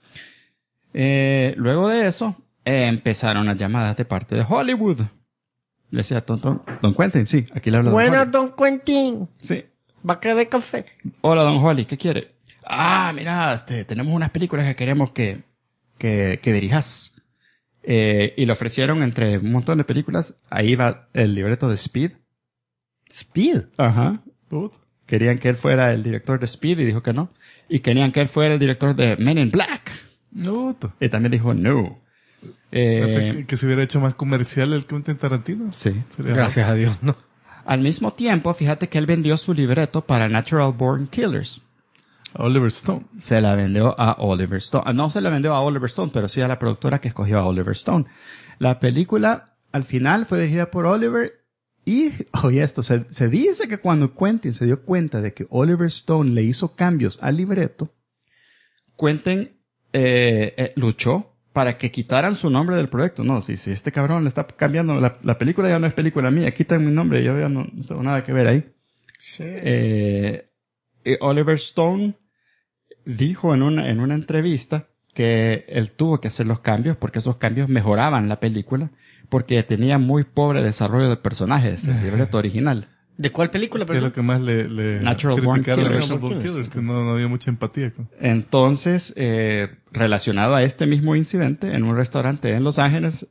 B: Luego de eso, empezaron las llamadas de parte de Hollywood. Le decía, Don Quentin, sí, aquí le hablo.
D: Buenas, Don Quentin.
B: Sí.
D: Va a querer café.
B: Hola, Don Holly, ¿qué quiere? Mira, tenemos unas películas que queremos que dirijas. Y le ofrecieron entre un montón de películas, ahí va el libreto de Speed.
D: ¿Speed?
B: Ajá. Querían que él fuera el director de Speed y dijo que no. Y querían que él fuera el director de Men in Black.
C: No.
B: Y también dijo no.
C: Que se hubiera hecho más comercial el Quentin Tarantino.
B: Sí.
D: Gracias a Dios, no.
B: Al mismo tiempo, fíjate que él vendió su libreto para Natural Born Killers.
C: Oliver Stone.
B: Se la vendió a Oliver Stone. No se la vendió a Oliver Stone, pero sí a la productora que escogió a Oliver Stone. La película, al final, fue dirigida por Oliver. Y, oye, esto, se dice que cuando Quentin se dio cuenta de que Oliver Stone le hizo cambios al libreto, Quentin luchó para que quitaran su nombre del proyecto. No, si este cabrón le está cambiando, la película ya no es película mía, quitan mi nombre, yo ya no tengo nada que ver ahí.
D: Sí.
B: Oliver Stone dijo en una entrevista que él tuvo que hacer los cambios porque esos cambios mejoraban la película, porque tenía muy pobre desarrollo de personajes el libreto original.
D: ¿De cuál película?
C: ¿Qué es lo que más le
B: Natural Born
C: Killers,
B: Killers.
C: que no había mucha empatía con.
B: Entonces, relacionado a este mismo incidente, en un restaurante en Los Ángeles,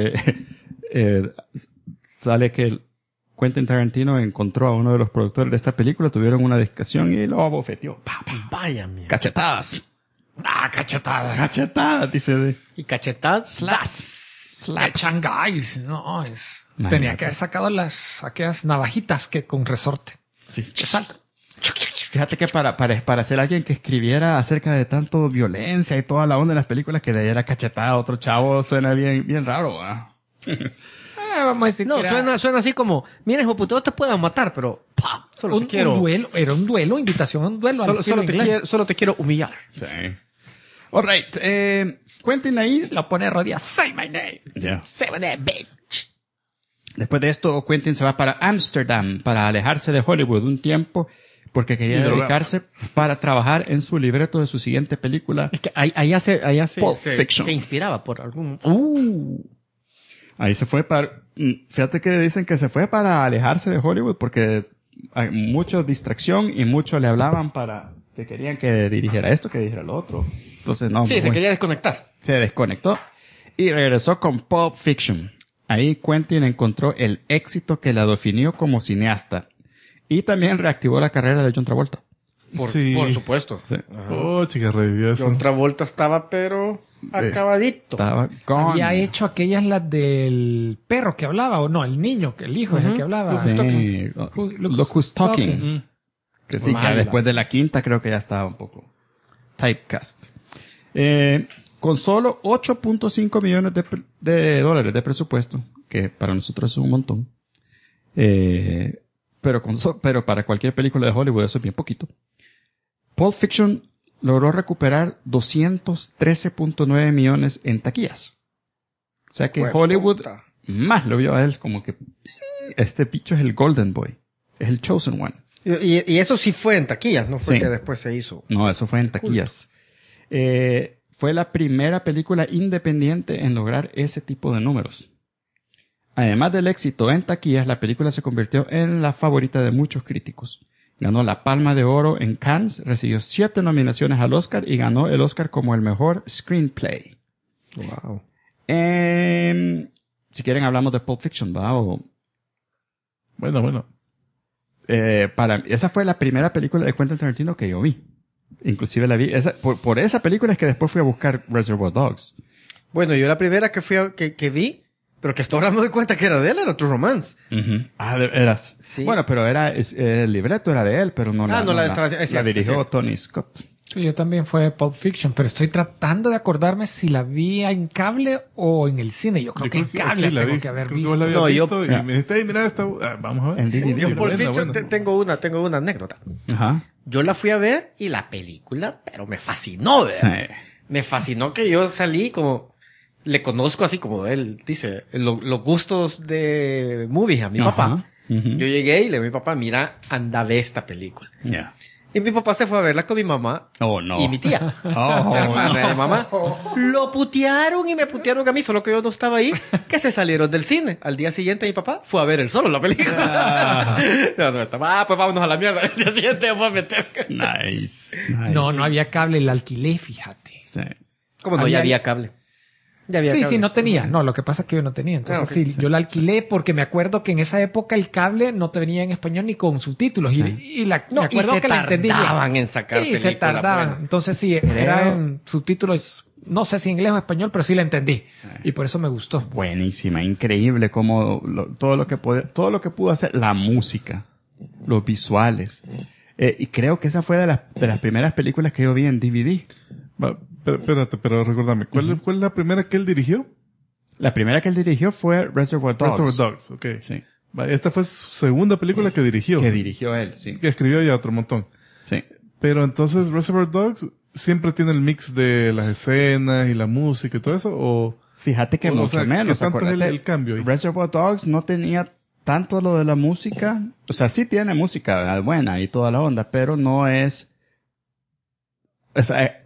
B: sale que Quentin Tarantino encontró a uno de los productores de esta película, tuvieron una discusión y lo abofeteó.
D: Vaya, mía.
B: Cachetadas.
E: Cachetadas.
B: Cachetadas, dice.
D: ¿Y cachetadas?
B: Slap.
E: Changáis. No, tenía que haber sacado aquellas navajitas que con resorte.
B: Sí.
E: Salta.
B: Fíjate que para ser alguien que escribiera acerca de tanto violencia y toda la onda de las películas, que le diera cachetada a otro chavo suena bien raro, ¿eh?
E: Vamos a decir
D: no,
E: que
D: suena así como, miren, hijo puto, te puedo matar, pero solo te quiero.
E: Un duelo, era un duelo, invitación a un duelo.
D: Solo te quiero humillar.
B: Sí. All right. Quentin ahí
E: lo pone rodillas. Say my name.
B: Yeah.
E: Say my name, bitch.
B: Después de esto, Quentin se va para Ámsterdam para alejarse de Hollywood un tiempo, porque quería dedicarse para trabajar en su libreto de su siguiente película.
D: Es que allá
B: Pulp Fiction.
D: se inspiraba por algún...
B: Ahí se fue fíjate que dicen que se fue para alejarse de Hollywood porque hay mucha distracción y mucho le hablaban que querían que dirigiera esto, que dirigiera lo otro. Entonces no.
D: Sí, se quería desconectar.
B: Se desconectó y regresó con Pulp Fiction. Ahí Quentin encontró el éxito que la definió como cineasta y también reactivó la carrera de John Travolta.
D: Por supuesto.
B: Sí.
C: Oh, chica, revivió eso.
D: John Travolta estaba, pero acabadito.
B: Estaba gone.
E: Había hecho aquellas las del perro que hablaba, o no, el niño, que el hijo es el que hablaba.
B: Sí. Look Who's Talking. Que sí, que después de la quinta creo que ya estaba un poco typecast. Con solo 8.5 millones de dólares de presupuesto, que para nosotros es un montón. Pero para cualquier película de Hollywood eso es bien poquito. Pulp Fiction logró recuperar 213.9 millones en taquillas. O sea que Hollywood más lo vio a él como que este bicho es el Golden Boy. Es el Chosen One.
D: Y eso sí fue en taquillas, no fue
B: Sí.
D: que después se hizo.
B: No, eso fue en taquillas. Fue la primera película independiente en lograr ese tipo de números. Además del éxito en taquillas, la película se convirtió en la favorita de muchos críticos. Ganó la Palma de Oro en Cannes, recibió 7 nominaciones al Oscar y ganó el Oscar como el mejor screenplay.
D: Wow.
B: Si quieren hablamos de Pulp Fiction, ¿va?
C: Bueno.
B: Esa fue la primera película de Quentin Tarantino que yo vi. Inclusive la vi. Por esa película es que después fui a buscar Reservoir Dogs.
D: Bueno, yo la primera que vi, pero que hasta ahora me doy cuenta que era de él, era True Romance.
B: Ah, de veras.
D: Sí.
B: Bueno, pero el libreto era de él, pero no
D: la
B: la dirigió Tony Scott.
E: Sí, yo también fue Pulp Fiction, pero estoy tratando de acordarme si la vi en cable o en el cine. Yo creo que en cable
C: aquí la
E: tengo
C: vi.
E: que haber
C: Creo que
E: visto.
C: vos la habías
D: No,
C: visto
B: yo-
C: y me dijiste, hey, mira esta... vamos a ver.
B: En DVD.
C: Yo,
D: Pulp Fiction,
C: bueno.
D: tengo una anécdota.
B: Ajá.
D: Yo la fui a ver y la película, pero me fascinó, ¿verdad?
B: Sí.
D: Me fascinó que yo salí como... Le conozco así como él dice, los gustos de movies a mi
B: Ajá.
D: papá.
B: Ujú.
D: Yo llegué y le dije a mi papá, mira, anda a ver esta película.
B: Ya.
D: Y mi papá se fue a verla con mi mamá
B: Oh, no.
D: y mi tía.
B: Oh,
D: La hermana
B: no.
D: de mamá. Lo putearon y me putearon a mí, solo que yo no estaba ahí, que se salieron del cine. Al día siguiente mi papá fue a ver él solo la película. No estaba, pues vámonos a la mierda. Al día siguiente me fue a meter.
B: Nice.
E: No había cable, la alquilé, fíjate.
B: Sí.
D: ¿Cómo no? Ya había cable. Ya había
E: Sí,
D: cable.
E: sí, no tenía. No, lo que pasa es que yo no tenía. Entonces,
D: Ah, ok.
E: sí, yo la alquilé porque me acuerdo que en esa época el cable no te venía en español ni con subtítulos.
B: Sí.
E: Y me
D: No, y
E: acuerdo
D: se
E: que la entendí bien.
D: tardaban en sacar
E: Sí, se
D: películas
E: tardaban.
D: buenas.
E: Entonces, sí, eran subtítulos, no sé si inglés o español, pero sí la entendí. Y por eso me gustó.
B: Buenísima, increíble como todo lo que pudo hacer la música, los visuales. Y creo que esa fue de las primeras películas que yo vi en DVD.
C: Va, espérate, pero recuérdame. ¿Cuál es la primera que él dirigió?
B: La primera que él dirigió fue Reservoir Dogs.
C: Reservoir Dogs, ok.
B: Sí.
C: Va, esta fue su segunda película que dirigió.
B: Que dirigió él, sí.
C: Que escribió ya otro montón.
B: Sí.
C: Pero entonces Reservoir Dogs siempre tiene el mix de las escenas y la música y todo eso, o...
B: Fíjate que
C: O
B: mucho
C: sea,
B: menos.
C: ¿qué tanto es
B: acuérdate,
C: el cambio ahí?
B: Reservoir Dogs no tenía tanto lo de la música. O sea, sí tiene música buena y toda la onda, pero no es... O sea,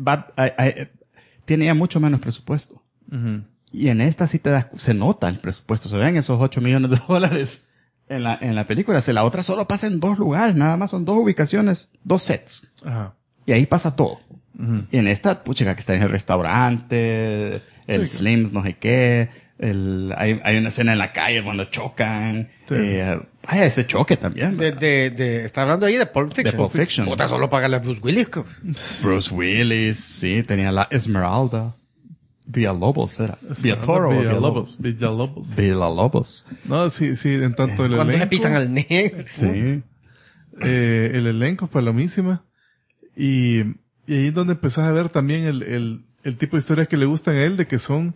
B: tenía mucho menos presupuesto.
C: Ujú.
B: Y en esta sí se nota el presupuesto. Se ven esos 8 millones de dólares en la película. Si la otra solo pasa en 2 lugares, nada más son 2 ubicaciones, 2 sets.
C: Ajá.
B: Y ahí pasa todo.
C: Ujú.
B: Y en esta, pucha, que está en el restaurante, el
C: Sí.
B: Slims, no sé qué, hay una escena en la calle cuando chocan.
C: Sí.
B: Vaya, ese choque también. ¿verdad?
D: Está hablando ahí de Pulp Fiction.
B: De Pulp Fiction.
D: Puta, solo pagarle a Bruce Willis.
B: Bruce Willis, sí, tenía la Esmeralda. Villalobos era. Villatoro o Villalobos.
C: Villalobos.
B: Villalobos.
C: No, sí, en tanto el
D: Cuando
C: elenco.
D: se pisan al negro.
B: Sí.
C: El elenco es palomísima. Y ahí es donde empezás a ver también el tipo de historias que le gustan a él, de que son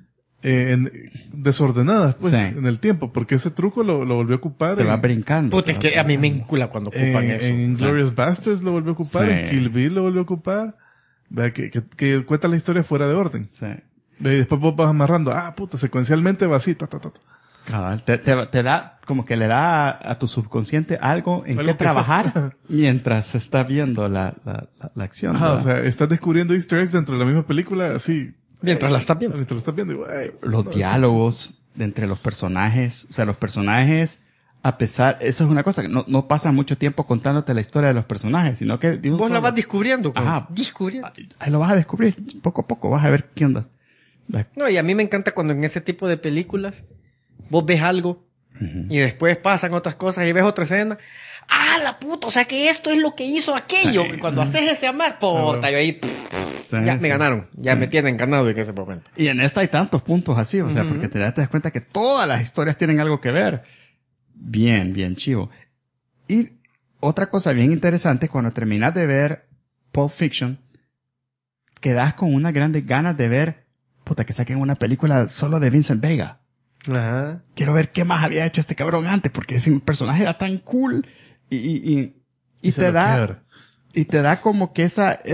C: desordenadas, pues,
B: Sí.
C: en el tiempo. Porque ese truco lo volvió a ocupar.
B: Te va brincando.
D: Puta, es que a mí me encula cuando ocupan eso.
C: En Inglourious Basterds lo volvió a ocupar.
B: Sí.
C: En Kill Bill lo volvió a ocupar. Vea, que cuenta la historia fuera de orden.
B: Sí.
C: Ve, y después vos vas amarrando. Ah, puta, secuencialmente va así. Ta, ta, ta, ta.
B: Te da, como que le da a tu subconsciente algo en
C: Algo
B: qué
C: que
B: trabajar mientras se está viendo la acción.
C: Ajá,
B: ¿verdad?
C: o sea, estás descubriendo easter eggs dentro de la misma película, así.
D: Mientras la estás viendo.
C: Mientras la estás viendo, güey.
B: Los diálogos de entre los personajes. O sea, los personajes, a pesar, eso es una cosa, que no pasa mucho tiempo contándote la historia de los personajes, sino que de un
D: Vos la
B: solo-
D: vas descubriendo.
B: Ajá.
D: Descubriendo.
B: Ahí lo vas a descubrir poco a poco, vas a ver qué onda.
D: No, y a mí me encanta cuando en ese tipo de películas vos ves algo y después pasan otras cosas y ves otra escena. ¡Ah, la puta! O sea que esto es lo que hizo aquello.
B: Sí,
D: y cuando
B: sí.
D: haces ese amar, puta, yo ahí
B: Sí,
D: ya
B: sí.
D: me ganaron. Ya me tienen ganado en ese momento.
B: Y en esta hay tantos puntos así, o sea, porque te das cuenta que todas las historias tienen algo que ver. Bien chivo. Y otra cosa bien interesante, cuando terminas de ver Pulp Fiction, quedas con unas grandes ganas de ver, puta, que saquen una película solo de Vincent Vega.
D: Ajá.
B: Quiero ver qué más había hecho este cabrón antes, porque ese personaje era tan cool y te da como que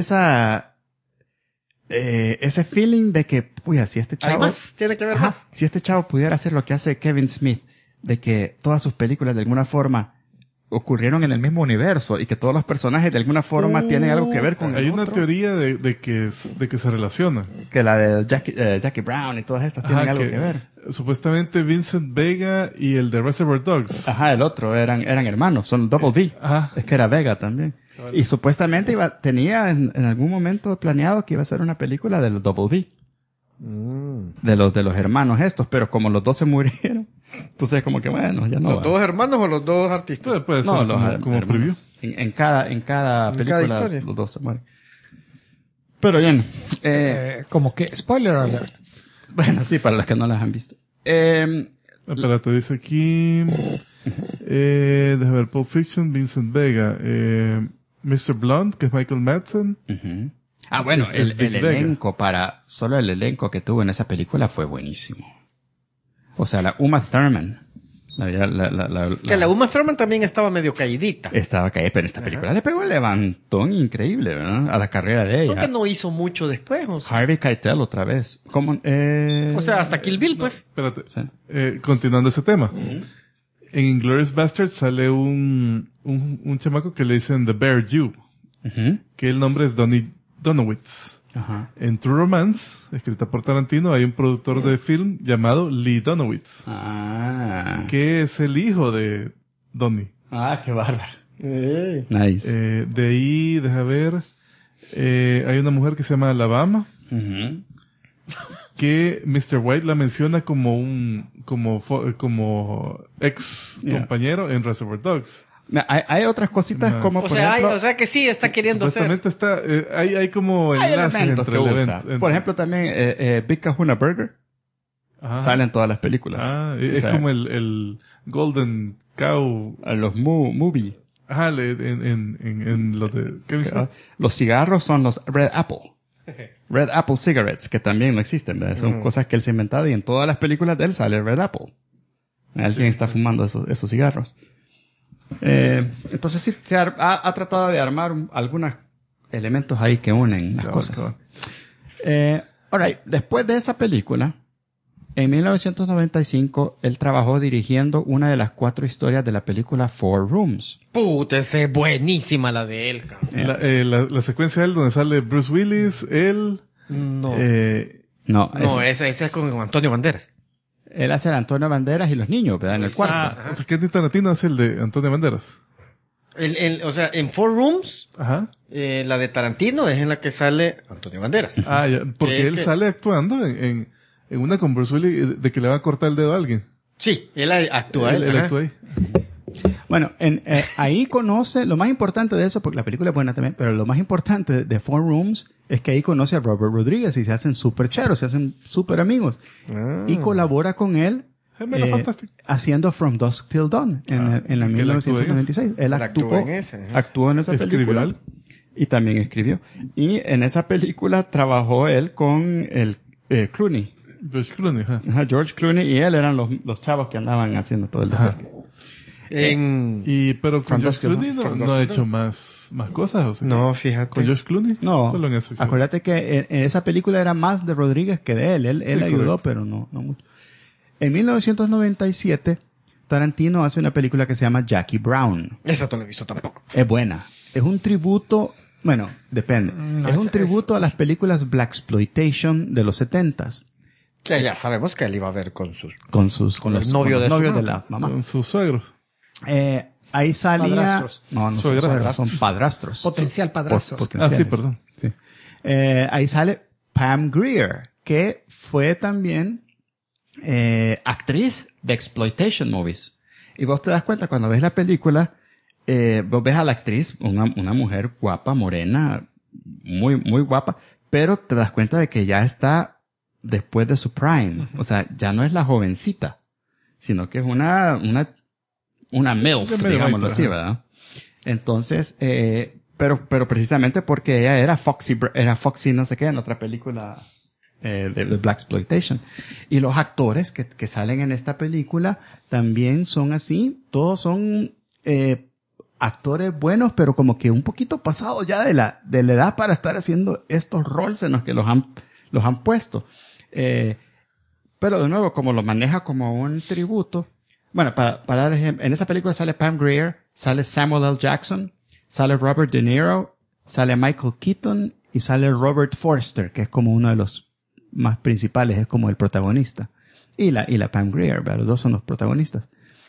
B: ese feeling de que, puya, si este chavo,
D: Además, tiene que ver
B: ajá,
D: más.
B: si este chavo pudiera hacer lo que hace Kevin Smith, de que todas sus películas de alguna forma ocurrieron en el mismo universo y que todos los personajes de alguna forma tienen algo que ver con
C: Hay
B: el
C: una
B: otro,
C: teoría de que se relacionan.
B: que la de Jackie Brown y todas estas tienen
C: Ajá,
B: algo que ver.
C: Supuestamente Vincent Vega y el de Reservoir Dogs.
B: Ajá, el otro eran hermanos, son Double V.
C: Ajá.
B: Es que era Vega también. Y supuestamente tenía en algún momento planeado que iba a ser una película de los Double V. De los hermanos estos, pero como los dos se murieron, entonces como que bueno, ya no.
D: ¿Los dos hermanos o los dos artistas?
C: Entonces puede
B: No,
C: ser
B: los
C: como
B: hermanos.
C: preview.
B: En cada película
D: historia.
B: los dos se mueren. Pero bien,
E: Como que, spoiler alert.
B: bueno, sí, para los que no las han visto.
C: Espérate, dice aquí. Déjame ver, Pulp Fiction, Vincent Vega. Mr. Blonde, que es Michael Madsen.
B: Ujú. Ah, bueno,
C: Es Big
B: el
C: Vega.
B: elenco solo el elenco que tuvo en esa película fue buenísimo. O sea, la Uma Thurman.
D: Que la Uma Thurman también estaba medio caídita.
B: Estaba caída, pero en esta película le pegó el levantón increíble, ¿verdad? A la carrera de ella.
D: Creo que no hizo mucho después. O sea,
B: Harvey Keitel otra vez.
D: hasta Kill Bill, pues.
C: Espérate.
B: Sí.
C: Continuando ese tema. En Inglourious Basterds sale un chamaco que le dicen The Bear Jew.
B: Ujú.
C: Que el nombre es Donnie Donowitz.
B: Ajá.
C: En True Romance, escrita por Tarantino, hay un productor de film llamado Lee Donowitz.
B: Ah.
C: Que es el hijo de Donnie.
B: Ah, qué bárbaro. Nice.
C: De ahí, deja ver, hay una mujer que se llama Alabama,
B: Ujú.
C: que Mr. White la menciona como como ex compañero en Reservoir Dogs.
B: Hay otras cositas
C: Más.
B: como,
D: O
B: por
D: sea,
B: ejemplo,
D: o sea que sí, está queriendo hacer.
C: Supuestamente está, hay como
B: hay
C: enlaces
B: elementos
C: entre
B: que
C: el
B: usa.
C: evento.
B: Por ejemplo, también Big Kahuna Burger
C: Ajá.
B: sale en todas las películas.
C: Ah,
B: O
C: es
B: sea,
C: como el Golden Cow.
B: a los movie.
C: Ajá, en lo de Kevin Smith.
B: Los cigarros son los Red Apple. Red Apple Cigarettes, que también no existen, ¿verdad? Son cosas que él se ha inventado y en todas las películas de él sale Red Apple. Alguien está fumando esos cigarros. Entonces sí, se ha tratado de armar algunos elementos ahí que unen las cosas. Alright, después de esa película, en 1995, él trabajó dirigiendo una de las 4 historias de la película Four Rooms.
D: Puta, esa es buenísima la de él, cabrón.
C: La secuencia de él donde sale Bruce Willis, él...
D: No.
B: No,
D: No, esa es con Antonio Banderas.
B: él hace el Antonio Banderas y los niños, ¿verdad? En el cuarto.
C: O sea, que de Tarantino hace el de Antonio Banderas.
D: O sea, en Four Rooms,
C: Ajá.
D: la de Tarantino es en la que sale Antonio Banderas.
C: Ah, ya. Porque él sale actuando en una con Bruce Willis de que le va a cortar el dedo a alguien.
D: Sí, él actúa.
C: Él
D: ajá.
C: actúa ahí.
B: Bueno, ahí conoce, lo más importante de eso, porque la película es buena también, pero lo más importante de Four Rooms es que ahí conoce a Robert Rodriguez y se hacen súper cheros, se hacen súper amigos. Y colabora con él
C: Gemelo fantástico.
B: haciendo From Dusk Till Dawn en la
C: que él actuó en
B: 1996. Él
D: actuó en esa, ajá.
B: actuó en esa
C: Escribió
B: película
C: él.
B: y también escribió. Y en esa película trabajó él con el Clooney.
C: George Clooney, ajá.
B: Ajá, George Clooney y él eran los chavos que andaban haciendo todo el
C: Ajá. Pero con
B: From
C: George
B: Dusk Till
C: Clooney
D: Dawn.
C: no ha hecho más cosas, o sea.
D: No, fíjate.
C: Con George Clooney.
B: No,
C: Solo en eso. hizo.
B: acuérdate que en esa película era más de Rodríguez que de él. Él ayudó,
C: correcto.
B: pero no mucho. En 1997, Tarantino hace una película que se llama Jackie Brown.
D: Esa no la he visto tampoco.
B: Es buena. Es un tributo, bueno, depende. Es un tributo a las películas blaxploitation de los 70s.
D: Que ya sabemos que él iba a ver con los
B: novios de la mamá.
C: Con sus suegros.
B: Ahí salía...
D: Padrastros.
B: No son suegros, son padrastros.
E: Potencial padrastros.
B: Potenciales.
C: Sí, perdón.
B: Sí. Ahí sale Pam Grier, que fue también actriz de exploitation movies. Y vos te das cuenta cuando ves la película, vos ves a la actriz, una mujer guapa, morena, muy, muy guapa, pero te das cuenta de que ya está después de su prime. O sea, ya no es la jovencita, sino que es una MILF, digámoslo así, ¿verdad? Entonces, pero precisamente porque ella era Foxy no sé qué en otra película de blaxploitation. Y los actores que salen en esta película también son así, todos son actores buenos, pero como que un poquito pasados ya de la edad para estar haciendo estos roles en los que los han puesto. Pero de nuevo, como lo maneja como un tributo, bueno, para dar ejemplo, en esa película sale Pam Grier, sale Samuel L. Jackson, sale Robert De Niro, sale Michael Keaton y sale Robert Forster, que es como uno de los más principales, es como el protagonista. Y la Pam Grier, ¿verdad? Los dos son los protagonistas.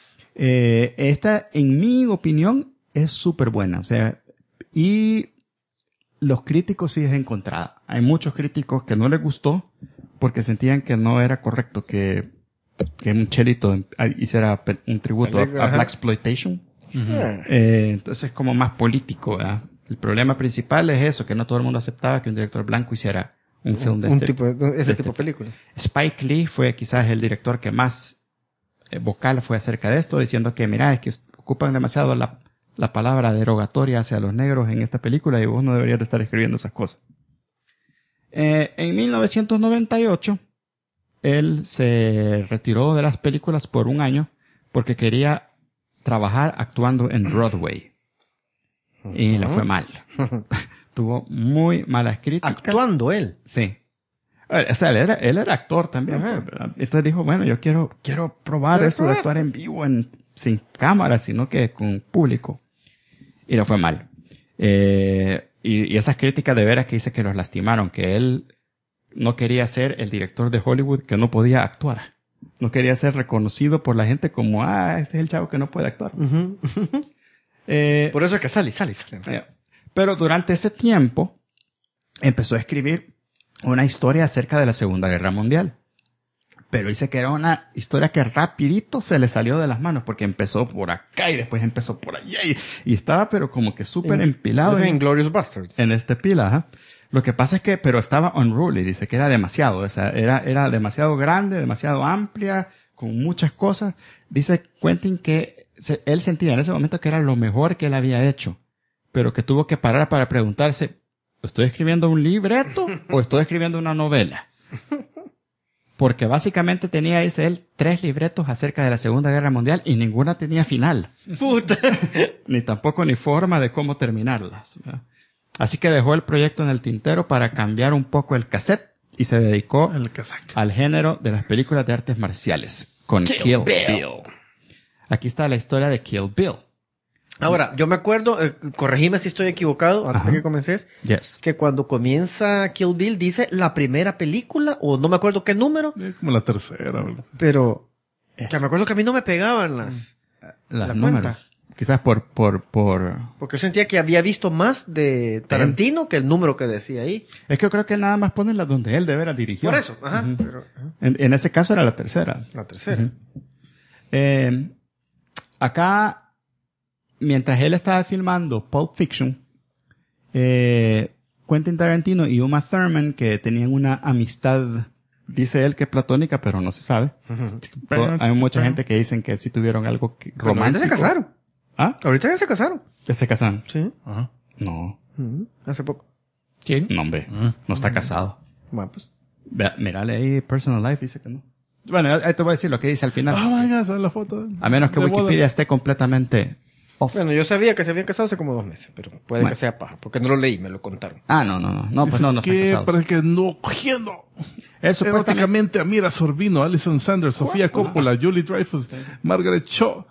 B: Esta, en mi opinión, es súper buena. O sea, y los críticos sí es encontrada. Hay muchos críticos que no les gustó porque sentían que no era correcto que un chelito hiciera un tributo a blaxploitation. Entonces es como más político, ¿verdad? El problema principal es eso, que no todo el mundo aceptaba que un director blanco hiciera un film de ese tipo de
D: película.
B: Spike Lee fue quizás el director que más vocal fue acerca de esto, diciendo que mira, es que ocupan demasiado la palabra derogatoria hacia los negros en esta película y vos no deberías de estar escribiendo esas cosas. En 1998, él se retiró de las películas por un año porque quería trabajar actuando en Broadway. Y le fue mal. Tuvo muy malas críticas.
D: ¿Actuando él?
B: Sí. O sea, él era actor también. ¿Verdad? Entonces dijo, bueno, yo quiero probar eso de actuar en vivo, sin cámara, sino que con público. Y le fue mal. Y esas críticas de veras que dice que los lastimaron, que él no quería ser el director de Hollywood que no podía actuar. No quería ser reconocido por la gente como, este es el chavo que no puede actuar.
D: Por eso es que sale.
B: Pero durante ese tiempo empezó a escribir una historia acerca de la Segunda Guerra Mundial. Pero dice que era una historia que rapidito se le salió de las manos porque empezó por acá y después empezó por allá y estaba pero como que súper empilado.
D: En Inglourious Basterds.
B: En este pila, ajá. Lo que pasa es que, pero estaba unruly, dice que era demasiado, o sea, era demasiado grande, demasiado amplia, con muchas cosas. Dice Quentin que él sentía en ese momento que era lo mejor que él había hecho, pero que tuvo que parar para preguntarse, ¿estoy escribiendo un libreto o estoy escribiendo una novela? Porque básicamente tenía, dice él, 3 libretos acerca de la Segunda Guerra Mundial y ninguna tenía final.
D: Puta.
B: Ni tampoco ni forma de cómo terminarlas, ¿verdad? Así que dejó el proyecto en el tintero para cambiar un poco el cassette y se dedicó al género de las películas de artes marciales con Kill Bill. Aquí está la historia de Kill Bill.
D: Ahora, yo me acuerdo, corregime si estoy equivocado antes de que comences, que cuando comienza Kill Bill dice la primera película, o no me acuerdo qué número.
C: Como la tercera, ¿verdad?
D: Pero, que me acuerdo que a mí no me pegaban las números.
B: Quizás por...
D: Porque yo sentía que había visto más de Tarantino que el número que decía ahí.
B: Es que yo creo que él nada más pone las donde él de veras dirigió.
D: Por eso, ajá. Pero,
B: En ese caso era la tercera.
D: La tercera.
B: Acá, mientras él estaba filmando Pulp Fiction, Quentin Tarantino y Uma Thurman, que tenían una amistad, dice él que platónica, pero no se sabe. Hay mucha gente que dicen que sí tuvieron algo romántico.
D: Ahorita se casaron.
B: ¿Ah?
D: Ahorita ya se casaron.
B: ¿Ya se casaron?
D: Sí.
C: Ajá.
B: No.
D: Hace poco.
E: ¿Quién?
B: No, hombre. No está casado.
D: Bueno, pues.
B: Mírale ahí, Personal Life dice que no. Bueno, ahí te voy a decir lo que dice al final.
C: Venga, esa es la foto.
B: A menos que Wikipedia esté completamente Off.
D: Bueno, yo sabía que se habían casado hace como 2 meses, pero puede que sea paja, porque no lo leí, me lo contaron.
B: Ah, no, pues no están
C: que
B: casados.
C: parece que no cogiendo.
B: Él supuestamente...
C: Eróticamente Amira Sorbino, Alison Sanders, Sofía Coppola, Julie Dreyfus, Margaret Cho.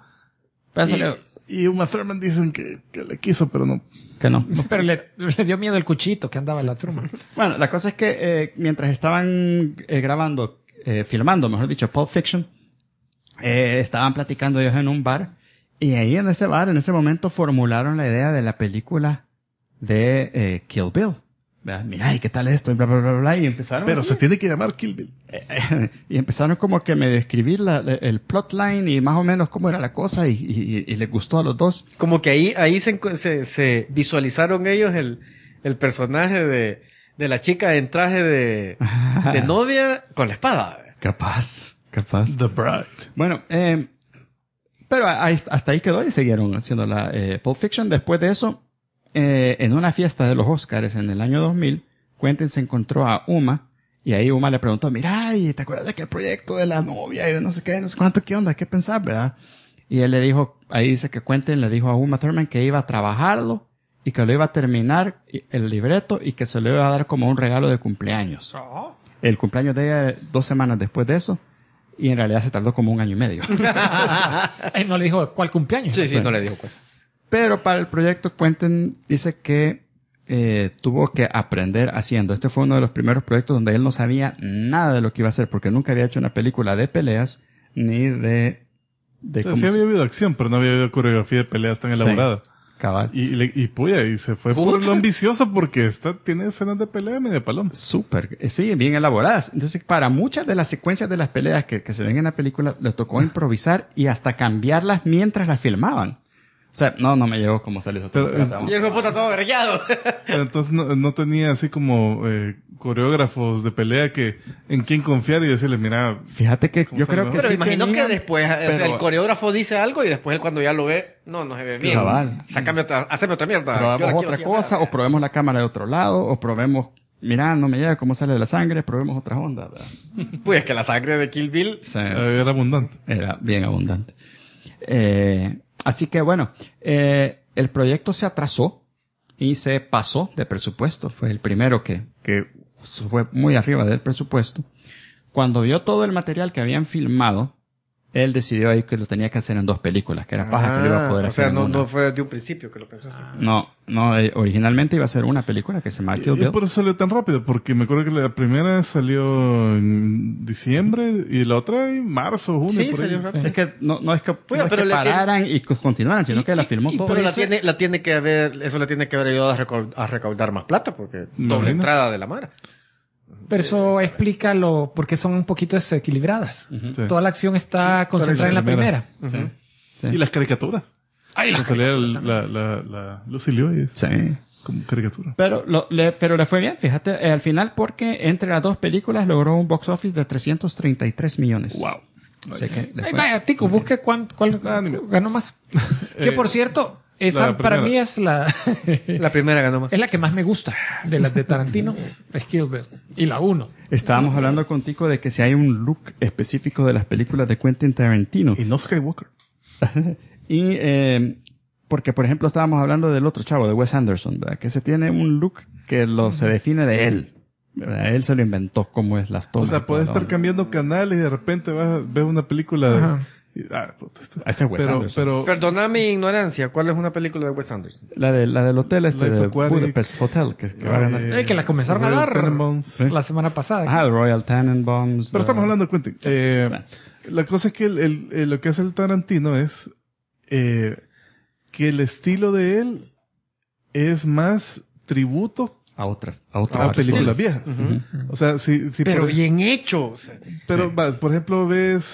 C: Y Uma Thurman dicen que le quiso, pero no.
B: Que no.
E: Pero le dio miedo el cuchito que andaba en la Truman.
B: Bueno, la cosa es que mientras estaban filmando, mejor dicho, Pulp Fiction, estaban platicando ellos en un bar. Y ahí en ese bar, en ese momento, formularon la idea de la película de Kill Bill. Mira, ¿y qué tal esto? Y bla, bla, bla, bla. Y empezaron
C: Pero
B: así.
C: se tiene que llamar Kill Bill.
B: Y empezaron como que medio a escribir el plotline y más o menos cómo era la cosa y les gustó a los dos.
D: Como que ahí se visualizaron ellos el personaje de la chica en traje de novia con la espada.
B: Capaz.
C: The Bride.
B: Bueno, pero hasta ahí quedó y siguieron haciendo la Pulp Fiction. Después de eso, en una fiesta de los Oscars en el año 2000, Quentin se encontró a Uma y ahí Uma le preguntó, mira, ¿y te acuerdas de aquel proyecto de la novia y de no sé qué, no sé cuánto, qué onda, qué pensás, verdad? Y él le dijo, ahí dice que Quentin le dijo a Uma Thurman que iba a trabajarlo y que lo iba a terminar el libreto y que se lo iba a dar como un regalo de cumpleaños. El cumpleaños de ella 2 semanas después de eso. Y en realidad se tardó como 1 año y medio.
E: No le dijo cuál cumpleaños.
D: Sí, no le dijo pues.
B: Pero para el proyecto Quentin dice que tuvo que aprender haciendo. Este fue uno de los primeros proyectos donde él no sabía nada de lo que iba a hacer porque nunca había hecho una película de peleas ni de
C: Sí había habido acción, pero no había habido coreografía de peleas tan elaborada.
B: Cabal.
C: Y se fue por lo ambicioso porque tiene escenas de pelea medio paloma.
B: Súper. Sí, bien elaboradas. Entonces, para muchas de las secuencias de las peleas que se ven en la película, le tocó improvisar y hasta cambiarlas mientras las filmaban. O sea, no me llegó como salió eso.
D: Y el puta todo vergueado.
C: Pero entonces no tenía así como coreógrafos de pelea en quien confiar y decirle, mira...
B: Fíjate que yo creo que
D: pero
B: sí
D: imagino
B: tenían,
D: que después, o sea, el coreógrafo dice algo y después él cuando ya lo ve, no se ve bien.
B: Cabal.
D: Haceme otra mierda.
B: Probamos otra cosa, o probemos la cámara de otro lado, o probemos, mira, no me llega cómo sale la sangre, probemos otras ondas, ¿verdad?
D: Pues que la sangre de Kill Bill
C: Era abundante.
B: Era bien abundante. Así que bueno, el proyecto se atrasó y se pasó de presupuesto. Fue el primero que fue muy arriba del presupuesto. Cuando vio todo el material que habían filmado, él decidió ahí que lo tenía que hacer en 2 películas, que era paja que lo iba a poder hacer en una.
D: no fue desde un principio que lo pensó así.
B: No, originalmente iba a ser una película que se llama Kill
C: Y
B: Bill.
C: por eso salió tan rápido, porque me acuerdo que la primera salió en diciembre y la otra en marzo, junio.
D: Sí,
C: por ahí.
D: salió rápido.
B: Es que no es que,
D: Bueno,
B: no es
D: pero
B: que
D: le
B: pararan y continuaran, sino que la filmó todo.
D: Pero la tiene que haber, eso le tiene que haber ayudado a recaudar más plata, porque doble entrada de la mara.
E: Pero eso explica porque son un poquito desequilibradas.
C: Sí.
E: Toda la acción está concentrada en la primera.
B: Sí.
C: Y las caricaturas.
E: Ay,
C: Cuando salía la Lucy Liu
B: Sí.
C: como caricatura.
B: Pero le fue bien, fíjate, al final porque entre las 2 películas logró un box office de 333 millones.
C: Wow.
B: Así que le
E: Ay,
B: fue.
E: vaya, Tico, busque cuál ganó más. Que por cierto, esa
C: la
E: para
C: primera.
E: mí es
D: La primera ganó más.
E: es la que más me gusta de las de Tarantino. Es Kill Bill. Y la 1.
B: Estábamos hablando contigo de que si hay un look específico de las películas de Quentin Tarantino.
C: Y no Skywalker.
B: Y porque, por ejemplo, estábamos hablando del otro chavo, de Wes Anderson, ¿verdad? Que se tiene un look que se define de él. ¿Verdad? Él se lo inventó, cómo es las tomas.
C: O sea, puedes estar cambiando canales y de repente ves una película
E: Ajá.
C: puta,
B: Ese es Wes Anderson.
C: pero
D: Perdona mi ignorancia, ¿cuál es una película de Wes Anderson?
B: La del hotel
C: Life
B: de
C: Aquatic.
B: Budapest Hotel, que va a ganar.
E: Que la comenzaron a
C: Royal
E: dar
C: Tenenbaums.
E: la semana pasada.
B: Ajá, The Royal Tenenbaums.
C: Pero estamos hablando de Quentin. La cosa es que lo que hace el Tarantino es que el estilo de él es más tributo
B: a otra
C: a películas viejas. O sea, si
D: Pero
C: por,
D: bien hecho. O sea.
C: pero por ejemplo ves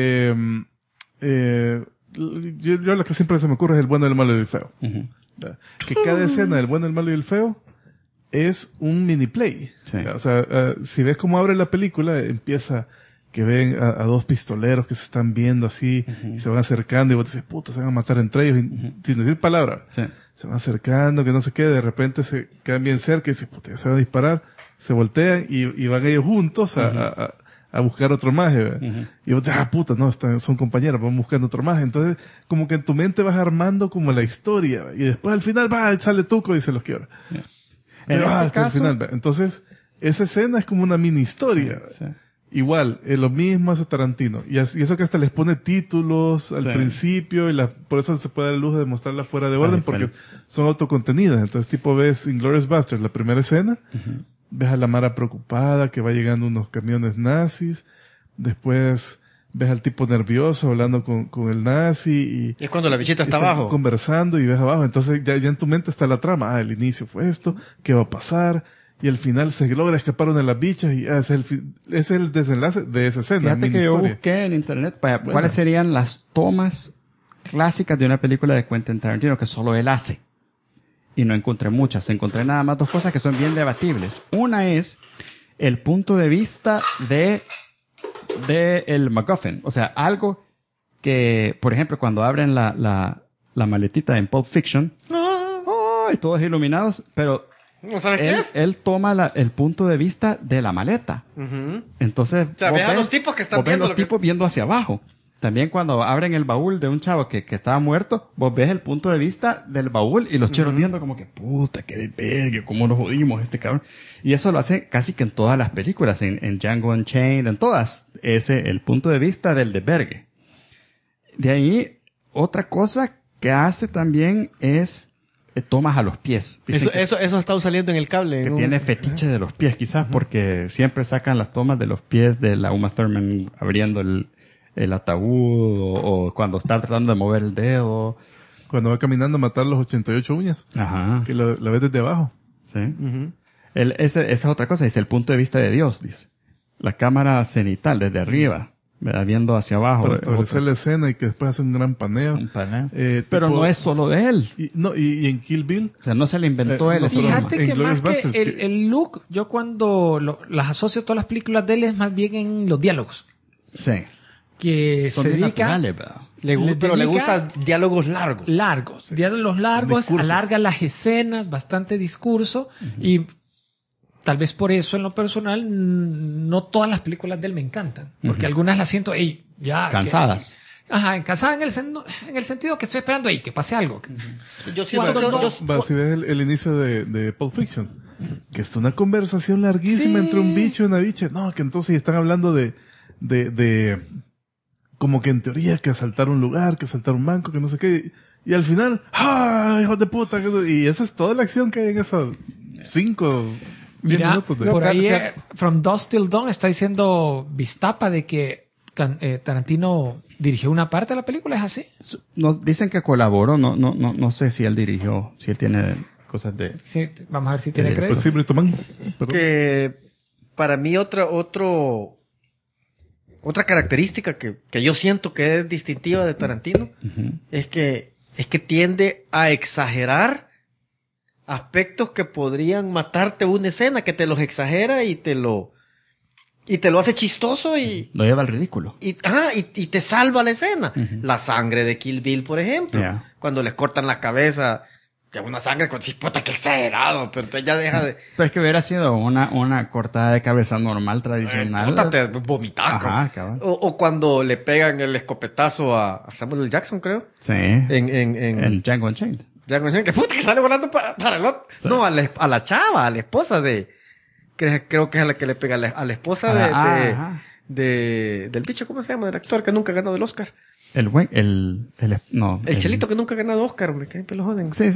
C: yo lo que siempre se me ocurre es el bueno, el malo y el feo. ¿Verdad? Que cada escena del bueno, el malo y el feo es un mini play.
B: Sí.
C: O sea, si ves cómo abre la película, empieza que ven a 2 pistoleros que se están viendo así y se van acercando y vos dices, puta, se van a matar entre ellos sin decir palabra.
B: Sí.
C: Se van acercando, que no sé qué, de repente se quedan bien cerca y dicen, puta, ya se van a disparar, se voltean y van ellos juntos a a buscar otro maje. Y vos, puta, no, son compañeros, vamos buscando otro maje. Entonces, como que en tu mente vas armando como la historia, y después al final, sale Tuco y se los quiebra.
B: En este caso...
C: el final. Entonces, esa escena es como una mini historia.
B: Sí.
C: Igual, lo mismo hace Tarantino. Y eso que hasta les pone títulos al principio, por eso se puede dar el lujo de mostrarla fuera de orden, porque son autocontenidas. Entonces, tipo, ves Inglourious Basterds, la primera escena, ves a la Mara preocupada, que va llegando unos camiones nazis, después ves al tipo nervioso hablando con el nazi, y
D: es cuando la bichita está abajo.
C: Conversando, y ves abajo. Entonces, ya en tu mente está la trama. El inicio fue esto, ¿qué va a pasar? Y al final se logra escapar una de las bichas, y ese es el desenlace de esa escena.
B: Fíjate que yo busqué en internet cuáles serían las tomas clásicas de una película de Quentin Tarantino que solo él hace. Y no encontré muchas. Encontré nada más 2 cosas que son bien debatibles. Una es el punto de vista de el MacGuffin. O sea, algo que, por ejemplo, cuando abren la maletita en Pulp Fiction, y todos iluminados, pero...
D: ¿No sabes qué es?
B: Él toma el punto de vista de la maleta. Entonces,
D: o sea, ves a los tipos que están
B: viendo. Ves los tipos viendo hacia abajo. También cuando abren el baúl de un chavo que estaba muerto, vos ves el punto de vista del baúl y los cheros viendo como que, puta, qué de verga, cómo nos jodimos este cabrón. Y eso lo hace casi que en todas las películas, en Django Unchained, en todas. El punto de vista del de verga. De ahí, otra cosa que hace también es tomas a los pies.
D: Eso ha estado saliendo en el cable.
B: Que tiene fetiche de los pies, quizás, porque siempre sacan las tomas de los pies de la Uma Thurman abriendo el ataúd, o cuando está tratando de mover el dedo.
C: Cuando va caminando a matar los 88 uñas.
B: Ajá.
C: Que la ves desde abajo.
B: Sí. Esa es otra cosa, dice el punto de vista de Dios, dice. La cámara cenital desde arriba, viendo hacia abajo.
C: Para establecer la escena y que después hace un gran paneo.
B: Un paneo. Pero no es solo de él.
C: Y en Kill Bill.
B: O sea, no se le inventó él.
E: Fíjate que más que el look, yo cuando las asocio todas las películas de él es más bien en los diálogos.
B: Sí.
E: Que
B: son
E: se dedica...
D: Pero le gustan diálogos largos.
E: Diálogos largos, alarga las escenas, bastante discurso, y tal vez por eso en lo personal no todas las películas de él me encantan, porque algunas las siento ya
B: cansadas.
E: Cansadas en el sentido que estoy esperando que pase algo.
C: Yo si ves el inicio de Pulp Fiction, que es una conversación larguísima entre un bicho y una bicha, que entonces están hablando de como que en teoría que asaltar un lugar, que asaltar un banco, que no sé qué, y al final, hijos de puta, y esa es toda la acción que hay en esas 5 minutos.
E: Por ahí, From Dusk Till Dawn está diciendo Vistapa de que Tarantino dirigió una parte de la película, ¿es así?
B: Dicen que colaboró, no sé si él dirigió, si él tiene cosas de...
E: Sí, vamos a ver si tiene crédito.
C: Pues sí, Brito Man.
D: Que para mí otra característica que yo siento que es distintiva de Tarantino es que tiende a exagerar aspectos que podrían matarte una escena, que te los exagera y te lo hace chistoso y
B: lo lleva al ridículo.
D: Y te salva la escena. La sangre de Kill Bill, por ejemplo, cuando les cortan la cabeza, que una sangre con puta, que exagerado, pero entonces ya deja de...
B: Pero es que hubiera sido una cortada de cabeza normal, tradicional.
D: Puta, te vomitas. O cuando le pegan el escopetazo a Samuel L. Jackson, creo.
B: Sí. En Django Unchained.
D: Django Unchained, que puta, que sale volando para el otro. Sí. No, a la chava, a la esposa de... Creo que es a la que le pega a la esposa del bicho, ¿cómo se llama? Del actor que nunca ha ganado el Oscar.
B: El
D: chelito que nunca ha ganado Oscar, hombre, que lo joden.
B: Sí,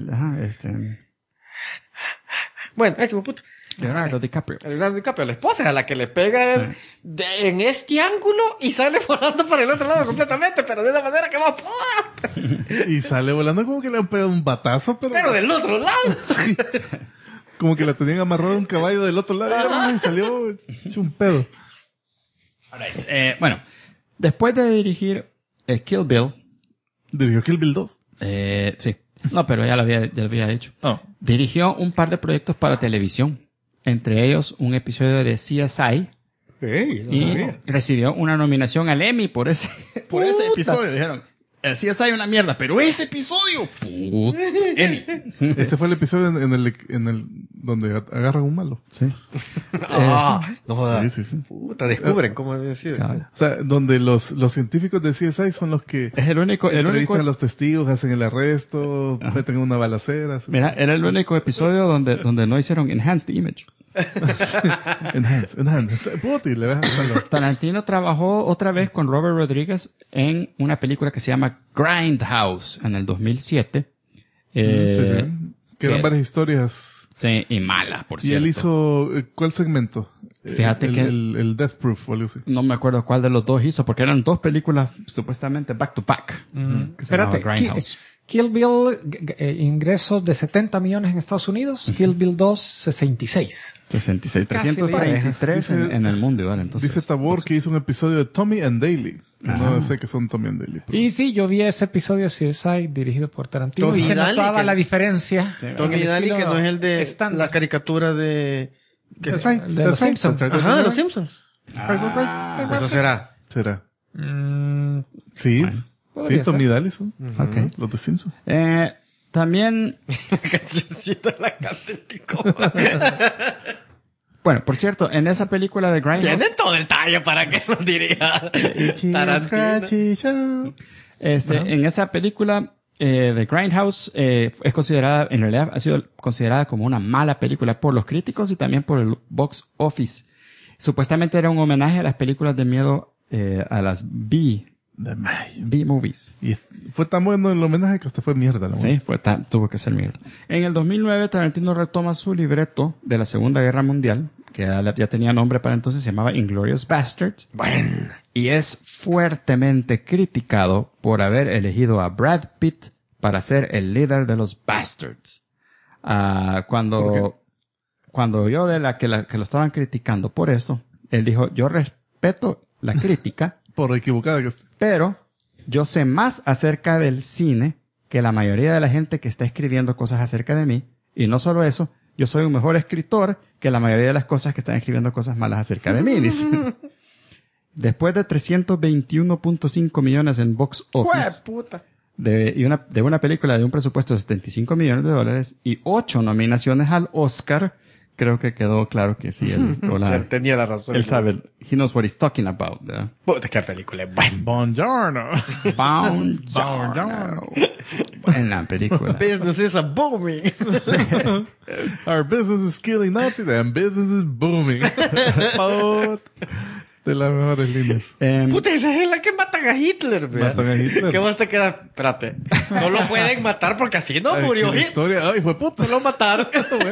D: Bueno, ese puto.
B: Leonardo DiCaprio.
D: La esposa es a la que le pega en este ángulo y sale volando para el otro lado completamente, pero de una manera que va...
C: Y sale volando como que le han pegado un batazo,
D: pero del otro lado.
C: Sí. Como que la tenían amarrado a un caballo del otro lado y salió hecho un pedo.
B: Bueno, después de dirigir Kill Bill.
C: ¿Dirigió Kill Bill 2?
B: Sí. No, pero ya lo había hecho. Dirigió un par de proyectos para televisión. Entre ellos, un episodio de CSI. Y recibió una nominación al Emmy por ese episodio. Dijeron, CSI una mierda, pero ese episodio, puta.
C: Este fue el episodio en el donde agarran un malo.
B: Sí.
D: No jodas.
C: Sí.
D: Puta, descubren cómo decir.
B: Claro.
C: O sea, donde los científicos de CSI son los que
B: Es el único,
C: entrevistan a los testigos, hacen el arresto, meten una balacera.
B: mira, era el único episodio donde no hicieron enhanced image.
C: Enhance. Puta, y le ves a
B: Tarantino trabajó otra vez con Robert Rodriguez en una película que se llama Grindhouse en el 2007.
C: Que eran varias historias.
B: Sí, y mala, por
C: Y
B: cierto.
C: él hizo, ¿cuál segmento?
B: Fíjate que-
C: el Death Proof, o algo así.
B: No me acuerdo cuál de los dos hizo, porque eran dos películas supuestamente back to back. Que se llamaba
E: Espérate,
B: Grindhouse.
E: Kill Bill, ingresos de 70 millones en Estados Unidos, Kill Bill 2, 66.
B: 66,
E: Casi
B: 333
C: dice-
B: en el mundo igual. Entonces,
C: Dice Tabor que hizo un episodio de Tommy and Daly. No sé qué son Tommy and Daly. pero-
E: Y sí, yo vi ese episodio de CSI dirigido por Tarantino
D: Tommy
E: y se
D: Daly,
E: notaba
D: que-
E: la diferencia. en
D: Tommy
E: el
D: Daly, que
E: estilo
D: no es el de
E: estándar.
D: la caricatura de...
C: That's right.
E: de los Simpsons.
D: Ajá, de los Simpsons.
B: Ah,
D: Eso será.
C: ¿Será?
E: Mm,
C: Sí.
E: podría
C: Sí, Tommy
E: ser.
C: Daly son.
B: Ok.
C: Los de Simpsons.
B: También,
D: Cancioncita la canta el tico.
B: bueno, por cierto, en esa película de Grindhouse,
D: Tienen todo el tallo para que lo diría Tarantino.
C: Scratchy Show.
B: en esa película de Grindhouse es considerada, en realidad ha sido considerada como una mala película por los críticos y también por el box office. Supuestamente era un homenaje a las películas de miedo, a las B-movies.
C: Y fue tan bueno el homenaje que hasta fue mierda. La
B: Sí, tuvo que ser mierda. En el 2009, Tarantino retoma su libreto de la Segunda Guerra Mundial, que ya tenía nombre para entonces, se llamaba Inglourious Basterds. Bueno. Y es fuertemente criticado por haber elegido a Brad Pitt para ser el líder de los Bastards. Cuando oyó de que lo estaban criticando por eso, él dijo, yo respeto la crítica,
C: Por equivocada que esté.
B: pero yo sé más acerca del cine que la mayoría de la gente que está escribiendo cosas acerca de mí. Y no solo eso, yo soy un mejor escritor que la mayoría de las cosas que están escribiendo cosas malas acerca de mí, dice. Después de 321.5 millones en box office
D: Puta.
B: de una película de un presupuesto de 75 millones de dólares y 8 nominaciones al Oscar, creo que quedó claro que sí,
D: Tenía la razón.
B: él sabe, he knows what he's talking about, ¿verdad?
D: Puta, qué película es buena.
C: Buongiorno.
B: Buongiorno. Buena película.
D: Business is a booming.
C: Our business is killing Nazis and business is booming. De las mejores líneas.
D: Puta, esa es la que matan a Hitler, ¿ves?
C: Matan a Hitler.
D: ¿Qué más te queda? Espérate. No lo pueden matar porque así no
C: Ay,
D: murió
C: qué
D: Hitler.
C: historia. Ay, fue puta.
D: Lo mataron.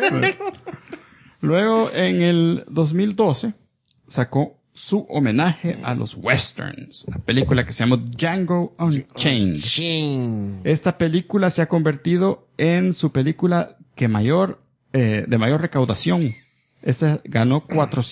B: Luego, en el 2012, sacó su homenaje a los westerns, una película que se llama Django Unchained. Esta película se ha convertido en su película de mayor recaudación. Esta ganó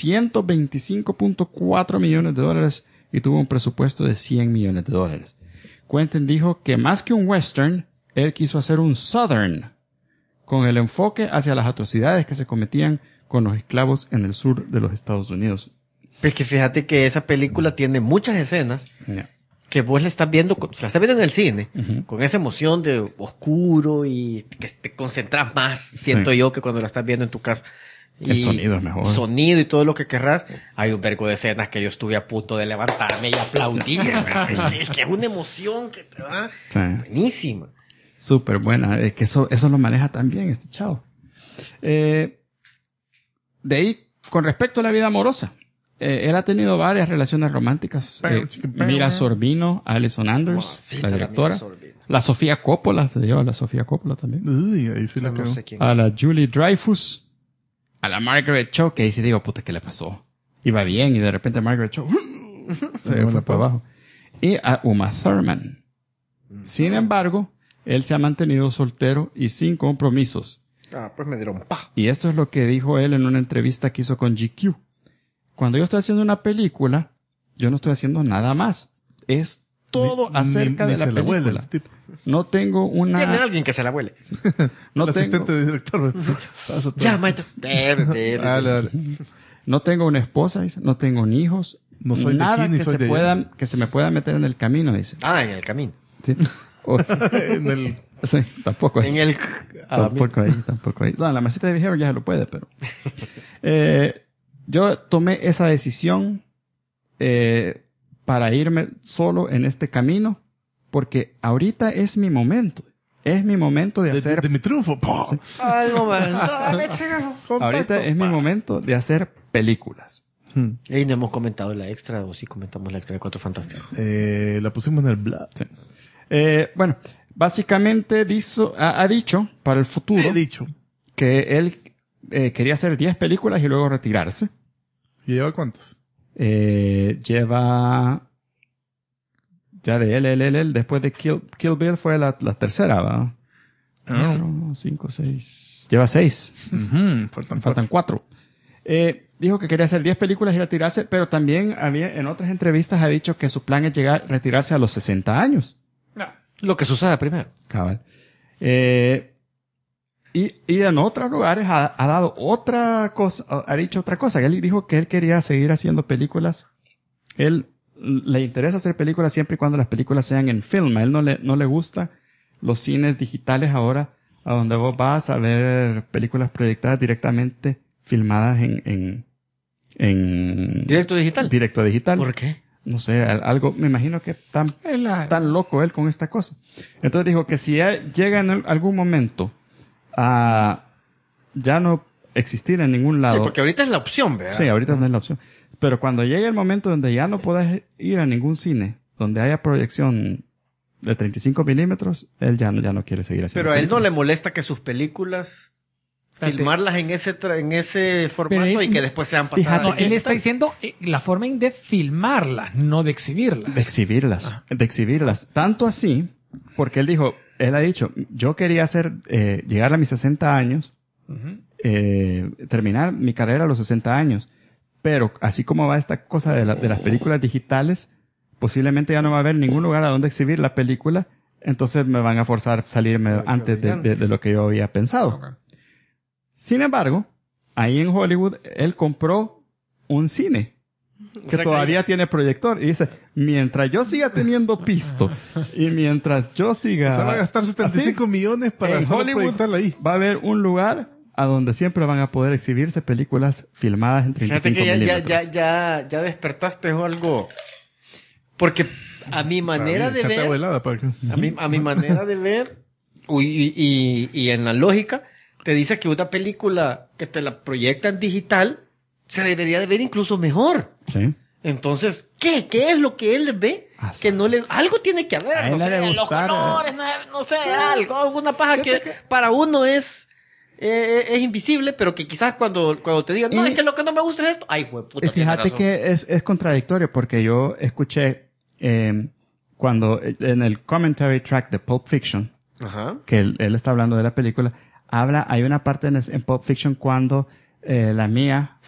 B: 425.4 millones de dólares y tuvo un presupuesto de 100 millones de dólares. Quentin dijo que más que un western, él quiso hacer un southern, con el enfoque hacia las atrocidades que se cometían con los esclavos en el sur de los Estados Unidos.
D: Es que fíjate que esa película tiene muchas escenas que vos la estás viendo en el cine, con esa emoción de oscuro y que te concentras más, siento yo, que cuando la estás viendo en tu casa.
B: El sonido es mejor.
D: Sonido y todo lo que querrás. Hay un vergo de escenas que yo estuve a punto de levantarme y aplaudir. es que es una emoción que te va buenísima.
B: Súper buena. Que eso lo maneja también este chavo. De ahí, con respecto a la vida amorosa, él ha tenido varias relaciones románticas. Mira Sorbino, Alison Anders, la directora. La Sofía Coppola, se lleva a la Sofía Coppola también.
C: Uy, ahí sí la
D: No
C: cago.
D: sé quién.
B: A la Julie Dreyfus. A la Margaret Cho, que ahí sí digo, puta, ¿qué le pasó? Iba bien y de repente Margaret Cho se fue para abajo. Y a Uma Thurman. Sin embargo, él se ha mantenido soltero y sin compromisos.
D: Pues me dieron pa.
B: Y esto es lo que dijo él en una entrevista que hizo con GQ. Cuando yo estoy haciendo una película, yo no estoy haciendo nada más. Es todo acerca de la
C: se le huele
B: película.
C: el tipo.
B: No tengo
D: Tiene
B: una...
D: alguien que se la huele.
B: No
C: el
B: tengo,
C: asistente de director. Paso todo.
D: Ya, maestro.
C: Dale, dale.
B: no tengo una esposa, dice. No tengo ni hijos.
C: No soy de
B: nada
C: aquí, ni
B: que
C: soy
B: se
C: de allá.
B: que se me pueda meter en el camino, dice.
D: En el camino.
B: Sí.
C: En el...
B: Sí, tampoco ahí.
D: En el...
B: Tampoco ahí. No, en la mesita de behavior ya se lo puede, pero... yo tomé esa decisión para irme solo en este camino, porque ahorita es mi momento. Es mi momento de hacer...
C: De mi triunfo.
B: Sí.
D: Al momento.
B: Ahorita es mi momento de hacer películas.
D: Y no hemos comentado la extra, o sí comentamos la extra de Cuatro Fantásticos.
C: La pusimos en el blog.
B: Sí. Bueno, básicamente ha dicho para el futuro
C: He dicho.
B: que él quería hacer 10 películas y luego retirarse.
C: ¿Y lleva cuántas?
B: Lleva... Ya de él, después de Kill Bill fue la tercera, ¿va? 4, 5, 6... Lleva 6. Faltan 4. Dijo que quería hacer 10 películas y retirarse, pero también en otras entrevistas ha dicho que su plan es retirarse a los 60 años.
E: No.
D: Lo que suceda primero.
B: Cabal. Y en otros lugares ha dado otra cosa, ha dicho otra cosa. Él dijo que él quería seguir haciendo películas. Él le interesa hacer películas siempre y cuando las películas sean en film. A él no le gusta los cines digitales ahora, a donde vos vas a ver películas proyectadas directamente filmadas en
D: ¿Directo digital?
B: Directo digital.
D: ¿Por qué?
B: No sé, algo, me imagino que tan loco él con esta cosa. Entonces dijo que si llega en algún momento a ya no existir en ningún lado.
D: Sí, porque ahorita es la opción, ¿verdad?
B: Sí, ahorita no es la opción. Pero cuando llegue el momento donde ya no puedas ir a ningún cine, donde haya proyección de 35 milímetros, él ya no quiere seguir haciendo
D: Pero a él no
B: películas.
D: le molesta que sus películas filmarlas en ese formato
E: Pero
D: y que después sean pasadas.
E: No, él está diciendo la forma en de filmarlas, no de exhibirlas.
B: De exhibirlas. Tanto así, porque él ha dicho, yo quería llegar a mis 60 años, terminar mi carrera a los 60 años. Pero así como va esta cosa de las películas digitales, posiblemente ya no va a haber ningún lugar a donde exhibir la película, entonces me van a forzar a salirme antes de lo que yo había pensado.
E: Okay.
B: Sin embargo, ahí en Hollywood, él compró un cine que todavía tiene proyector y dice, mientras yo siga teniendo pisto y mientras yo siga...
C: O sea, va a gastar 75 millones para solo proyectarla ahí.
B: Va a haber un lugar a donde siempre van a poder exhibirse películas filmadas en 35 milímetros.
D: Ya despertaste algo. Porque a mi manera de ver... A mi manera de ver y en la lógica te dice que una película que te la proyectan digital se debería de ver incluso mejor.
B: Sí.
D: Entonces, ¿qué es lo que él ve? Que no le... Algo tiene que haber. No sé, los colores, no sé, algo, alguna paja que para uno es invisible, pero que quizás cuando te digan, no, es que lo que no me gusta es esto. Ay, güey, puta.
B: Fíjate que es contradictorio porque yo escuché cuando en el commentary track de Pulp Fiction, que él está hablando de la película, hay una parte en Pulp Fiction cuando la Mia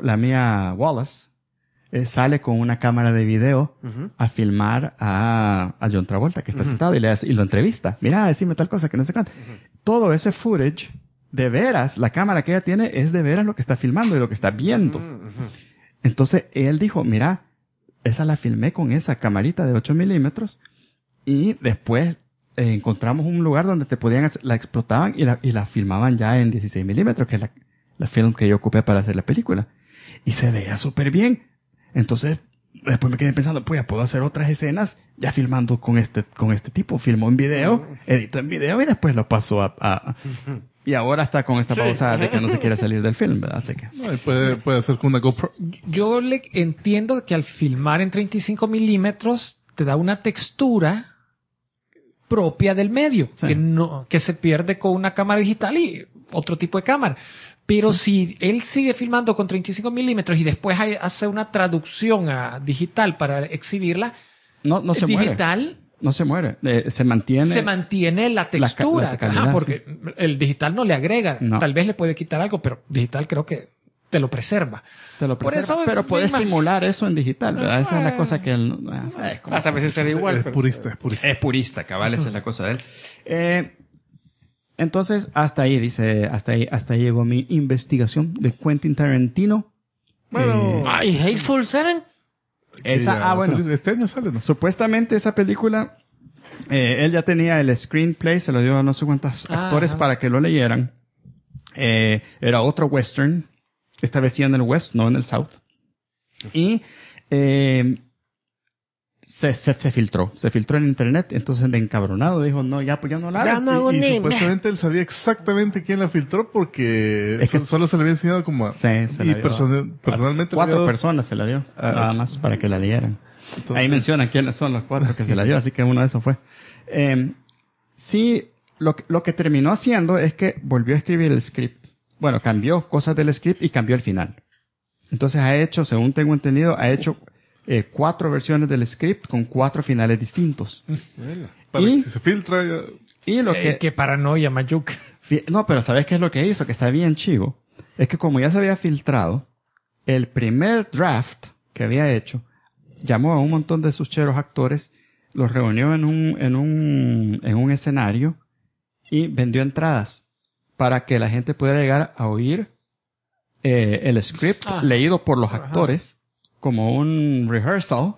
B: Wallace sale con una cámara de video a filmar a John Travolta, que está sentado y lo entrevista. Mira, decime tal cosa que no sé cuánto. Todo ese footage, de veras, la cámara que ella tiene es de veras lo que está filmando y lo que está viendo. Entonces él dijo, mira, esa la filmé con esa camarita de 8 milímetros y después encontramos un lugar donde la explotaban y la filmaban ya en 16 milímetros, que es la film que yo ocupé para hacer la película. Y se veía súper bien. Entonces, después me quedé pensando, pues ya puedo hacer otras escenas ya filmando con este tipo. Filmó en video, editó en video y después lo pasó y ahora está con esta pausa de que no se quiere salir del film, ¿verdad? Así que...
C: No, puede hacer con una GoPro.
E: Yo le entiendo que al filmar en 35 milímetros te da una textura propia del medio, sí, que se pierde con una cámara digital y otro tipo de cámara. Pero si él sigue filmando con 35 milímetros y después hace una traducción a digital para exhibirla,
B: no se
E: digital,
B: muere. No se muere. Se mantiene
E: la textura.
B: La calidad,
E: porque el digital no le agrega. No. Tal vez le puede quitar algo, pero digital creo que te lo preserva.
B: Por eso, pero puedes simular eso en digital, ¿verdad? Esa es la cosa que él...
D: a veces será igual.
C: Es purista.
B: Es purista, cabal, esa es la cosa de él. Entonces, hasta ahí llegó mi investigación de Quentin Tarantino.
D: Bueno, Hateful Seven.
B: Bueno.
C: Este año sale, ¿no?
B: Supuestamente esa película Él ya tenía el screenplay, se lo dio a no sé cuántos actores para que lo leyeran. Era otro western, esta vez sí en el west, no en el south. Y se filtró en internet, entonces de encabronado dijo, no, ya, pues ya no la hago.
C: Y supuestamente él sabía exactamente quién la filtró porque es que solo se le había enseñado como a...
B: Sí, se la dio.
C: Personalmente
B: 4 personas se la dio, nada más para que la leyeran. Entonces, ahí menciona quiénes son los 4 que se la dio, así que uno de esos fue. Sí, lo que terminó haciendo es que volvió a escribir el script. Bueno, cambió cosas del script y cambió el final. Entonces ha hecho, según tengo entendido, 4 versiones del script con 4 finales distintos.
C: Para que si se filtra ya...
B: Y lo que...
E: Qué paranoia, Mayuca.
B: No, pero ¿sabes qué es lo que hizo? Que está bien chivo. Es que como ya se había filtrado, el primer draft que había hecho, llamó a un montón de sus cheros actores, los reunió en un escenario y vendió entradas para que la gente pudiera llegar a oír el script leído por los actores como un rehearsal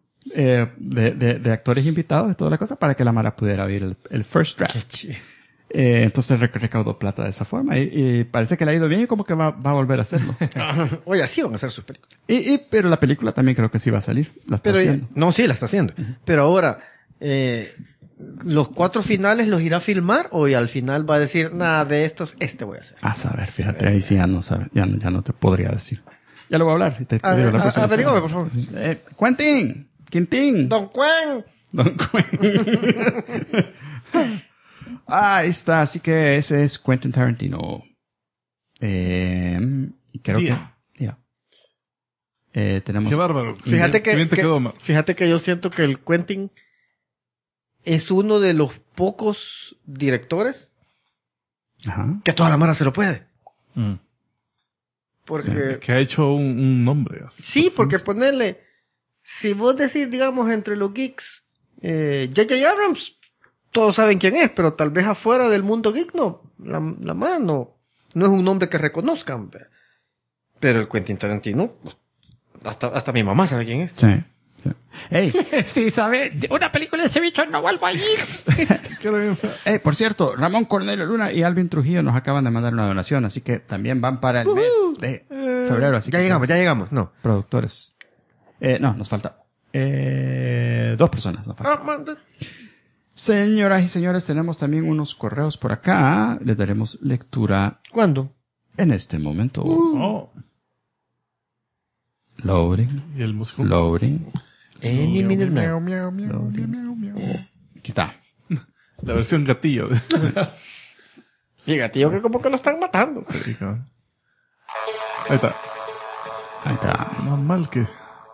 B: de actores invitados y toda la cosa para que la Mara pudiera oír el first draft. Entonces recaudó plata de esa forma y parece que le ha ido bien y como que va a volver a hacerlo.
D: Oye, así van a hacer sus películas.
B: Pero la película también creo que sí va a salir. La está haciendo.
D: No, sí, la está haciendo. Pero ahora, ¿los 4 finales los irá a filmar o al final va a decir, nada de estos, voy a hacer?
B: A saber, fíjate, ahí sí ya no te podría decir. Ya lo voy a hablar.
D: Averígame, por favor.
B: Quintín.
D: Don Cuen.
B: Ahí está, así que ese es Quentin Tarantino. Creo que... tenemos...
C: Qué bárbaro.
D: Fíjate que yo siento que el Quentin es uno de los pocos directores que toda la mara se lo puede. Porque...
C: que ha hecho un nombre. Así,
D: sí, porque ponerle... Si vos decís, digamos, entre los geeks, J.J. Abrams, todos saben quién es, pero tal vez afuera del mundo geek no. La mano no es un nombre que reconozcan. Pero el Quentin Tarantino, hasta mi mamá sabe quién es.
B: Sí. Hey.
E: Sí, sabe. Una película de ese bicho no vuelvo a ir.
B: Hey, por cierto, Ramón Cornelio Luna y Alvin Trujillo nos acaban de mandar una donación, así que también van para el mes de febrero. Así
D: ya llegamos. No.
B: Productores. No, nos falta 2 personas. Nos falta. Señoras y señores, tenemos también unos correos por acá. Les daremos lectura.
D: ¿Cuándo?
B: En este momento. Loading.
C: ¿Y el músico?
B: Loading.
D: Any minute now.
B: Aquí está.
C: La versión gatillo.
D: Y gatillo que como que lo están matando.
C: Sí, ahí está. Más mal que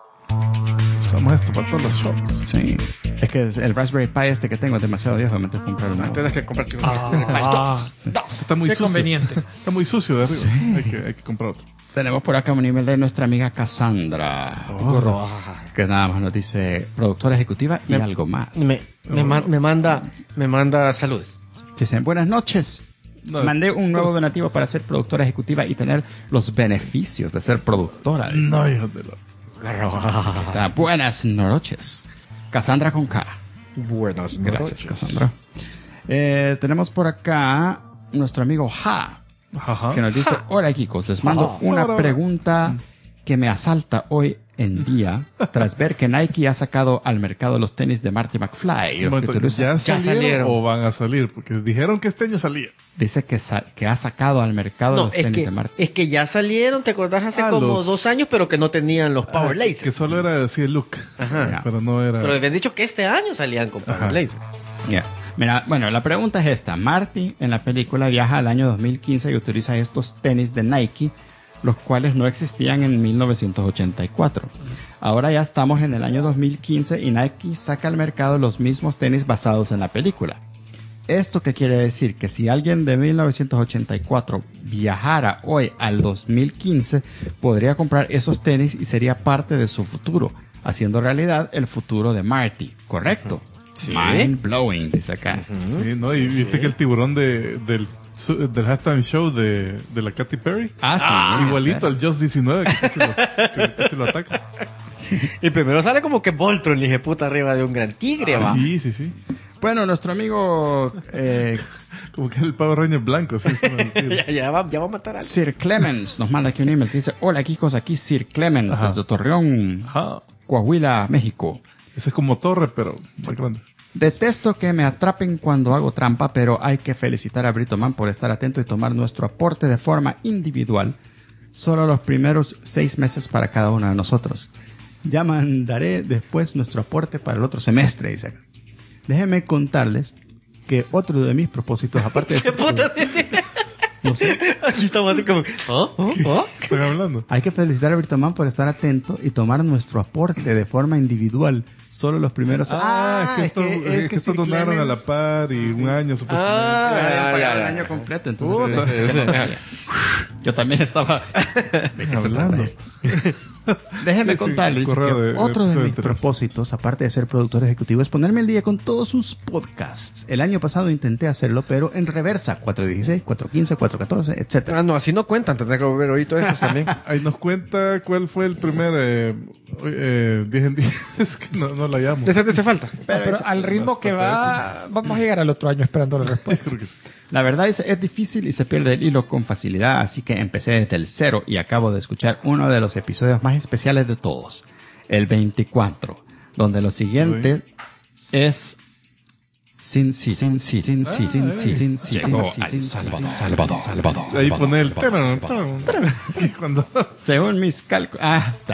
C: usamos esto para todos los shows.
B: Sí. Es que el Raspberry Pi este que tengo es demasiado viejo. Me tengo que comprar uno.
D: Tienes que comprarte uno.
B: Sí.
C: Está muy
E: Qué
C: sucio.
E: conveniente.
C: Está muy sucio de arriba.
B: Sí.
C: Hay que comprar otro.
B: Tenemos por acá un email de nuestra amiga Cassandra. Que nada más nos dice productora ejecutiva y algo más.
D: Me manda saludos.
B: Dicen, buenas noches. Mandé un nuevo donativo para ser productora ejecutiva y tener los beneficios de ser productora.
C: No, hijo de lo...
B: Está, buenas noches. Cassandra con K.
D: Buenas noches.
B: Gracias, Cassandra. Tenemos por acá nuestro amigo que nos dice, hola chicos, les mando una pregunta que me asalta hoy en día tras ver que Nike ha sacado al mercado los tenis de Marty McFly.
C: ¿Ya salieron o van a salir? Porque dijeron que este año salía.
B: Dice que ha sacado al mercado los tenis de Marty.
D: Es que ya salieron, ¿te acordás? Hace como 2 años, pero que no tenían los Power Lasers.
C: Que solo era decir look.
D: Ajá.
C: Pero no era...
D: Pero habían dicho que este año salían con Power Lasers.
B: Yeah. Mira, bueno, la pregunta es esta. Marty en la película viaja al año 2015 y utiliza estos tenis de Nike, los cuales no existían en 1984. Ahora ya estamos en el año 2015 y Nike saca al mercado los mismos tenis basados en la película. ¿Esto qué quiere decir? Que si alguien de 1984 viajara hoy al 2015, podría comprar esos tenis y sería parte de su futuro, haciendo realidad el futuro de Marty, ¿correcto? Sí. Mind blowing, dice acá.
C: Sí, ¿no? Y viste que el tiburón del halftime show de la Katy Perry. Igualito al Just 19 que casi lo ataca.
D: Y primero sale como que Voltron, le dije puta, arriba de un gran tigre, va.
C: Sí.
B: Bueno, nuestro amigo
C: Como que el Power Ranger blanco. ¿Sí?
D: ya va a matar a alguien.
B: Sir Clemens nos manda aquí un email que dice: hola, Kikos, aquí Sir Clemens,
C: Ajá.
B: desde Torreón,
C: Ajá.
B: Coahuila, México.
C: Ese es como torre, pero más grande.
B: Detesto que me atrapen cuando hago trampa, pero hay que felicitar a Brito Man por estar atento y tomar nuestro aporte de forma individual. Solo los primeros 6 meses para cada uno de nosotros. Ya mandaré después nuestro aporte para el otro semestre, dice acá. Déjenme contarles que otro de mis propósitos, aparte de...
D: ¿Qué puta?
B: No sé.
D: Aquí estamos así como... ¿Oh?
C: ¿Qué están hablando?
B: Hay que felicitar a Brito Man por estar atento y tomar nuestro aporte de forma individual. Solo los primeros...
C: Es que estos donaron a la par y un año supuestamente.
B: Pagaron el año completo, entonces... Yo también estaba... ¿De qué se trata esto? Déjeme contarles dice que otro de mis propósitos, aparte de ser productor ejecutivo, es ponerme al día con todos sus podcasts. El año pasado intenté hacerlo, pero en reversa. 416, 415, 414, etc.
D: No, así no cuentan. Tendré que volver oído esos también.
C: Ahí nos cuenta cuál fue el primer 10 en 10. Es que no la llamo.
D: ¿Ese te hace falta?
E: Pero al ritmo que va, vamos a llegar al otro año esperando la respuesta.
C: Creo que sí.
B: La verdad es difícil y se pierde el hilo con facilidad, así que empecé desde el 0 y acabo de escuchar uno de los episodios más especiales de todos, el 24, donde lo siguiente es... Salvador.
C: Ahí pone el... Cuando...
B: Según mis cálculos...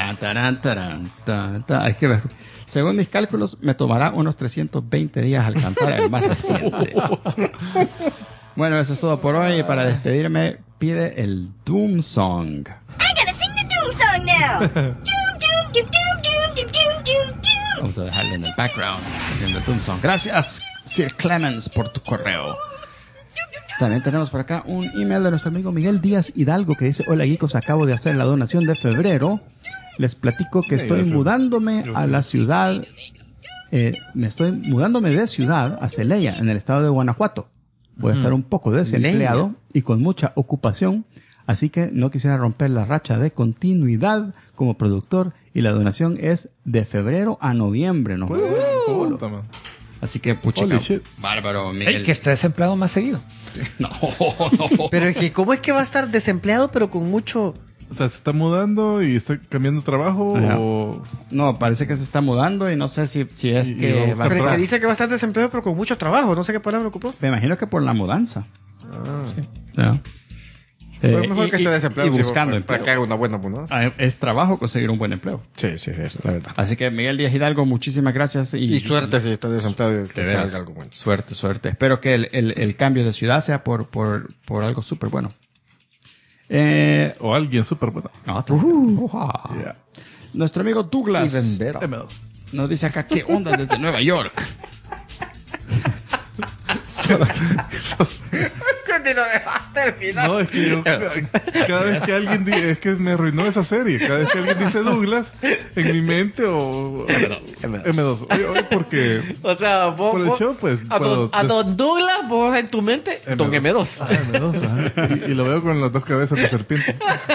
B: Hay que ver. Según mis cálculos, me tomará unos 320 días alcanzar el más reciente. Bueno, eso es todo por hoy. Para despedirme, pide el Doom Song.
F: I gotta sing the Doom song now. Doom, doom, doom, doom, doom, doom, doom, doom.
B: Vamos a dejarle en el background. El Doom Song. Gracias, Sir Clemens, por tu correo. También tenemos por acá un email de nuestro amigo Miguel Díaz Hidalgo que dice: hola, Geekos, acabo de hacer la donación de febrero. Les platico que estoy mudándome a la ciudad. Mudándome de ciudad a Celaya, en el estado de Guanajuato. Voy a estar un poco desempleado y con mucha ocupación, así que no quisiera romper la racha de continuidad como productor y la donación es de febrero a noviembre, ¿no? Así que, puchica, bárbaro, Miguel.
E: El que esté desempleado más seguido.
B: No.
D: Pero es que, ¿cómo es que va a estar desempleado pero con mucho...
C: O sea, ¿se está mudando y está cambiando de trabajo o...?
B: No, parece que se está mudando y no sé si es que va a
D: Pero es
B: estar...
D: que dice que va a estar desempleado pero con mucho trabajo. No sé qué palabra ocupó.
B: Me imagino que por la mudanza.
E: Sí.
B: ¿No?
D: Pero es mejor que esté desempleado
B: y buscando
D: para
B: empleo.
D: que haga una buena mudanza.
B: Es trabajo conseguir un buen empleo.
D: Sí, eso es la verdad.
B: Así que Miguel Díaz Hidalgo, muchísimas gracias.
D: Y suerte si está desempleado y que
B: De veras,
D: salga algo bueno.
B: Suerte. Espero que el cambio de ciudad sea por algo súper bueno.
C: O alguien súper bueno. Yeah.
B: Nuestro amigo Douglas
C: ML.
B: nos dice acá: ¿qué onda desde Nueva York?
D: Ni lo dejaste terminar.
C: No, es que yo, cada vez que alguien dice, es que me arruinó esa serie. Cada vez que alguien dice Douglas, en mi mente o M2. Hoy porque
D: O sea, vos...
C: por el show, pues.
D: A don Douglas, vos en tu mente,
C: M2.
D: Don M2.
C: Ah, M2, ajá. Y lo veo con las dos cabezas de serpiente.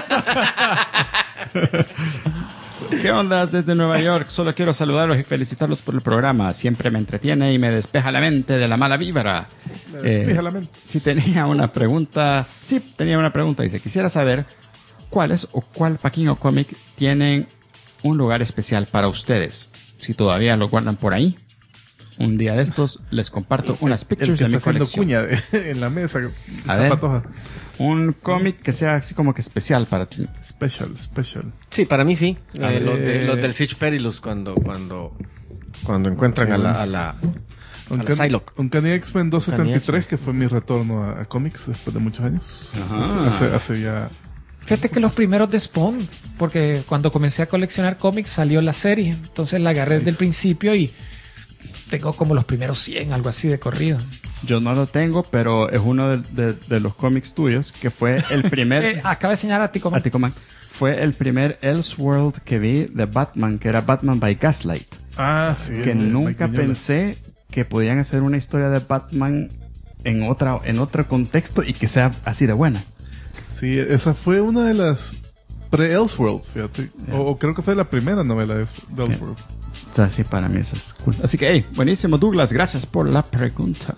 B: ¿Qué onda desde Nueva York? Solo quiero saludarlos y felicitarlos por el programa. Siempre me entretiene y me despeja la mente de la mala vibra.
C: Me despeja la mente.
B: Si tenía una pregunta. Sí, tenía una pregunta. Dice: quisiera saber cuáles o cuál paquín o cómic tienen un lugar especial para ustedes. Si todavía lo guardan por ahí. Un día de estos les comparto unas pictures de
C: el que
B: mi
C: está haciendo
B: colección.
C: cuña en la mesa.
B: A ver.
C: Patoja.
B: Un cómic que sea así como que especial para ti.
C: Special.
D: Sí, para mí sí.
C: A ver.
D: Los del Siege Perilous cuando encuentran
C: Sí,
D: a la Psylocke.
C: Un Uncanny X-Men 273, que fue mi retorno a cómics después de muchos años.
B: Ajá.
C: Hace ya...
E: Fíjate que los primeros de Spawn, porque cuando comencé a coleccionar cómics salió la serie, entonces la agarré desde el principio y tengo como los primeros 100, algo así de corrido.
B: Yo no lo tengo, pero es uno de los cómics tuyos que fue el primer...
E: Acaba de enseñar a ti cómo...
B: Aticoman. Fue el primer Elseworld que vi de Batman, que era Batman by Gaslight.
C: Ah, sí.
B: Que nunca
C: Mike Mignola.
B: pensé que podían hacer una historia de Batman en otro contexto y que sea así de buena.
C: Sí, esa fue una de las pre-Elseworlds, fíjate. O creo que fue la primera novela de Elseworlds.
B: O sea, sí, para mí eso es cool. Así que, hey, buenísimo, Douglas. Gracias por la pregunta.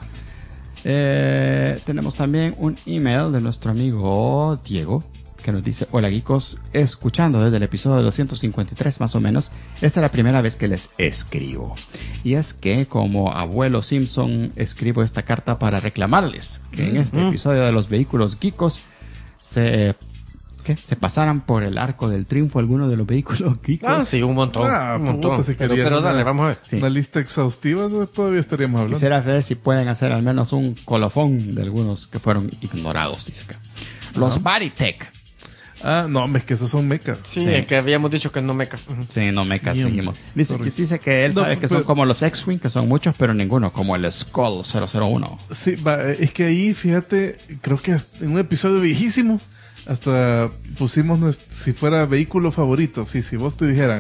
B: Tenemos también un email de nuestro amigo Diego, que nos dice: hola, geekos, escuchando desde el episodio 253 más o menos. Esta es la primera vez que les escribo. Y es que, como abuelo Simpson, escribo esta carta para reclamarles que en este episodio de los vehículos geekos se pasaran por el arco del triunfo algunos de los vehículos geekos.
D: Ah, sí, un montón.
C: Ah,
D: Un montón.
C: puta, si
D: Pero
C: querían
D: dale, vamos a ver.
B: Sí.
C: Una lista exhaustiva, todavía estaríamos hablando.
B: Quisiera ver si pueden hacer al menos un colofón de algunos que fueron ignorados, dice acá. Los Baritech.
C: Ah, no, es que esos son mechas.
D: Sí,
B: Sí.
D: que habíamos dicho que no meca.
B: Sí, no me
C: Sí, hombre.
B: seguimos. Dice que él
C: No,
B: sabe que son
C: pero-
B: como los X-Wing, que son muchos, pero ninguno, como el Skull 001.
C: Sí, es que ahí, fíjate, creo que en un episodio viejísimo, hasta pusimos si fuera vehículo favorito. Sí, si vos te dijeran,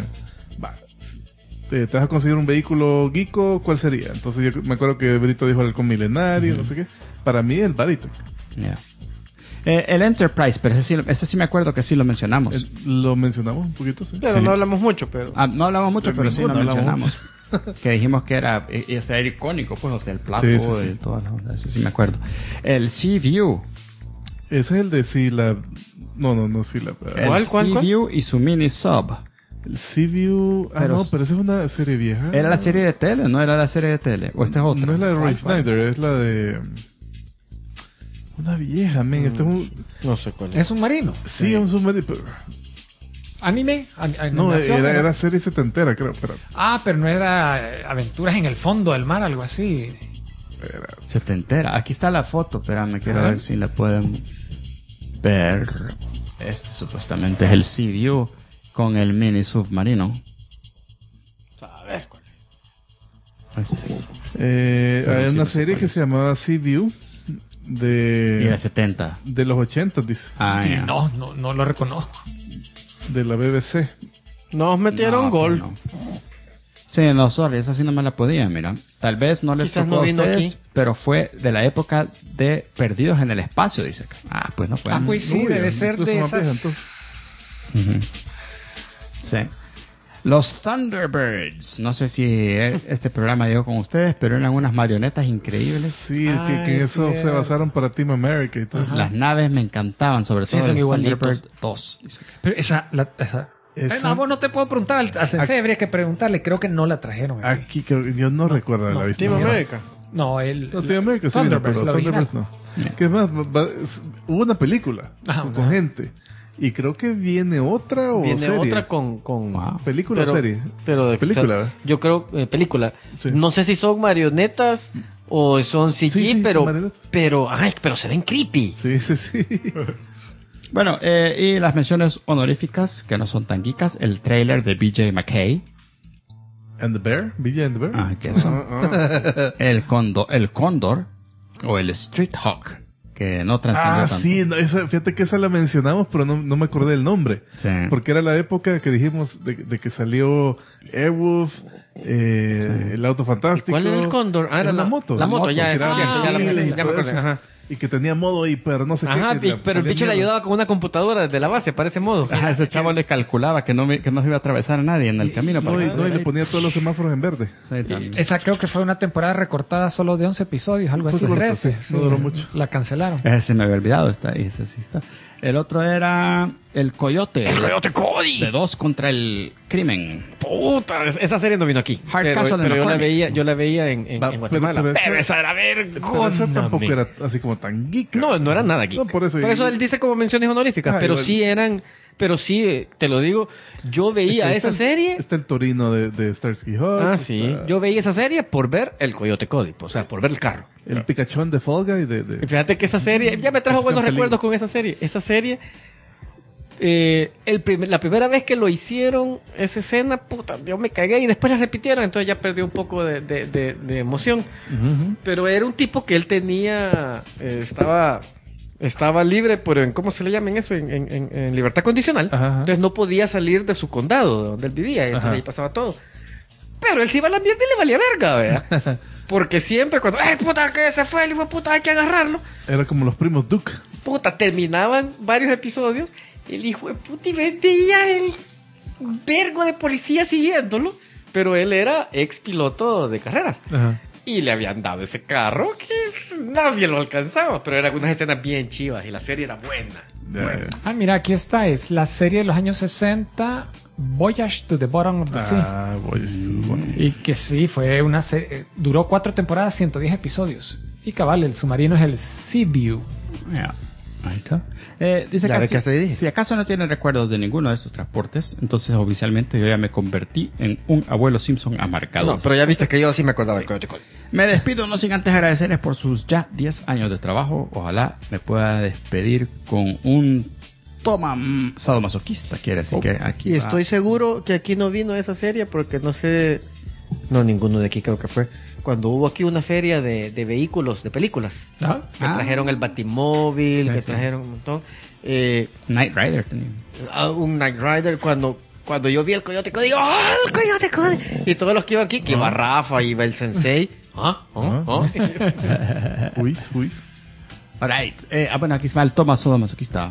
C: te vas a conseguir un vehículo geeko, ¿cuál sería? Entonces yo me acuerdo que Brito dijo el halcón milenario, no sé qué. Para mí el Baritech.
B: Yeah. El Enterprise, pero ese sí me acuerdo que sí lo mencionamos.
C: Lo mencionamos un poquito, sí.
D: Pero
B: Sí.
D: no hablamos mucho, pero...
B: No hablamos mucho,
C: De
B: pero sí lo
C: ninguno hablamos
B: mencionamos. Que dijimos que era icónico, pues, o sea, el plato
C: Sí, sí, sí.
B: y todas las ondas. Eso sí me acuerdo. El Sea-View.
C: Ese es el de Sila. No, Sila.
B: El
D: ¿Cuál?
B: Sea-View y su mini sub.
C: El Sea-View. Ah,
B: Pero
C: no, pero esa es una serie vieja.
B: ¿Era la serie de tele? ¿No era la serie de tele? ¿O esta es otra?
C: No es la de Roy
B: ¿Cuál?
C: Snyder, es la de. Una vieja, men. Este es un.
D: No sé cuál es.
E: Es un marino.
C: Sí, es un submarino.
E: Anime.
C: No,
E: Animación,
C: era serie setentera, creo.
E: pero no era aventuras en el fondo del mar, algo así.
B: Se te entera. Aquí está la foto, espérame, quiero
E: Ajá.
B: ver si la pueden ver. Este supuestamente es el Sea-View con el mini submarino.
D: A ver cuál es.
C: Hay
B: sí,
C: una
B: no sé
C: serie
B: cuál
C: que
B: es.
C: se llamaba Sea-View
B: Y era 70.
C: de los 80, dice.
B: Ah,
E: Sí,
B: ya.
E: no lo reconozco.
C: De la BBC.
D: Nos metieron
B: No,
D: gol.
B: no. Sí, no, sorry, esa sí no me la podía, mira. Tal vez no les
D: Quizás
B: tocó
D: no
B: a
D: vino
B: ustedes,
D: aquí.
B: pero fue de la época de Perdidos en el Espacio, dice acá. Ah, pues no fue.
E: Ah, pues sí,
C: Uy,
E: debe ser
C: incluso
E: de
C: más vieja,
E: esas.
C: entonces.
B: Sí. Los Thunderbirds. No sé si este programa llegó con ustedes, pero eran unas marionetas increíbles.
C: Sí,
E: Ah,
C: que en
E: es
C: eso se
E: cierto.
C: basaron para Team America y todo.
B: Las naves me encantaban, sobre
E: Sí,
B: todo
E: son
B: el
E: igualitos.
B: Thunderbird 2. Dice acá.
E: Pero esa.
C: Esa-
E: No, vos no te puedo preguntar al sensei, habría que preguntarle. Creo que no la trajeron. aquí.
C: Aquí yo no recuerdo haberla visto.
D: Team
C: jamás.
D: America.
E: No, el.
C: No, Team America sí, vino,
E: Thunderbirds,
C: pero
E: la original.
C: Thunderbirds no. ¿Qué más? Hubo una película
E: Ajá,
C: con
E: ajá.
C: gente. Y creo que viene otra o
D: Viene
C: serie.
D: otra con
B: Wow.
C: ¿Película o serie?
D: Pero
C: Película,
D: o sea,
C: ¿verdad?
D: yo creo película.
C: Sí.
D: No sé si son marionetas o son CG,
C: Sí, sí,
D: pero
C: son marionetas.
D: pero se ven creepy.
C: Sí, sí, sí.
B: Bueno, y las menciones honoríficas, que no son tan geekas, el trailer de BJ McKay.
C: And the Bear, Villa and the Bear.
B: Ah, que son. El cóndor, o el Street Hawk, que no trascendió
C: Ah,
B: tanto.
C: sí, no, fíjate que esa la mencionamos, pero no me acordé del nombre.
B: Sí.
C: Porque era la época que dijimos de que salió Airwolf, el auto fantástico.
D: ¿Cuál era el cóndor? Ah, era
C: la
D: la
C: moto.
D: La moto, ya,
C: que
D: es
C: era
D: cierto, ya
C: misiles y
D: me
C: todo
D: acordé.
C: eso.
D: Ajá.
C: Y que tenía modo hiper, no sé
D: Ajá,
C: qué. que
D: pero el
C: salía
D: bicho le
C: mierda.
D: ayudaba con una computadora desde la base, para ese modo.
B: Ajá, ese chavo le calculaba que no se iba a atravesar a nadie en el camino.
C: No, y le ponía todos los semáforos en verde.
B: Sí, también.
E: Esa creo que fue una temporada recortada solo de 11 episodios, algo
C: Fue
E: así.
C: corta,
E: 13.
C: sí, no duró mucho.
E: La cancelaron.
B: Ese se me había olvidado, está ahí, ese sí está. El otro era el Coyote.
D: ¡El Coyote Cody!
B: De 2 contra el crimen.
D: Puta, esa serie no vino aquí.
B: Hard
D: pero
B: Castle de
D: pero
B: McCormick.
D: yo la veía en
C: Va,
D: Guatemala.
C: pero
D: Pero,
C: esa-
D: esa era
C: Pero esa tampoco
D: vergüenza.
C: era así como tan geek.
D: No no era nada geek.
C: No, por eso-
D: él dice como menciones honoríficas,
C: Ah,
D: pero
C: igual.
D: sí eran, pero sí, te lo digo, yo veía
C: Está
D: esa
C: el-
D: serie.
C: Está el Torino de Starsky Hutch.
D: Ah, sí.
C: está
D: Yo veía esa serie por ver el Coyote Cody, o sea, por ver el carro.
C: El Picachón de Fall Guy
D: Y fíjate que esa serie, ya me trajo buenos
C: Peligro.
D: recuerdos con esa serie. Esa serie, la primera vez que lo hicieron, esa escena, puta, yo me cagué y después la repitieron, entonces ya perdió un poco de emoción. Pero era un tipo que él tenía, estaba libre, pero en, ¿cómo se le llama en eso? En libertad condicional.
C: Ajá, ajá.
D: Entonces no podía salir de su condado, de donde él vivía, y entonces
C: Ajá.
D: ahí pasaba todo. Pero él se iba a la mierda y le valía verga, ¿verdad? Porque siempre cuando, ¡ay, puta, que se fue! El hijo de puta, hay que agarrarlo.
C: Era como los primos Duke.
D: Puta, terminaban varios episodios. El hijo de puta y veía el vergo de policía siguiéndolo. Pero él era ex piloto de carreras.
C: Ajá.
D: Y le habían dado ese carro que nadie lo alcanzaba. Pero eran unas escenas bien chivas y la serie era buena.
E: Ah, mira, aquí está. Es la serie de los años 60, Voyage to the Bottom of the Sea.
C: Bueno.
E: Y que sí, fue una serie. Duró 4 temporadas, 110 episodios. Y cabal, el submarino es el Seaview.
B: Ya. Ahí está. Dice
D: Ya
B: que
D: ves que hasta ahí dije.
B: si acaso no tienen recuerdos de ninguno de estos transportes, entonces oficialmente yo ya me convertí en un abuelo Simpson amarcado.
D: No, pero ya viste que yo sí me acordaba del Coyote Cole.
B: Me despido no sin antes agradecerles por sus ya 10 años de trabajo. Ojalá me pueda despedir con un toma sadomasoquista, quiere decir que aquí
D: Y
B: va.
D: estoy seguro que aquí no vino esa serie porque no sé... No, ninguno de aquí creo que fue. Cuando hubo aquí una feria de vehículos, de películas.
E: ¿Ah?
D: Que trajeron el Batimóvil, que trajeron un montón.
B: Knight Rider tenía.
D: Un Knight Rider, cuando yo vi el Coyote Cody, digo, ¡oh, el Coyote Cody! Y todos los que iban aquí, que iba Rafa, iba el Sensei.
C: Juiz.
B: Alright. Bueno, aquí va el toma sadomasoquista.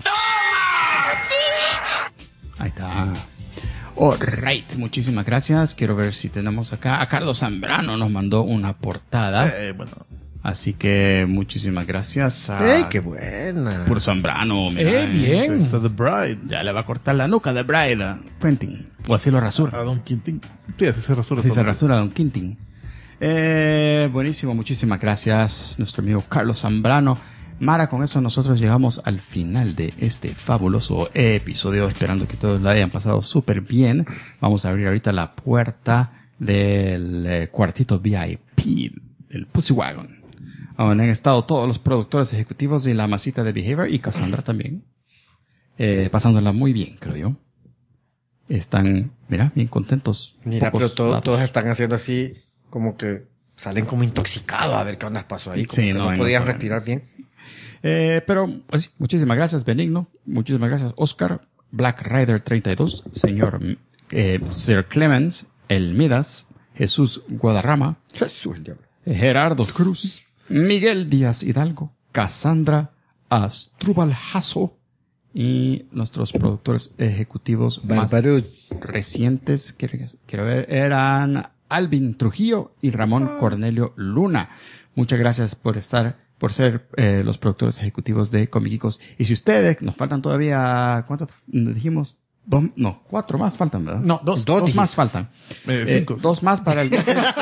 B: Ahí está. Alright, muchísimas gracias. Quiero ver si tenemos acá a Carlos Zambrano, nos mandó una portada.
C: Bueno.
B: Así que muchísimas gracias a
D: ¡Ey, qué buena!
B: por Zambrano. Mira,
E: Bien.
C: Está The Bride.
B: ya le va a cortar la nuca de Bride a Quentin. O así lo rasura.
C: A Don Quintín. Sí, así se rasura.
B: Así se
C: todo.
B: rasura Don Quintin. Buenísimo, muchísimas gracias, nuestro amigo Carlos Zambrano. Mara, con eso nosotros llegamos al final de este fabuloso episodio, esperando que todos la hayan pasado súper bien. Vamos a abrir ahorita la puerta del cuartito VIP del Pussy Wagon, donde han estado todos los productores ejecutivos y la masita de Behavior y Cassandra también, pasándola muy bien, creo yo. Están, mira, bien contentos.
D: Mira,
B: Pocos
D: pero
B: datos.
D: todos están haciendo así, como que salen como intoxicados a ver qué onda pasó ahí. Como
B: Sí,
D: que
B: no,
D: no
B: no
D: podían
B: saben.
D: respirar bien.
B: Pero, pues, muchísimas gracias, Benigno. Muchísimas gracias, Oscar. Black Rider 32, señor Sir Clemens, El Midas, Jesús Guadarrama,
D: Jesús, el diablo.
B: Gerardo Cruz, Miguel Díaz Hidalgo, Cassandra Astrubal Jasso y nuestros productores ejecutivos más recientes, quiero ver, eran Alvin Trujillo y Ramón Cornelio Luna. Muchas gracias por ser los productores ejecutivos de Comiquicos. Y si ustedes, nos faltan todavía, ¿cuántos dijimos? 4 más faltan, ¿verdad?
E: No, 2.
B: Dos más faltan.
C: 5.
B: 2 más para el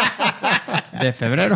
B: de febrero.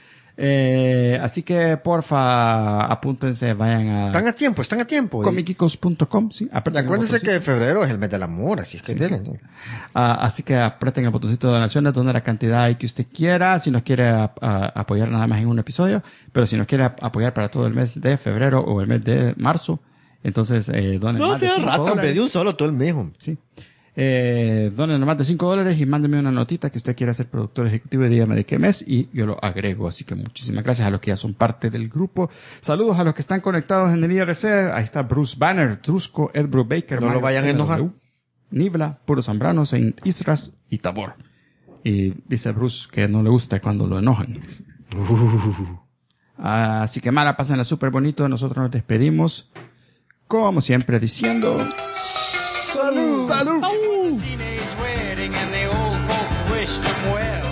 B: Así que porfa, apúntense, vayan a
D: Están a tiempo.
B: comiquicos.com, sí. Aprieten el
D: Acuérdense
B: botoncito.
D: que febrero es el mes del amor, así es que denle.
B: Así que aprieten el botoncito de donaciones, donen la cantidad que usted quiera, si nos quiere apoyar nada más en un episodio, pero si nos quiere apoyar para todo el mes de febrero o el mes de marzo, entonces donen
D: No
B: más de
D: sea
B: $5.
D: rata, me dio un solo todo el mes. hombre.
B: Sí. Donen más de $5 y mándenme una notita que usted quiera ser productor ejecutivo y dígame de qué mes y yo lo agrego. Así que muchísimas gracias a los que ya son parte del grupo. Saludos a los que están conectados en el IRC. Ahí está Bruce Banner, Trusco, Ed Brubaker,
D: No lo vayan a enojar.
B: Nibla, Puro Zambrano, Saint Isras y Tabor. Y dice Bruce que no le gusta cuando lo enojan. Así que Mara, pásenla súper bonito. Nosotros nos despedimos. Como siempre diciendo... ¡Salud! ¡Salud!
G: Teenage wedding and the old folks wished him well.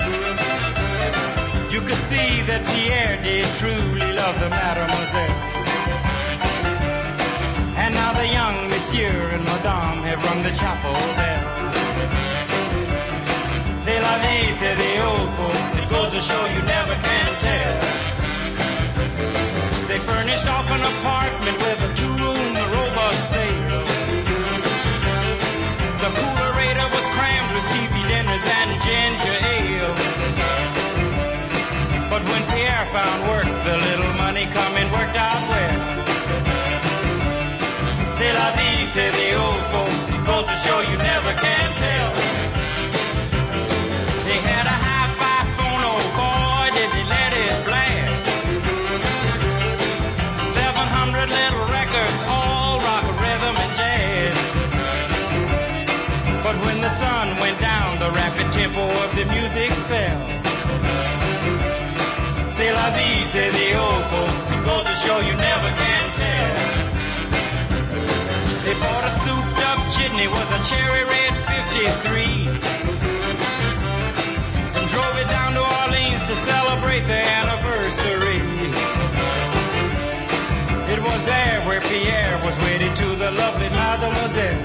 G: You could see that Pierre did truly love the mademoiselle. And now the young monsieur and madame have rung the chapel bell. C'est la vie, say the old folks. It goes to show you never can tell. They furnished off an apartment with a 2-room robot sale. The coolerator was crammed with TV dinners and ginger ale. But when Pierre found work, the little money coming worked out well. C'est la vie, say the old folks. It goes to show you never can tell. They had a hi-fi phone, oh boy, did they let it blast. 700 little records, all rock, rhythm, and jazz. But when the sun went down, the rapid tempo of the music fell. C'est la vie, say the old folks. It goes to show you never can tell. They bought a souped up chitney, was a cherry red 53. Pierre was wedded to the lovely Mademoiselle.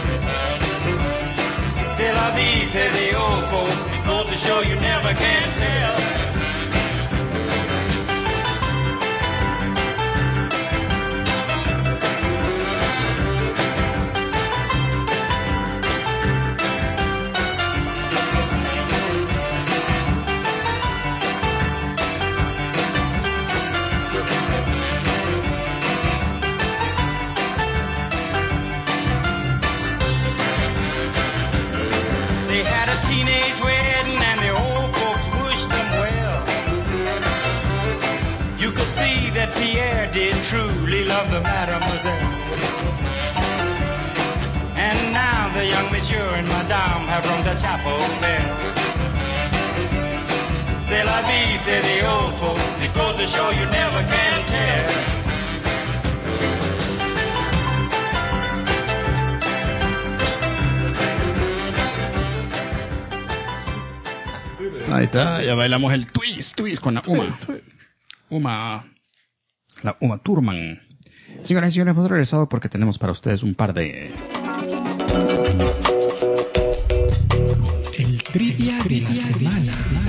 G: C'est la vie, say the old folks. It goes to show you never can tell. They had a teenage wedding and the old folks wished them well. You could see that Pierre did truly love the mademoiselle. And now the young monsieur and madame have rung the chapel bell. C'est la vie, say the old folks. It goes to show you never can tell.
B: Ahí está, ya bailamos el twist con la Uma. La Uma Thurman. Señoras y señores, hemos regresado porque tenemos para ustedes un par de...
E: El trivia de la semana.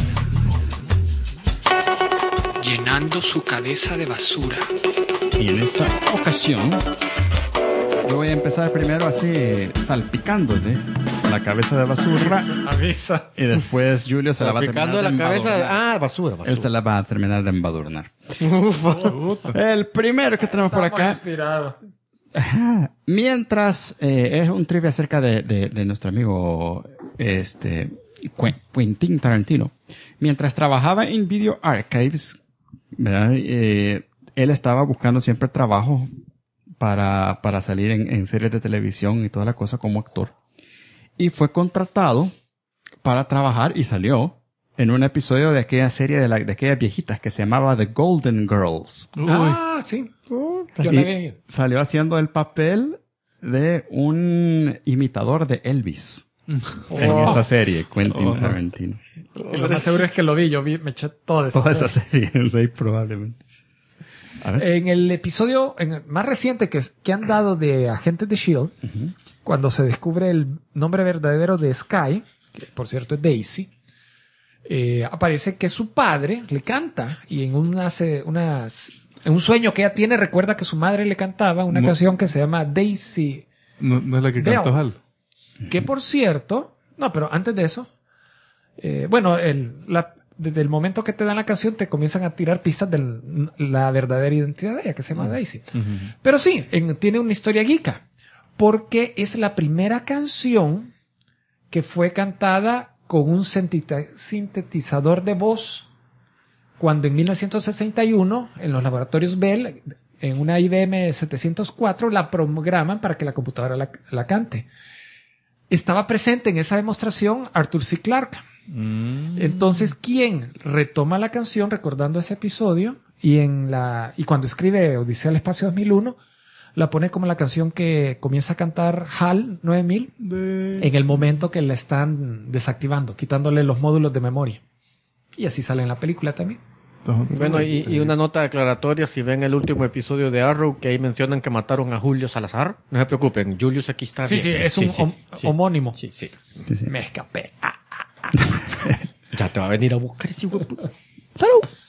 E: Llenando su cabeza de basura.
B: Y en esta ocasión, yo voy a empezar primero así, salpicándote la cabeza de basura.
E: Avisa.
B: Y después Julio se la va a
D: Picando
B: terminar de
D: la cabeza.
B: embadurnar.
D: Basura.
B: Él se la va a terminar de embadurnar. El primero que tenemos por acá.
E: Inspirado.
B: Mientras es un trivia acerca de nuestro amigo Quentin Tarantino. Mientras trabajaba en Video Archives, ¿verdad? Él estaba buscando siempre trabajo para salir en series de televisión y toda la cosa como actor. Y fue contratado para trabajar y salió en un episodio de aquella serie de aquellas viejitas que se llamaba The Golden Girls.
E: Ah, sí. Yo la
B: Y
E: vi.
B: salió haciendo el papel de un imitador de Elvis en esa serie, Quentin Tarantino.
E: Y lo más seguro es que lo vi. Yo me eché toda
B: Esa serie, sí, probablemente. A ver.
E: En el episodio más reciente que han dado de Agentes de S.H.I.E.L.D., cuando se descubre el nombre verdadero de Sky, que por cierto es Daisy, aparece que su padre le canta y en un sueño que ella tiene recuerda que su madre le cantaba una canción que se llama Daisy.
C: No es la que
E: Bell.
C: cantó Hal.
E: Que por cierto, no, pero antes de eso, desde el momento que te dan la canción te comienzan a tirar pistas de la verdadera identidad de ella, que se llama Daisy. Pero sí, tiene una historia geeka, porque es la primera canción que fue cantada con un sintetizador de voz cuando en 1961 en los laboratorios Bell, en una IBM 704, la programan para que la computadora la cante. Estaba presente en esa demostración Arthur C. Clarke. Entonces, ¿quién retoma la canción recordando ese episodio? Y cuando escribe Odisea al Espacio 2001, la pone como la canción que comienza a cantar HAL 9000 en el momento que la están desactivando, quitándole los módulos de memoria. Y así sale en la película también.
D: Bueno, y una nota aclaratoria, si ven el último episodio de Arrow, que ahí mencionan que mataron a Julio Salazar, no se preocupen, Julius aquí está
E: Sí,
D: bien.
E: sí, es un homónimo.
D: Sí, sí.
B: Sí, sí.
E: Me escapé.
D: Ya te va a venir a buscar ese huevo.
B: ¡Salud!